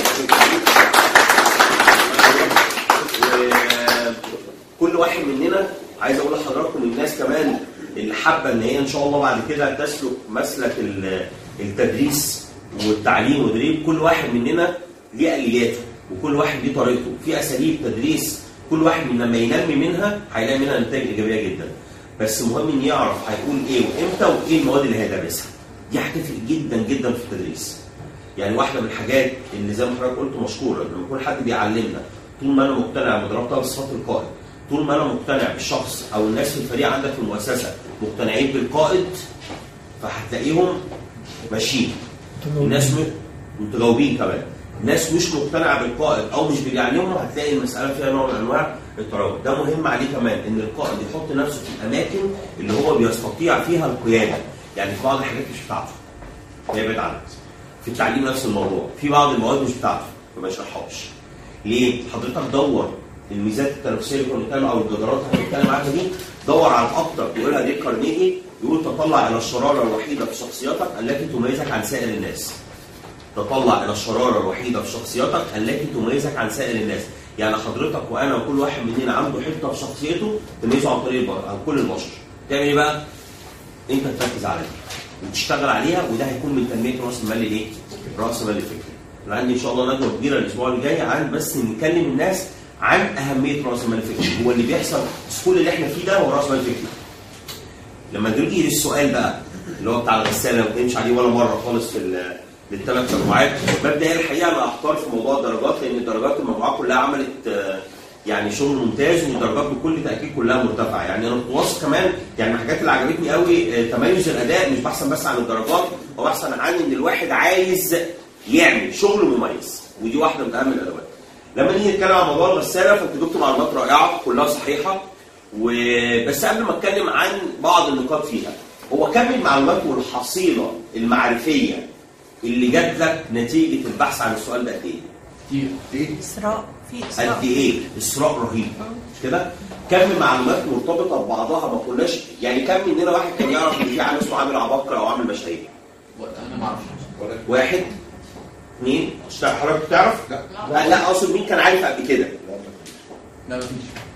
كل واحد مننا عايز اقول لحضراتكم الناس كمان اللي حابه ان هي ان شاء الله بعد كده تسلك مسلك التدريس والتعليم والتدريب، كل واحد مننا ليه الياته وكل واحد ليه طريقته، في اساليب تدريس كل واحد من لما ينمي منها هيلاقي منها نتائج ايجابيه جدا. بس مهم ان يعرف هيكون ايه وامتى وايه المواد اللي هيدرسها. دي هتفرق جدا جدا في التدريس. يعني واحده من الحاجات اللي زي ما حضرتك قلت مشكوره، لما يكون حد بيعلمنا طول ما انا مقتنع بضربتها بصفات القائد، طول ما انا مقتنع بالشخص او الناس في الفريق عندك في المؤسسه مقتنعين بالقائد، فهتلاقيهم ماشيين. الناس متجاوبين كمان. الناس مش مقتنعه بالقائد او مش بيعلمهم، هتلاقي المساله فيها نوع من انواع التراجع. ده مهم عليه كمان ان القائد يحط نفسه في الاماكن اللي هو بيستطيع فيها القياده. يعني في بعض الحاجات مش بتاعته يبعد عنها. في التعليم نفس الموضوع، في بعض المواد مش بتاعته فما يشرحهاش. ليه؟ حضرتك دور الميزات التنافسيه اللي كنا بنتكلم او الجدارات اللي بنتكلم عنها دي، دور على الاكثر. بيقولها دي كارنيجي، يقول تطلع الى الشراره الوحيده في شخصيتك التي تميزك عن سائر الناس. تطلع الى الشراره الوحيده في شخصيتك التي تميزك عن سائر الناس. يعني حضرتك وانا وكل واحد مننا عنده حته في شخصيته تميزه عن طريق عن كل البشر. تعمل ايه بقى؟ انت تركز عليها وتشتغل عليها، وده هيكون من تنميه راس المال الايه؟ راس المال الفكري. انا عندي ان شاء الله ندوه كبيره الاسبوع اللي جاي عن بس نكلم الناس عن اهميه راس المال الفكري. هو اللي بيحصل كل اللي احنا فيه ده هو راس المال الفكري. لما نيجي للسؤال بقى اللي هو بتاع الغساله، ما بنمشي عليه ولا مره خالص في للثلاث مجموعات. مبدئيا الحقيقه انا احتار في موضوع الدرجات، لان الدرجات المجموعات كلها عملت يعني شغل ممتاز، والدرجات بكل تاكيد كلها مرتفعه. يعني انا كنت واثق كمان، يعني من الحاجات اللي عجبتني قوي تميز الاداء، مش بحثا بس عن الدرجات، هو بحثا عن ان الواحد عايز يعمل شغل مميز، ودي واحده من اهم الادوات. لما نيجي نتكلم عن موضوع الغساله فانت جبت معلومات رائعه كلها صحيحه، وبس قبل ما اتكلم عن بعض النقاط فيها، هو كم المعلومات والحصيله المعرفيه اللي جات لك نتيجه البحث عن السؤال ده قد ايه؟ كتير. ايه؟ اسراء في اسراء. قد ايه؟ اسراء رهيب. مش كده؟ كم معلومات مرتبطه ببعضها ما كناش، يعني كم مننا واحد كان يعرف ان في عامل اسمه عامل عباقره او عامل مشاهير؟ انا ما اعرفش. واحد اثنين حضرتك تعرف؟ لا لا لا اقصد مين كان عارف قبل كده؟ لا مفيش.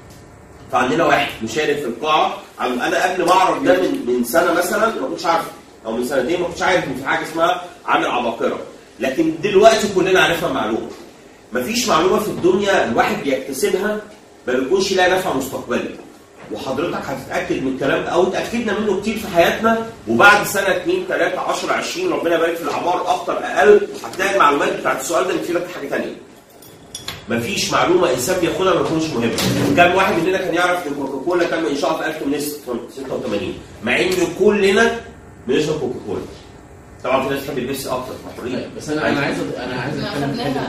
فعندنا واحد مشارك في القاعه، انا قبل ما اعرف ده من من سنه مثلا ما كنتش عارفه، او من سنتين ما كنتش عارف ان في حاجه اسمها عامل عباقره، لكن دلوقتي كلنا عرفنا معلومه. مفيش معلومه في الدنيا الواحد بيكتسبها ما بيكونش لها نفع مستقبلي. وحضرتك هتتاكد من الكلام ده، او اتاكدنا منه كتير في حياتنا، وبعد سنه اثنين ثلاثه عشرة عشرين ربنا يبارك في الاعمار اكتر اقل، هتلاقي المعلومات بتاعت السؤال ده بتفيدك في حاجه ثانيه. مفيش معلومه انسان بياخدها ما تكونش مهمه. كم واحد مننا كان يعرف ان كوكاكولا تم انشائها في ألف وثمانمائة وستة وثمانين، مع ان كلنا بنشرب كوكاكولا. طبعا في ناس بتحب البيبسي اكتر محرين، بس انا انا عايز انا عايز اتكلم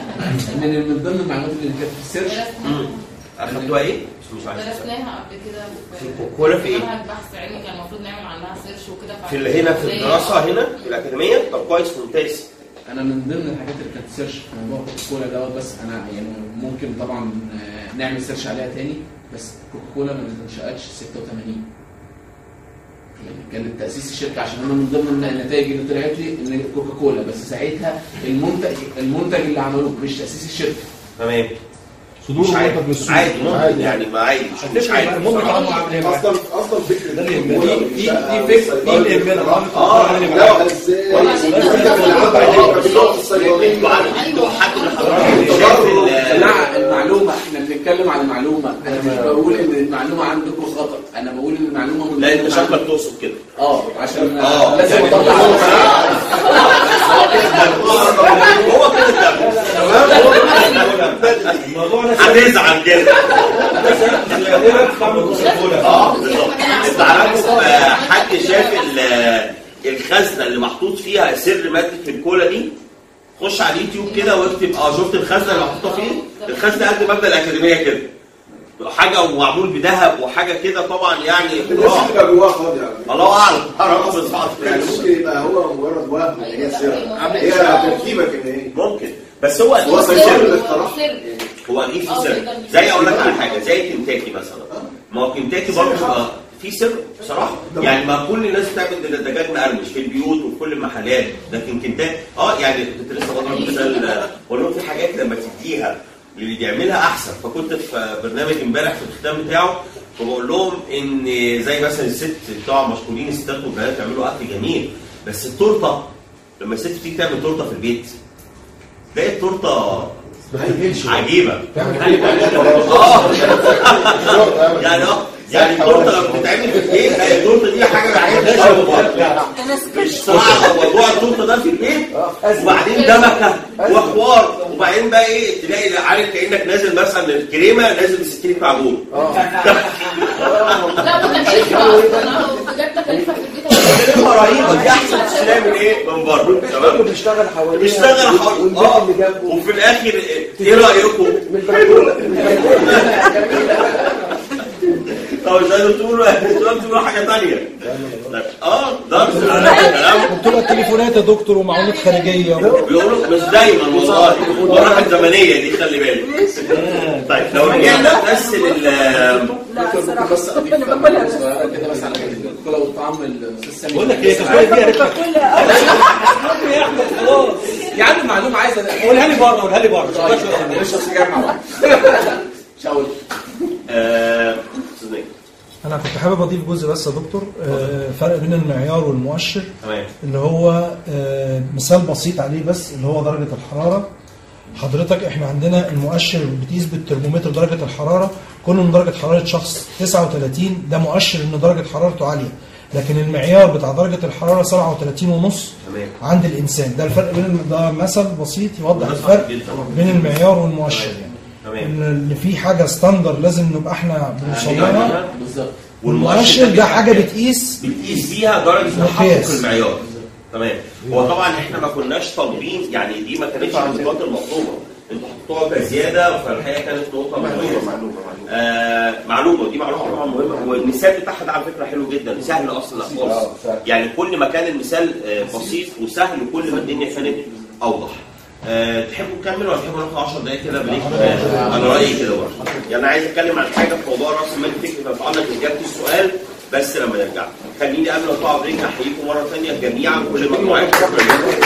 ان من ضمن المعلومات اللي كانت في السيرش اخدتوها ايه؟ مش عارف درسناها قبل كده في الكوكاكولا في ايه؟ بحث علمي كان المفروض نعمل عنها سيرش وكده في اللي هنا في الدراسه هنا في الاكاديميه. طب كويس ممتاز. انا من ضمن الحاجات اللي كانت سيرش في موضوع كوكاكولا دوت، بس انا يعني ممكن طبعا نعمل سيرش عليها تاني، بس كوكاكولا ما انشأتش ستة وثمانين. يعني كانت تأسيس الشركة، عشان انا من ضمن النتائج اللي طلعت لي ان كوكاكولا، بس ساعتها المنتج المنتج اللي عملوه مش تأسيس الشركة. تمام. صدور عادي عادي ممكن يعني ما عادي مش عادي اصلا اصلا فكره ده دي دي فكره دي اللي يهمنا. اه لا لا المعلومه احنا بنتكلم عن المعلومه، انا مش بقول ان المعلومه عندكم خطا، انا بقول ان المعلومه من لا انت شكلك تقصد كده. اه عشان اه لازم اطلع هو كده الموضوع هتزعل كده. اه انت عارف حد شاف الخزنه اللي محطوط فيها سر ماده الكولا دي؟ خش على اليوتيوب كده واكتب اه شفت الخزنه اللي محطوطه فين؟ الخزنه قد مبنى الاكاديميه كده، حاجه ومعمول بذهب وحاجه كده طبعا يعني اه يبقى جواها فاضي يعني الله اعلم. يعني ممكن يبقى هو مجرد وهم هي سر هي تركيبك ان هي ممكن، بس هو هو سر الاختراع. هو اكيد في سر، زي اقول لك على حاجه زي كنتاكي مثلا. ما هو كنتاكي برضه في سر بصراحه، يعني ما كل الناس بتعمل دجاج مقرمش في البيوت وفي كل المحلات، لكن كنتاكي اه يعني كنت لسه بضرب مثال بقول لهم في حاجات لما تديها اللي بيعملها احسن. فكنت في برنامج امبارح في الختام بتاعه فبقول لهم ان زي مثلا الست بتوع مشهورين الستات والبنات بيعملوا اكل جميل، بس التورته لما الست تيجي تعمل تورته في البيت تلاقي التورته عجيبه. اه يعني اه يعني التورته لما بتتعمل في البيت التورته دي حاجه عايزها مش صعبه. موضوع التورته ده في البيت وبعدين دمكه وحوار، وبعدين بقى ايه تلاقي عارف كانك نازل مثلا من الكريمه نازل بسكينه معجون. لا متكلفه بجد تكلفه في البيت تكلفه رهيبه. دي احسن تشتريها من ايه؟ من بره. تمام بيشتغل حواليها بيشتغل حواليها اه وفي الاخر ايه رايكم؟ طب مش عايزين تقولوا تقولوا حاجه ثانيه. اه ده كلام تليفونات يا دكتور ومعلومات خارجيه. بيقولوا مش دايما والله، الراحه الزمنيه دي خلي بالك. طيب لو رجعنا بس لل لا بس اضيف كده بس على الكولا والطعم السمين. بقول لك ايه الكولا دي يا احمد خلاص يا عم معلومه عايز قولها لي بره قولها لي بره مش سيجاره مع بعض. شاول آه انا كنت حابب اضيف جزء بس يا دكتور، آه فرق بين المعيار والمؤشر. تمام. اللي هو آه مثال بسيط عليه بس، اللي هو درجه الحراره. حضرتك احنا عندنا المؤشر بتقيس بالترمومتر درجه الحراره، كل من درجه حراره شخص تسعة وثلاثين ده مؤشر ان درجه حرارته عاليه، لكن المعيار بتاع درجه الحراره سبعة وثلاثين ونص عند الانسان. ده الفرق بين ده مثل بسيط يوضح الفرق بين المعيار والمؤشر. يعني اللي فيه حاجه ستاندر لازم نبقى احنا بنوصل لها بالظبط، والمؤشر ده حاجه بتقيس بتقيس بيها درجه تحقق المعيار. تمام. هو طبعا احنا ما كناش طالبين، يعني دي ما كانتش من النقاط المطلوبه، انتوا حطوها كزياده، فالحقيقه كانت نقطه مهمه. معلومه آه معلومه دي معلومه طبعا مهمه. والمثال بتاعها ده على فكره حلو جدا، سهل اصلا خالص. يعني كل ما كان المثال بسيط وسهل كل ما الدنيا كانت اوضح. أه تحبوا نكمل ولا تحبوا ناخد عشر دقايق كده بريك؟ أه انا رايي كده برضه. يعني عايز اتكلم عن حاجه في موضوع راس المال الفكري تتعلق باجابه السؤال بس لما نرجع. خليني قبل ما اطلع بريك احييكم مره ثانيه جميعا كل المجموعات. شكرا لكم.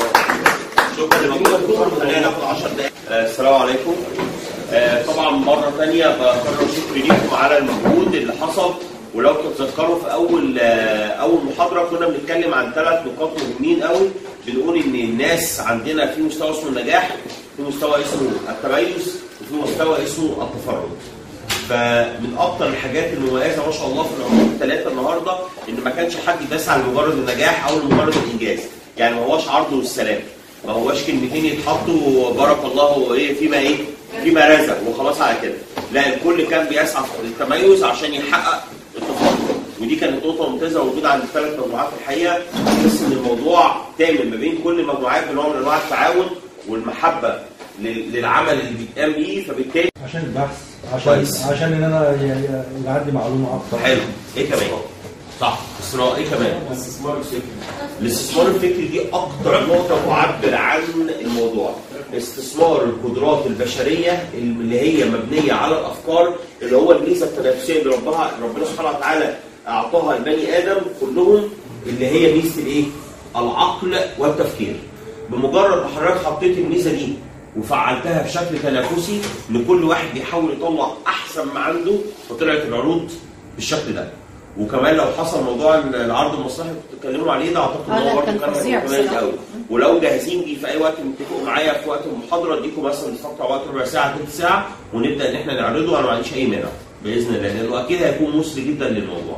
شكرا لمجهودكم. خلينا ناخد عشر دقايق. أه السلام عليكم. أه طبعا مره ثانيه بكرر شكري ليكم على المجهود اللي حصل. ولو تتذكروا في اول اول محاضره كنا بنتكلم عن ثلاث نقاط مهمين قوي. بنقول ان الناس عندنا في مستوى اسمه النجاح، في مستوى اسمه التميز، وفي مستوى اسمه التفرد. فمن اكتر الحاجات المميزه ما شاء الله في العموم الثلاثه النهارده ان ما كانش حد بيسعى لمجرد النجاح او لمجرد الانجاز. يعني ما هوش عرض والسلام، ما هوش كلمتين يتحطوا بارك الله ايه فيما ايه فيما رزق وخلاص على كده. لا، الكل كان بيسعى للتميز عشان يحقق التفرد. ودي كانت نقطه ممتازه موجوده عند الثلاث مجموعات الحقيقه. بس ان الموضوع تامن ما بين كل المجموعات بنوع من انواع التعاون والمحبه للعمل اللي بيتقام بيه. فبالتالي عشان البحث، عشان عشان ان انا يبقى عندي معلومه اكتر. حلو. ايه كمان؟ صح. اسراء. ايه كمان؟ الاستثمار الفكري. الاستثمار الفكري دي اكتر نقطه تعبر عن الموضوع. استثمار القدرات البشريه اللي هي مبنيه على الافكار، اللي هو الميزه التنافسيه اللي ربها ربنا سبحانه وتعالى اعطاها لبني ادم كلهم، اللي هي ميزه الايه؟ العقل والتفكير. بمجرد ما حضرتك حطيت الميزه دي وفعلتها بشكل تنافسي ان كل واحد بيحاول يطلع احسن ما عنده، فطلعت العروض بالشكل ده. وكمان لو حصل موضوع العرض المصلحي اللي بتتكلموا عليه ده، اعتقد ان هو برضه كان مميز قوي. ولو جاهزين بيه في اي وقت نتفقوا معايا في وقت المحاضره، اديكم مثلا نستقطع وقت ربع ساعه ثلث ساعه ونبدا ان احنا نعرضه. انا ما عنديش اي مانع باذن الله، لانه اكيد هيكون مثري جدا للموضوع.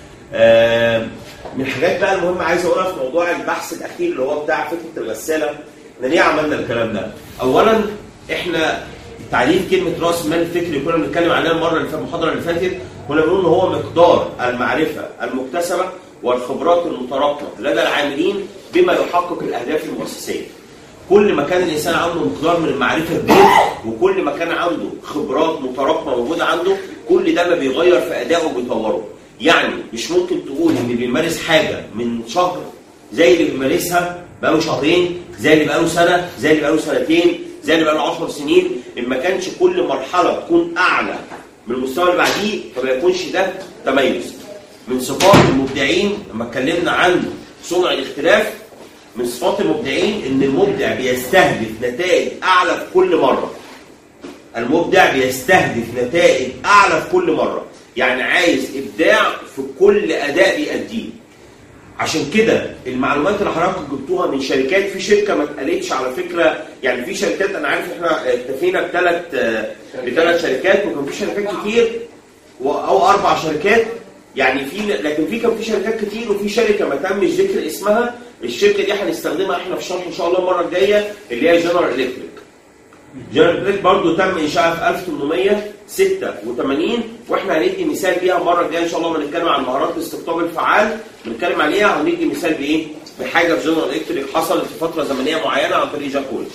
آه من الحاجات بقى المهمه عايز اقولها في موضوع البحث الاخير اللي هو بتاع فكره الغساله. احنا ليه عملنا الكلام ده؟ اولا احنا تعريف كلمه راس المال الفكري كنا بنتكلم عليها المره اللي فاتت المحاضره اللي فاتت، كنا بنقول ان هو مقدار المعرفه المكتسبه والخبرات المتراكمه لدى العاملين بما يحقق الاهداف المؤسسيه. كل ما كان الانسان عنده مقدار من المعرفه كبير، وكل ما كان عنده خبرات متراكمه موجوده عنده، كل ده ما بيغير في ادائه وبيطوره. يعني مش ممكن تقول ان بيمارس حاجه من شهر زي اللي بيمارسها بقاله شهرين، زي اللي بقاله سنه، زي اللي بقاله سنتين، زي اللي بقاله عشر سنين. ان ما كانش كل مرحله تكون اعلى من المستوى اللي بعديه فما يكونش ده تميز. من صفات المبدعين لما اتكلمنا عن صنع الاختلاف، من صفات المبدعين ان المبدع بيستهدف نتائج اعلى في كل مره. المبدع بيستهدف نتائج اعلى في كل مره، يعني عايز ابداع في كل اداء بيأديه. عشان كده المعلومات اللي حضراتكم جبتوها من شركات، في شركه ما اتقالتش على فكره، يعني في شركات انا عارف احنا اكتفينا بثلاث بثلاث شركات، وكان في شركات كتير او اربع شركات يعني في، لكن في كان في شركات كتير، وفي شركه ما تمش ذكر اسمها. الشركه دي هنستخدمها احنا في الشرح ان شاء الله المره الجايه، اللي هي جنرال الكتريك. جنرال الكتريك برضه تم انشائها في ألف وثمانمائة وستة وثمانين، واحنا هندي مثال بيها المره الجايه ان شاء الله. بنتكلم عن مهارات الاستقطاب الفعال، بنتكلم عليها وهندي مثال بايه؟ بحاجه في جنرال الكتريك حصلت في فتره زمنيه معينه عن طريق جاك ويلش.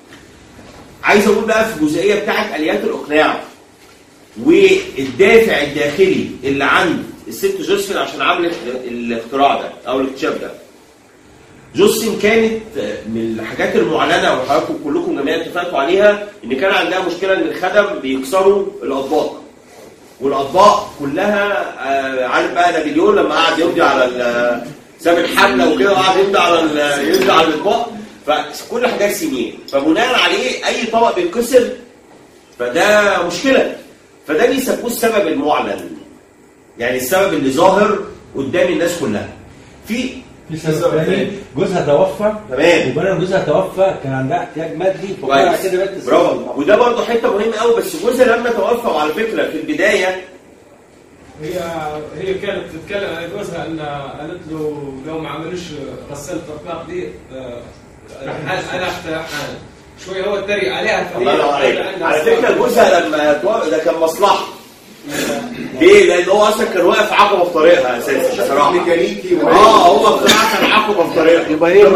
عايز اقول بقى في الجزئيه بتاعت اليات الاقناع والدافع الداخلي اللي عند الست جوزفين عشان عملت الاختراع ده او الاكتشاف ده. جوسين كانت من الحاجات المعلنه وحضراتكم كلكم جميعا اتفقتوا عليها ان كان عندها مشكله ان الخدم بيكسروا الاطباق، والاطباق كلها عارف بقى نابليون لما قعد يمضي على ساب الحمله وكده وقعد يمضي على يمضي على الاطباق، فكل حاجات سنين، فبناء عليه اي طبق بيتكسر فده مشكله، فده بيسموه السبب المعلن، يعني السبب اللي ظاهر قدام الناس كلها. في في سبب ثاني جوزها توفى، تمام، وبدل جوزها توفى كان عندها احتياج مادي فقرأ كده بس. برافو، وده برضه حته مهمه قوي. بس جوزها لما توفى، وعلى فكره في البدايه هي هي كانت تتكلم عن جوزها ان قالت له لو ما عملوش غسالة الاطباق دي انا افتح شويه، هو اتريق عليها. الله ينور عليك. على فكره جوزها لما توفى ده كان مصلحه. ليه؟ لان هو اصلا كان واقف عقبه في طريقها اساسا بصراحه. ميكانيكي اه هو بصراحه كان عقبه في طريقها. يبقى هي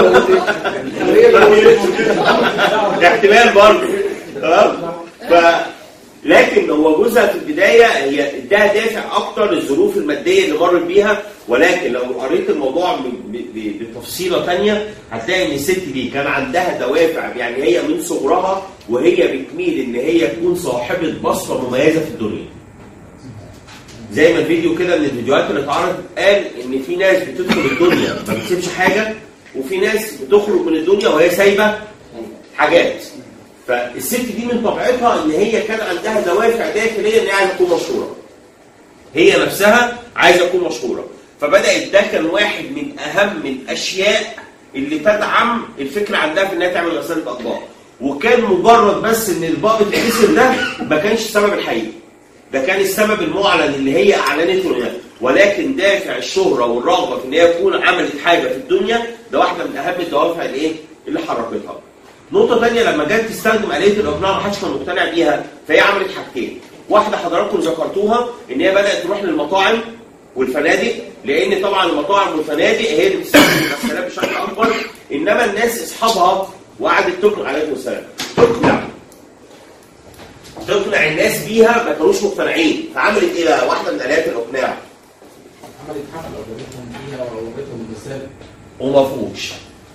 احتمال برضه تمام. ف لكن هو جوزها في البدايه هي اداها دافع اكتر للظروف الماديه اللي مرت بيها، ولكن لو قريت الموضوع بتفصيله ثانيه هتلاقي ان الست دي كان عندها دوافع، يعني هي من صغرها وهي بتميل ان هي تكون صاحبه بصمه مميزه في الدنيا. زي ما الفيديو كده من الفيديوهات اللي اتعرضت قال ان في ناس بتدخل الدنيا ما بتسيبش حاجه، وفي ناس بتخرج من الدنيا وهي سايبه حاجات. فالست دي من طبيعتها ان هي كان عندها دوافع داخليه ان هي عايزه تكون مشهوره. هي نفسها عايزه تكون مشهوره، فبدات ده كان واحد من اهم الاشياء اللي تدعم الفكره عندها في انها تعمل غساله اطباق. وكان مجرد بس ان الباب اتكسر ده ما كانش السبب الحقيقي، ده كان السبب المعلن اللي هي اعلنته لنا، ولكن دافع الشهره والرغبه في ان هي تكون عملت حاجه في الدنيا ده واحده من اهم الدوافع الايه اللي حركتها. نقطه ثانيه، لما جت تستخدم آلية الاقناع ما حدش كان مقتنع بيها، فهي عملت حاجتين. واحده حضراتكم ذكرتوها ان هي بدات تروح للمطاعم والفنادق، لان طبعا المطاعم والفنادق هي اللي بتستخدم الغسالات بشكل اكبر، انما الناس اصحابها وقعدت تقنع عليهم السلام تقنع تقنع الناس بيها ما كانوش مقتنعين. فعملت ايه بقى؟ واحده من آليات الاقناع عملت حفله وجابتهم فيها ووريتهم الرساله وما فوقوش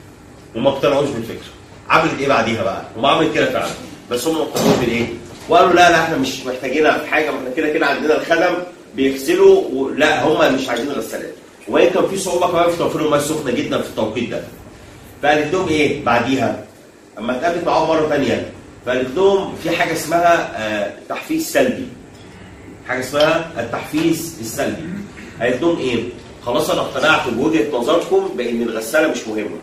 وما اقتنعوش بالفكره. عملت ايه بعديها بقى؟ هم عملت كده فعلا، بس هم ما اقتنعوش بالايه؟ وقالوا لا لا احنا مش محتاجينها في حاجه، ما احنا كده كده عندنا الخدم بيغسلوا، ولا هم مش عايزين غسالات. وهي كان في صعوبه كمان في توفير الميه السخنه جدا في التوقيت ده. فقالت لهم ايه بعديها؟ اما اتقابلت معاهم مره ثانيه فقالت لهم في حاجه اسمها آه تحفيز سلبي. حاجه اسمها التحفيز السلبي. قالت لهم ايه؟ خلاص انا اقتنعت بوجهه نظركم بان الغساله مش مهمه،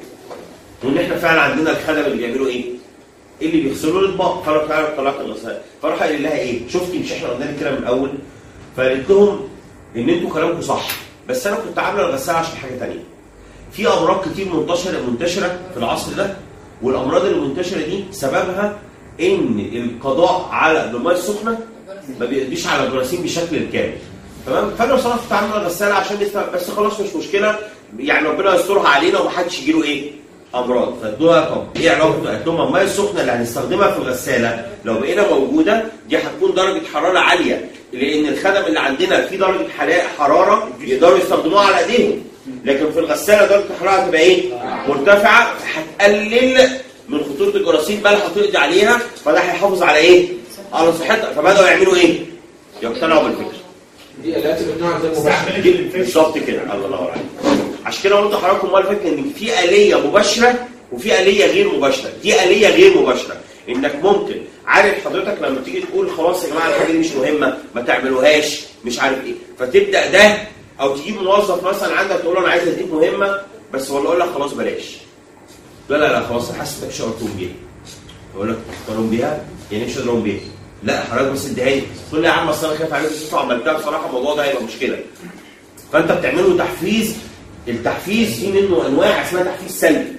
وان احنا فعلا عندنا الخدم اللي بيعملوا ايه؟ اللي بيغسلوا الاطباق، فانا فعلا طلعت الغساله. فراح قال لها ايه؟ شفتي مش احنا قلنا لك كده من الاول؟ فقالت لهم ان انتوا كلامكم صح، بس انا كنت عامله الغساله عشان حاجه ثانيه. في امراض كتير منتشره منتشره في العصر ده، والامراض المنتشره دي سببها ان القضاء على الميه السخنه ما بيقضيش على الجراثيم بشكل الكامل. تمام؟ فانا بصراحه كنت عامله الغساله عشان نفهم، بس خلاص مش مشكله، يعني ربنا يسترها علينا ومحدش يجي له ايه؟ امراض. فادوها طب ايه علاقه؟ قالت لهم الميه السخنه اللي هنستخدمها في الغساله لو بقينا موجوده دي هتكون درجه حراره عاليه، لان الخدم اللي عندنا في درجه حراره يقدروا يستخدموها على ايديهم، لكن في الغساله درجه الحراره هتبقى ايه؟ مرتفعه، هتقلل من خطوره الجراثيم بل هتقضي عليها، فده هيحافظ على ايه؟ على صحتها. فبداوا يعملوا ايه؟ يقتنعوا بالفكره. دي آلات الاقناع زي المباشر بالظبط كده. الله ينور عليك. عشان كده قلت لحضراتكم المره اللي فاتت ان في آلية مباشره وفي آلية غير مباشره. دي آلية غير مباشره، انك ممكن عارف حضرتك لما تيجي تقول خلاص يا جماعه الحاجه دي مش مهمه ما تعملوهاش مش عارف ايه، فتبدا ده، او تجيب موظف مثلا عندك تقول له انا عايز اديك مهمه بس ولا اقول لك خلاص بلاش. لا لا لا خلاص انا حاسس انك مش هتقوم بيها. اقول لك تقوم بيها؟ يعني مش هتقوم بيها. لا حضرتك بس اديها لي. تقول لي يا عم اصل انا خايف عليك تطلع عملتها بصراحه الموضوع ده هيبقى مشكله. فانت بتعمله تحفيز. التحفيز في منه انواع اسمها تحفيز سلبي.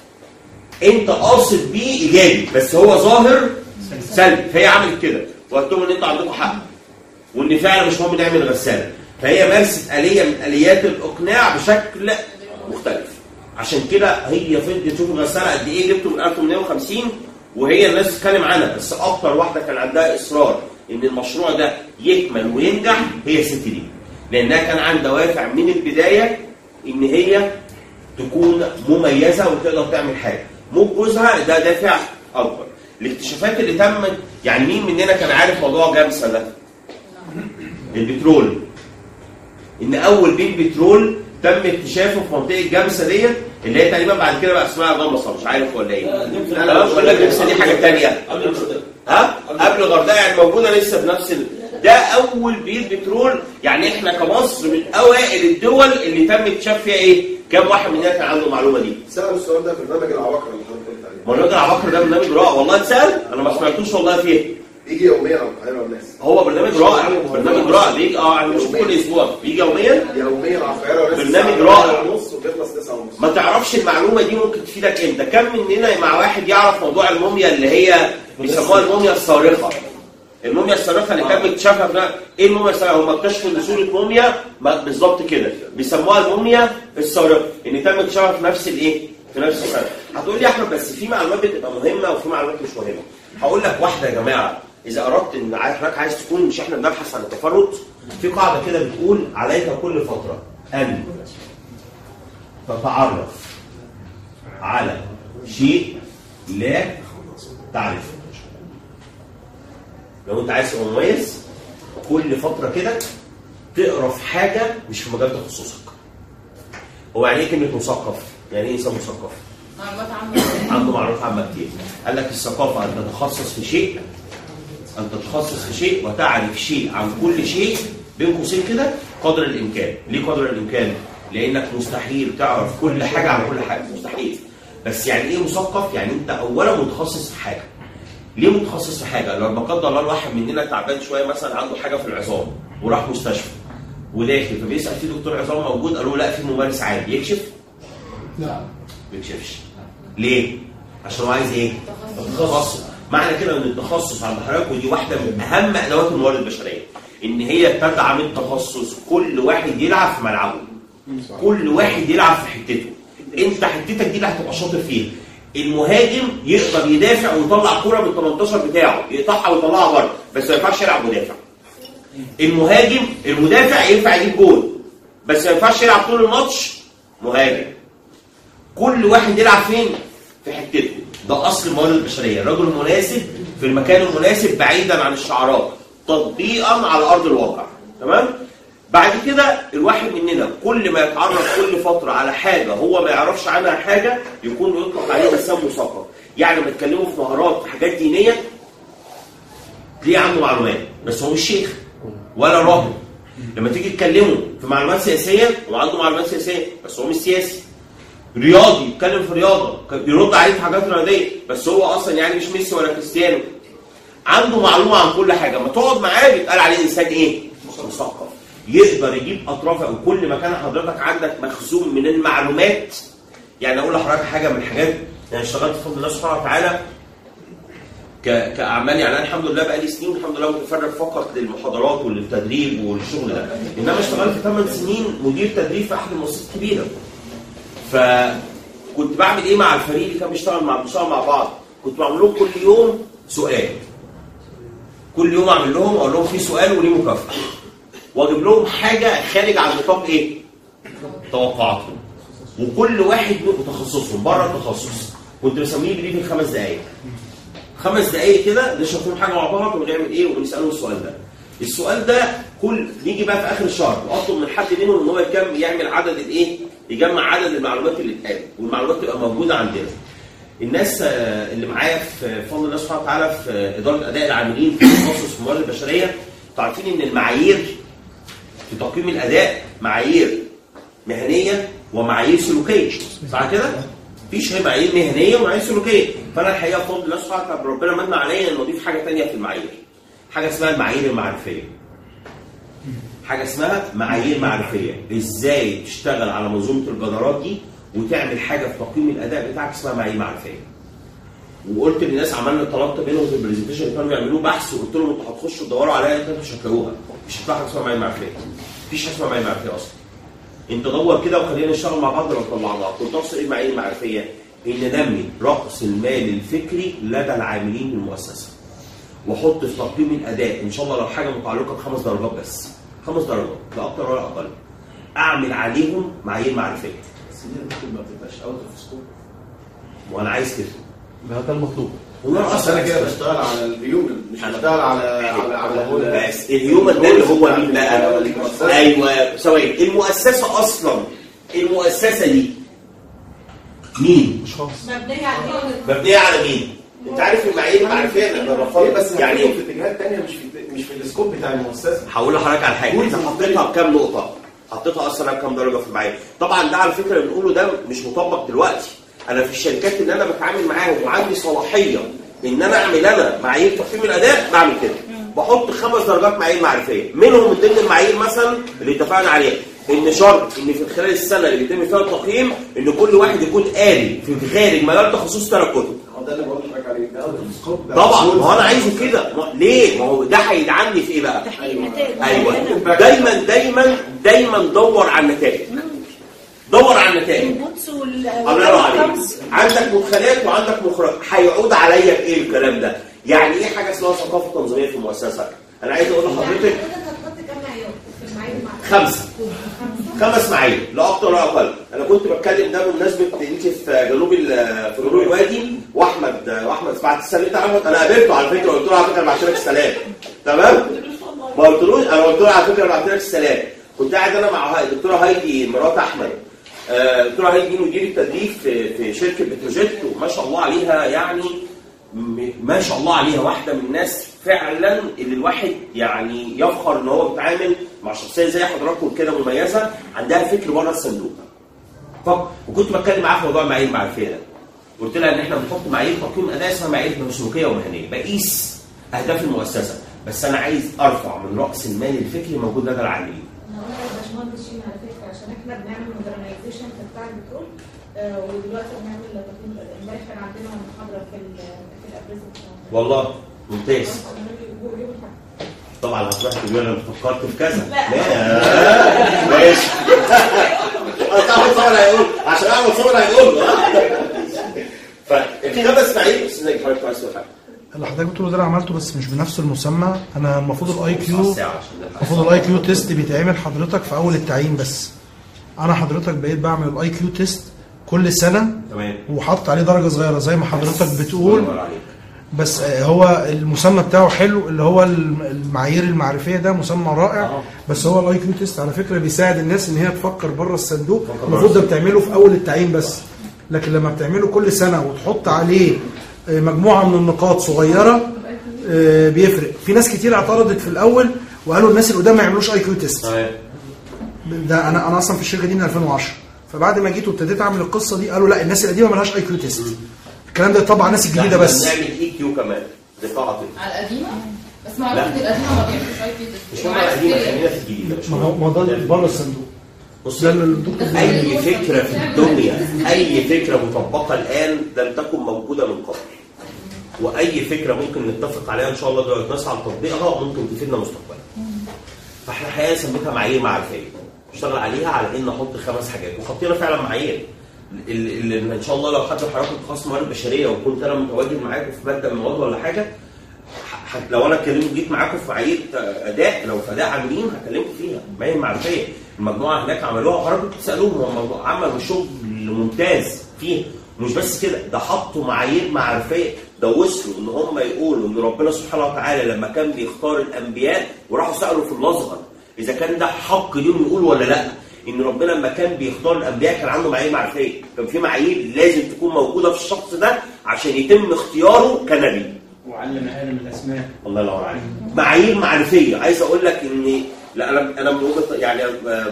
انت قاصد بيه ايجابي بس هو ظاهر سلبي. فهي عملت كده وقلت لهم ان انتوا عندكم حق وان فعلا مش مهم نعمل غساله. فهي مارست آلية من آليات الاقناع بشكل مختلف. عشان كده هي فضلت تشوف الغساله قد ايه جبته من ألف ومئتين وخمسين وهي الناس تتكلم عنها، بس اكتر واحده كان عندها اصرار ان المشروع ده يكمل وينجح هي الست دي، لانها كان عندها دوافع من البدايه ان هي تكون مميزه وتقدر تعمل حاجه. موت جوزها ده دافع اكبر. الاكتشافات اللي تمت، يعني مين مننا كان عارف موضوع جامسه ده؟ البترول. ان اول بيت بترول تم اكتشافه في منطقه جامسه ديت، اللي هي تقريبا بعد كده بقى اسمها غمصه، مش عارف ولا ايه؟ ولا جامسه دي حاجه ثانيه؟ ها؟ قبل الغردقه، يعني موجوده لسه بنفس ال... ده اول بيت بترول. يعني احنا كمصر من اوائل الدول اللي تم اكتشاف فيها ايه؟ كم واحد مننا كان عنده المعلومه دي؟ سألوا السؤال ده في برنامج العباقرة اللي حضرتك قلت عليه. برنامج العباقرة ده برنامج رائع، والله اتسال؟ انا ما سمعتوش والله فيه. بيجي يوميا على القاهرة والناس. هو برنامج رائع، برنامج رائع بيجي اه يعني مش كل اسبوع، بيجي يوميا؟ يوميا على القاهرة والناس. برنامج رائع. ونص وبيخلص تسعة ونص. ما تعرفش المعلومه دي ممكن تفيدك انت. كم مننا مع واحد يعرف موضوع الموميا اللي هي بيسموها الموميا الصارخه؟ الموميا الصارخه اللي كان اكتشفها في ايه الموميا الصارخه؟ هم اكتشفوا ان صوره موميا بالظبط كده بيسموها الموميا الصارخه، ان تم اكتشافها في نفس الايه؟ في نفس السنه. هتقول لي يا احمد بس في معلومات بتبقى مهمه وفي معلومات مش مهمه. هقول لك واحده يا جماعه، اذا اردت ان حضرتك عايز تكون، مش احنا بنبحث عن التفرد، في قاعده كده بتقول عليك كل فتره ان تتعرف على شيء لا تعرفه. لو انت عايز تبقى مميز كل فتره كده تقرا في حاجه مش في مجال تخصصك. هو يعني ايه كلمه مثقف؟ يعني ايه انسان مثقف؟ معلومات عامه، عنده معلومات عامه كتير. قال لك الثقافه ان تتخصص في شيء، ان تتخصص في شيء وتعرف شيء عن كل شيء بين قوسين كده قدر الامكان. ليه قدر الامكان؟ لانك مستحيل تعرف كل حاجه عن كل حاجه، مستحيل. بس يعني ايه مثقف؟ يعني انت اولا متخصص في حاجه. ليه متخصص في حاجه؟ لو لا قدر الله الواحد مننا تعبان شويه مثلا، عنده حاجه في العظام وراح مستشفى وداخل فبيسال في دكتور عظام موجود، قالوا لا في ممارس عام، يكشف؟ لا ما بيكشفش. ليه؟ عشان هو عايز ايه؟ تخصص. معنى كده ان التخصص عند حضرتك، ودي واحده من اهم ادوات الموارد البشريه، ان هي تدعم التخصص. كل واحد يلعب في ملعبه، كل واحد يلعب في حتته. انت حتتك دي اللي هتبقى شاطر فيها. المهاجم يقدر يدافع ويطلع كرة من التمنتاشر بتاعه، يقطعها ويطلعها بره، بس ما ينفعش يلعب مدافع. المهاجم المدافع ينفع يجيب جول، بس ما ينفعش يلعب طول الماتش مهاجم. كل واحد يلعب فين؟ في حتته. ده اصل الموارد البشريه، الرجل المناسب في المكان المناسب بعيدا عن الشعارات، تطبيقا على ارض الواقع. تمام؟ بعد كده الواحد مننا كل ما يتعرف كل فتره على حاجه هو ما يعرفش عنها حاجه يكون يطلق عليه انسان مثقف. يعني لما تكلموا في مهارات حاجات دينيه ليه عنده معلومات، بس هو مش شيخ ولا راهب. لما تيجي تكلموا في معلومات سياسيه هو عنده معلومات سياسيه بس هو مش سياسي. رياضي يتكلم في رياضه بيرد عليه في حاجات رياضيه بس هو اصلا يعني مش ميسي ولا كريستيانو. عنده معلومه عن كل حاجه، ما تقعد معاه بيتقال عليه انسان ايه؟ مثقف. يقدر يجيب اطرافه، وكل ما كان حضرتك عندك مخزون من المعلومات. يعني اقول لحضرتك حاجه من الحاجات، يعني اشتغلت بفضل الله سبحانه وتعالى كاعمال، يعني انا الحمد لله بقى لي سنين الحمد لله متفرغ فقط للمحاضرات وللتدريب والشغل ده، انما اشتغلت ثمان سنين مدير تدريب في احد المؤسسات الكبيره. فكنت بعمل ايه مع الفريق اللي كان بيشتغل مع بيشتغل مع بعض؟ كنت بعمل لهم كل يوم سؤال، كل يوم اعمل لهم اقول لهم في سؤال وليه مكافاه، واجيب لهم حاجه خارج عن نطاق ايه؟ توقعاتهم. وكل واحد بتخصصهم بره التخصص. كنت بسميه بريفنج خمس دقائق. خمس دقائق كده نشرب فيهم حاجه مع بعض ونعمل ايه ونساله السؤال ده. السؤال ده كل نيجي بقى في اخر الشهر واطلب من حد منهم ان هو يكمل يعمل عدد الايه؟ يجمع عدد المعلومات اللي اتقالت، والمعلومات تبقى موجوده عندنا. الناس اللي معايا في فضل الله سبحانه وتعالى في اداره اداء العاملين في تخصص الموارد البشريه، عارفين ان المعايير في تقييم الاداء معايير مهنيه ومعايير سلوكيه، صح كده؟ مفيش هي معايير مهنيه ومعايير سلوكيه. فانا الحقيقه بفضل الله سبحانه وتعالى ربنا من عليا ان اضيف حاجه ثانيه في المعايير، حاجه اسمها المعايير المعرفيه. حاجه اسمها معايير معرفيه، ازاي تشتغل على منظومه الجدارات دي وتعمل حاجه في تقييم الاداء بتاعك اسمها معايير معرفيه. وقلت للناس، عملنا طلبت بينهم في البرزنتيشن اللي كانوا بيعملوه بحث، وقلت لهم انتوا هتخشوا تدوروا عليها انتوا مش هتلاقوها، مش هتلاقوا حاجه اسمها معايير معرفيه. مفيش حاجه اسمها معايير معرفيه اصلا. انت دور كده وخلينا نشتغل مع بعض لو طلعناها. كنت اقصد ايه المعايير المعرفيه؟ ان ننمي راس المال الفكري لدى العاملين بالمؤسسه. واحط في تقييم الاداء ان شاء الله لو حاجه متعلقه بخمس درجات بس، خمس درجات لا اكتر ولا اقل. اعمل عليهم معايير معرفيه. سنين ممكن ما بتبقاش اوت اوف سكوب. وانا عايز كده. ده ده المطلوب. والله اصلا انا كده بشتغل على الهيومن مش بشتغل على على على بس الهيومن ده اللي هو مين بقى؟ ايوه ثواني، المؤسسه اصلا المؤسسه دي مين؟ اشخاص مبنيه على مبنيه على مين؟ انت عارف المعايير المعرفيه انا رفضت بس يعني في اتجاهات ثانيه مش في مش في السكوب بتاع المؤسسه. هقول لحضرتك على حاجه، انت حطيتها بكام نقطه؟ حطيتها اصلا بكام درجه في المعايير؟ طبعا ده على فكره اللي بنقوله ده مش مطبق دلوقتي. انا في الشركات اللي انا بتعامل معاهم وعندي صلاحيه ان انا اعمل انا معايير تقييم الاداء بعمل كده. بحط خمس درجات معايير معرفيه، منهم من ضمن المعايير مثلا اللي اتفقنا عليها ان شرط ان في خلال السنه اللي بيتم فيها التقييم ان كل واحد يكون قاري في خارج مجال تخصصه ثلاث كتب. ده اللي بقول لك عليه ده السكوب. طبعا ما هو انا عايزه كده، ليه؟ ما هو ده هيدعمني في ايه بقى؟ ايوه دايما دايما دايما دور على النتائج. دور على النتائج. الله ينور عليك. عندك مدخلات وعندك مخرجات، هيعود عليا بايه الكلام ده؟ يعني ايه حاجه اسمها ثقافه تنظيميه في المؤسسه؟ انا عايز اقول لحضرتك خمسه خمس معايير لا اكتر ولا اقل. انا كنت بتكلم ده بمناسبه انت في جنوب في جنوب الوادي واحمد واحمد بعت السلام بتاع احمد، انا قابلته على فكره قلت له على فكره بعت لك السلام تمام؟ ما قلتلوش، انا قلت له على فكره بعت لك السلام. كنت قاعد انا مع الدكتوره هايدي مرات احمد، الدكتوره هايدي مدير التدريب في في شركه بتروجيت وما شاء الله عليها، يعني ما شاء الله عليها واحده من الناس فعلا اللي الواحد يعني يفخر ان هو بيتعامل مع شخصيه زي حضراتكم كده مميزه عندها فكر بره الصندوق. وكنت بتكلم معاها في موضوع المعايير المعرفيه ده. قلت لها ان احنا بنحط معايير تقييم اداء اسمها معايير سلوكيه ومهنيه، بقيس اهداف المؤسسه، بس انا عايز ارفع من راس المال الفكري موجود لدى العاملين. انا يا باشمهندس شيماء على فكره عشان احنا بنعمل مودرنايزيشن بتاع البترول آه ودلوقتي بنعمل تقييم الاداء. امبارح كان عندنا محاضره في في الابريز. والله ممتاز. طبعا هتروح تقول انا فكرت في كذا. لا ماشي. احمد صبري هيقول عشان احمد صبري هيقول فالخمس معايير بس انك حضرتك عايز تقول حاجه. اللي حضرتك بتقوله ده انا عملته بس مش بنفس المسمى. انا المفروض الاي كيو المفروض الاي كيو تيست بيتعمل حضرتك في اول التعيين بس. انا حضرتك بقيت بعمل الاي كيو تيست كل سنه تمام وحاطط عليه درجه صغيره زي ما حضرتك بتقول، بس هو المسمى بتاعه حلو اللي هو المعايير المعرفيه ده مسمى رائع. بس هو الاي كيو تيست على فكره بيساعد الناس ان هي تفكر بره الصندوق. المفروض ده بتعمله في اول التعيين بس، لكن لما بتعمله كل سنه وتحط عليه مجموعه من النقاط صغيره بيفرق. في ناس كتير اعترضت في الاول وقالوا الناس اللي قدام ما يعملوش اي كيو تيست. ده انا انا اصلا في الشركه دي من ألفين وعشرة، فبعد ما جيت وابتديت اعمل القصه دي قالوا لا الناس القديمه مالهاش اي كيو تيست. الكلام ده طبعا الناس الجديده بس. نعمل اي كيو كمان لقاعه على القديمه بس معروف ان القديمه ما بيعملوش اي كيو تيست. مش هم القديمه خلينا في الجديده. ما هو ما ده بره الصندوق. بص اي فكره في الدنيا اي فكره مطبقه الان لم تكن موجوده من قبل، واي فكره ممكن نتفق عليها ان شاء الله دلوقتي نسعى لتطبيقها ممكن تفيدنا مستقبلا. فاحنا الحقيقه سميتها معايير معرفيه نشتغل عليها على ان نحط خمس حاجات وحطينا فعلا معايير اللي ان شاء الله لو حد حضراتكم تخصص موارد بشريه وكنت انا متواجد معاكم في ماده من المواد ولا حاجه، لو انا اتكلمت جيت معاكم في معايير اداء لو في اداء عاملين هكلمكم فيها معايير معرفيه. المجموعه هناك عملوها وحضراتكم تسالوهم هم عملوا شغل ممتاز فيه. مش بس كده، ده حطوا معايير معرفيه، ده وصلوا ان هم يقولوا ان ربنا سبحانه وتعالى لما كان بيختار الانبياء وراحوا سالوا في الازهر اذا كان ده حق ليهم يقول ولا لا، ان ربنا لما كان بيختار الانبياء كان عنده معايير معرفيه، كان في معايير لازم تكون موجوده في الشخص ده عشان يتم اختياره كنبي. وعلم ادم الاسماء. الله ينور عليك. معايير معرفيه. عايز اقول لك ان لا انا انا من وجهه يعني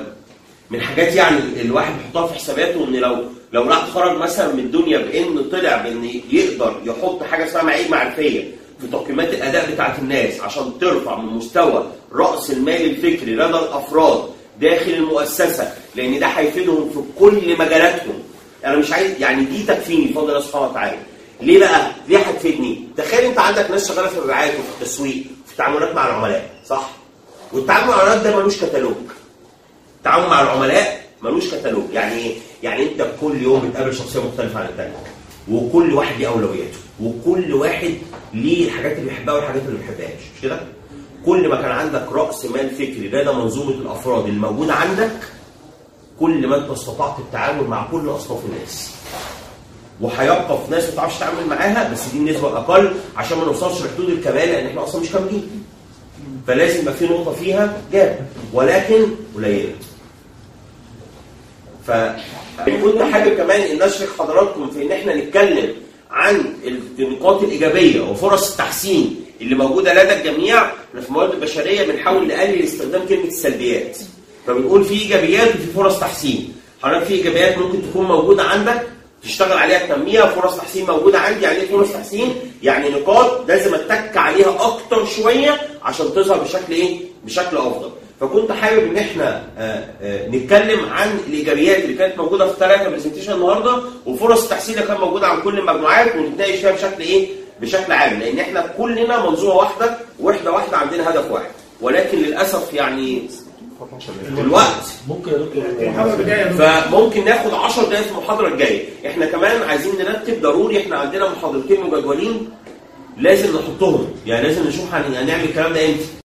من حاجات يعني الواحد بيحطها في حساباته ان لو لو راح خرج مثلا من الدنيا بان طلع بان يقدر يحط حاجه اسمها معايير معرفيه في تقييمات الاداء بتاعت الناس عشان ترفع من مستوى راس المال الفكري لدى الافراد داخل المؤسسه، لان ده هيفيدهم في كل مجالاتهم. انا مش عايز يعني دي تكفيني بفضل الله سبحانه وتعالى. ليه بقى؟ ليه هتفيدني؟ تخيل انت عندك ناس شغاله في الرعايه وفي التسويق في التعاملات مع العملاء، صح؟ والتعامل مع العملاء ده ملوش كتالوج. التعامل مع العملاء ملوش كتالوج، يعني ايه؟ يعني انت كل يوم بتقابل شخصيه مختلفه عن الثانيه، وكل واحد ليه اولوياته، وكل واحد ليه الحاجات اللي بيحبها والحاجات اللي ما بيحبهاش، مش كده؟ كل ما كان عندك راس مال فكري لدى منظومه الافراد الموجوده عندك، كل ما انت استطعت التعامل مع كل اصناف الناس. وهيبقى في ناس ما تعرفش تتعامل معاها بس دي النسبه الاقل عشان ما نوصلش لحدود الكمال لان احنا اصلا مش كاملين. فلازم يبقى في نقطه فيها جاب ولكن قليله. فكنت حابب كمان ان اشرك حضراتكم في ان احنا نتكلم عن النقاط الايجابيه وفرص التحسين اللي موجوده لدى الجميع. احنا في الموارد البشريه بنحاول نقلل استخدام كلمه السلبيات. فبنقول في ايجابيات وفي فرص تحسين. حضرتك في ايجابيات ممكن تكون موجوده عندك تشتغل عليها تنميها، فرص تحسين موجوده عندي. يعني ايه فرص تحسين؟ يعني نقاط لازم اتك عليها اكتر شويه عشان تظهر بشكل ايه؟ بشكل افضل. فكنت حابب ان احنا آآ آآ نتكلم عن الايجابيات اللي كانت موجوده في الثلاثه برزنتيشن النهارده وفرص التحسين اللي كانت موجوده عن كل المجموعات ونتناقش فيها بشكل ايه؟ بشكل عام لان احنا كلنا منظومه واحده وحده واحده عندنا هدف واحد ولكن للاسف يعني الوقت ممكن يا فممكن ناخد عشر دقائق في المحاضره الجايه. احنا كمان عايزين نرتب ضروري احنا عندنا محاضرتين مجدولين لازم نحطهم يعني لازم نشوف هنعمل الكلام ده امتى.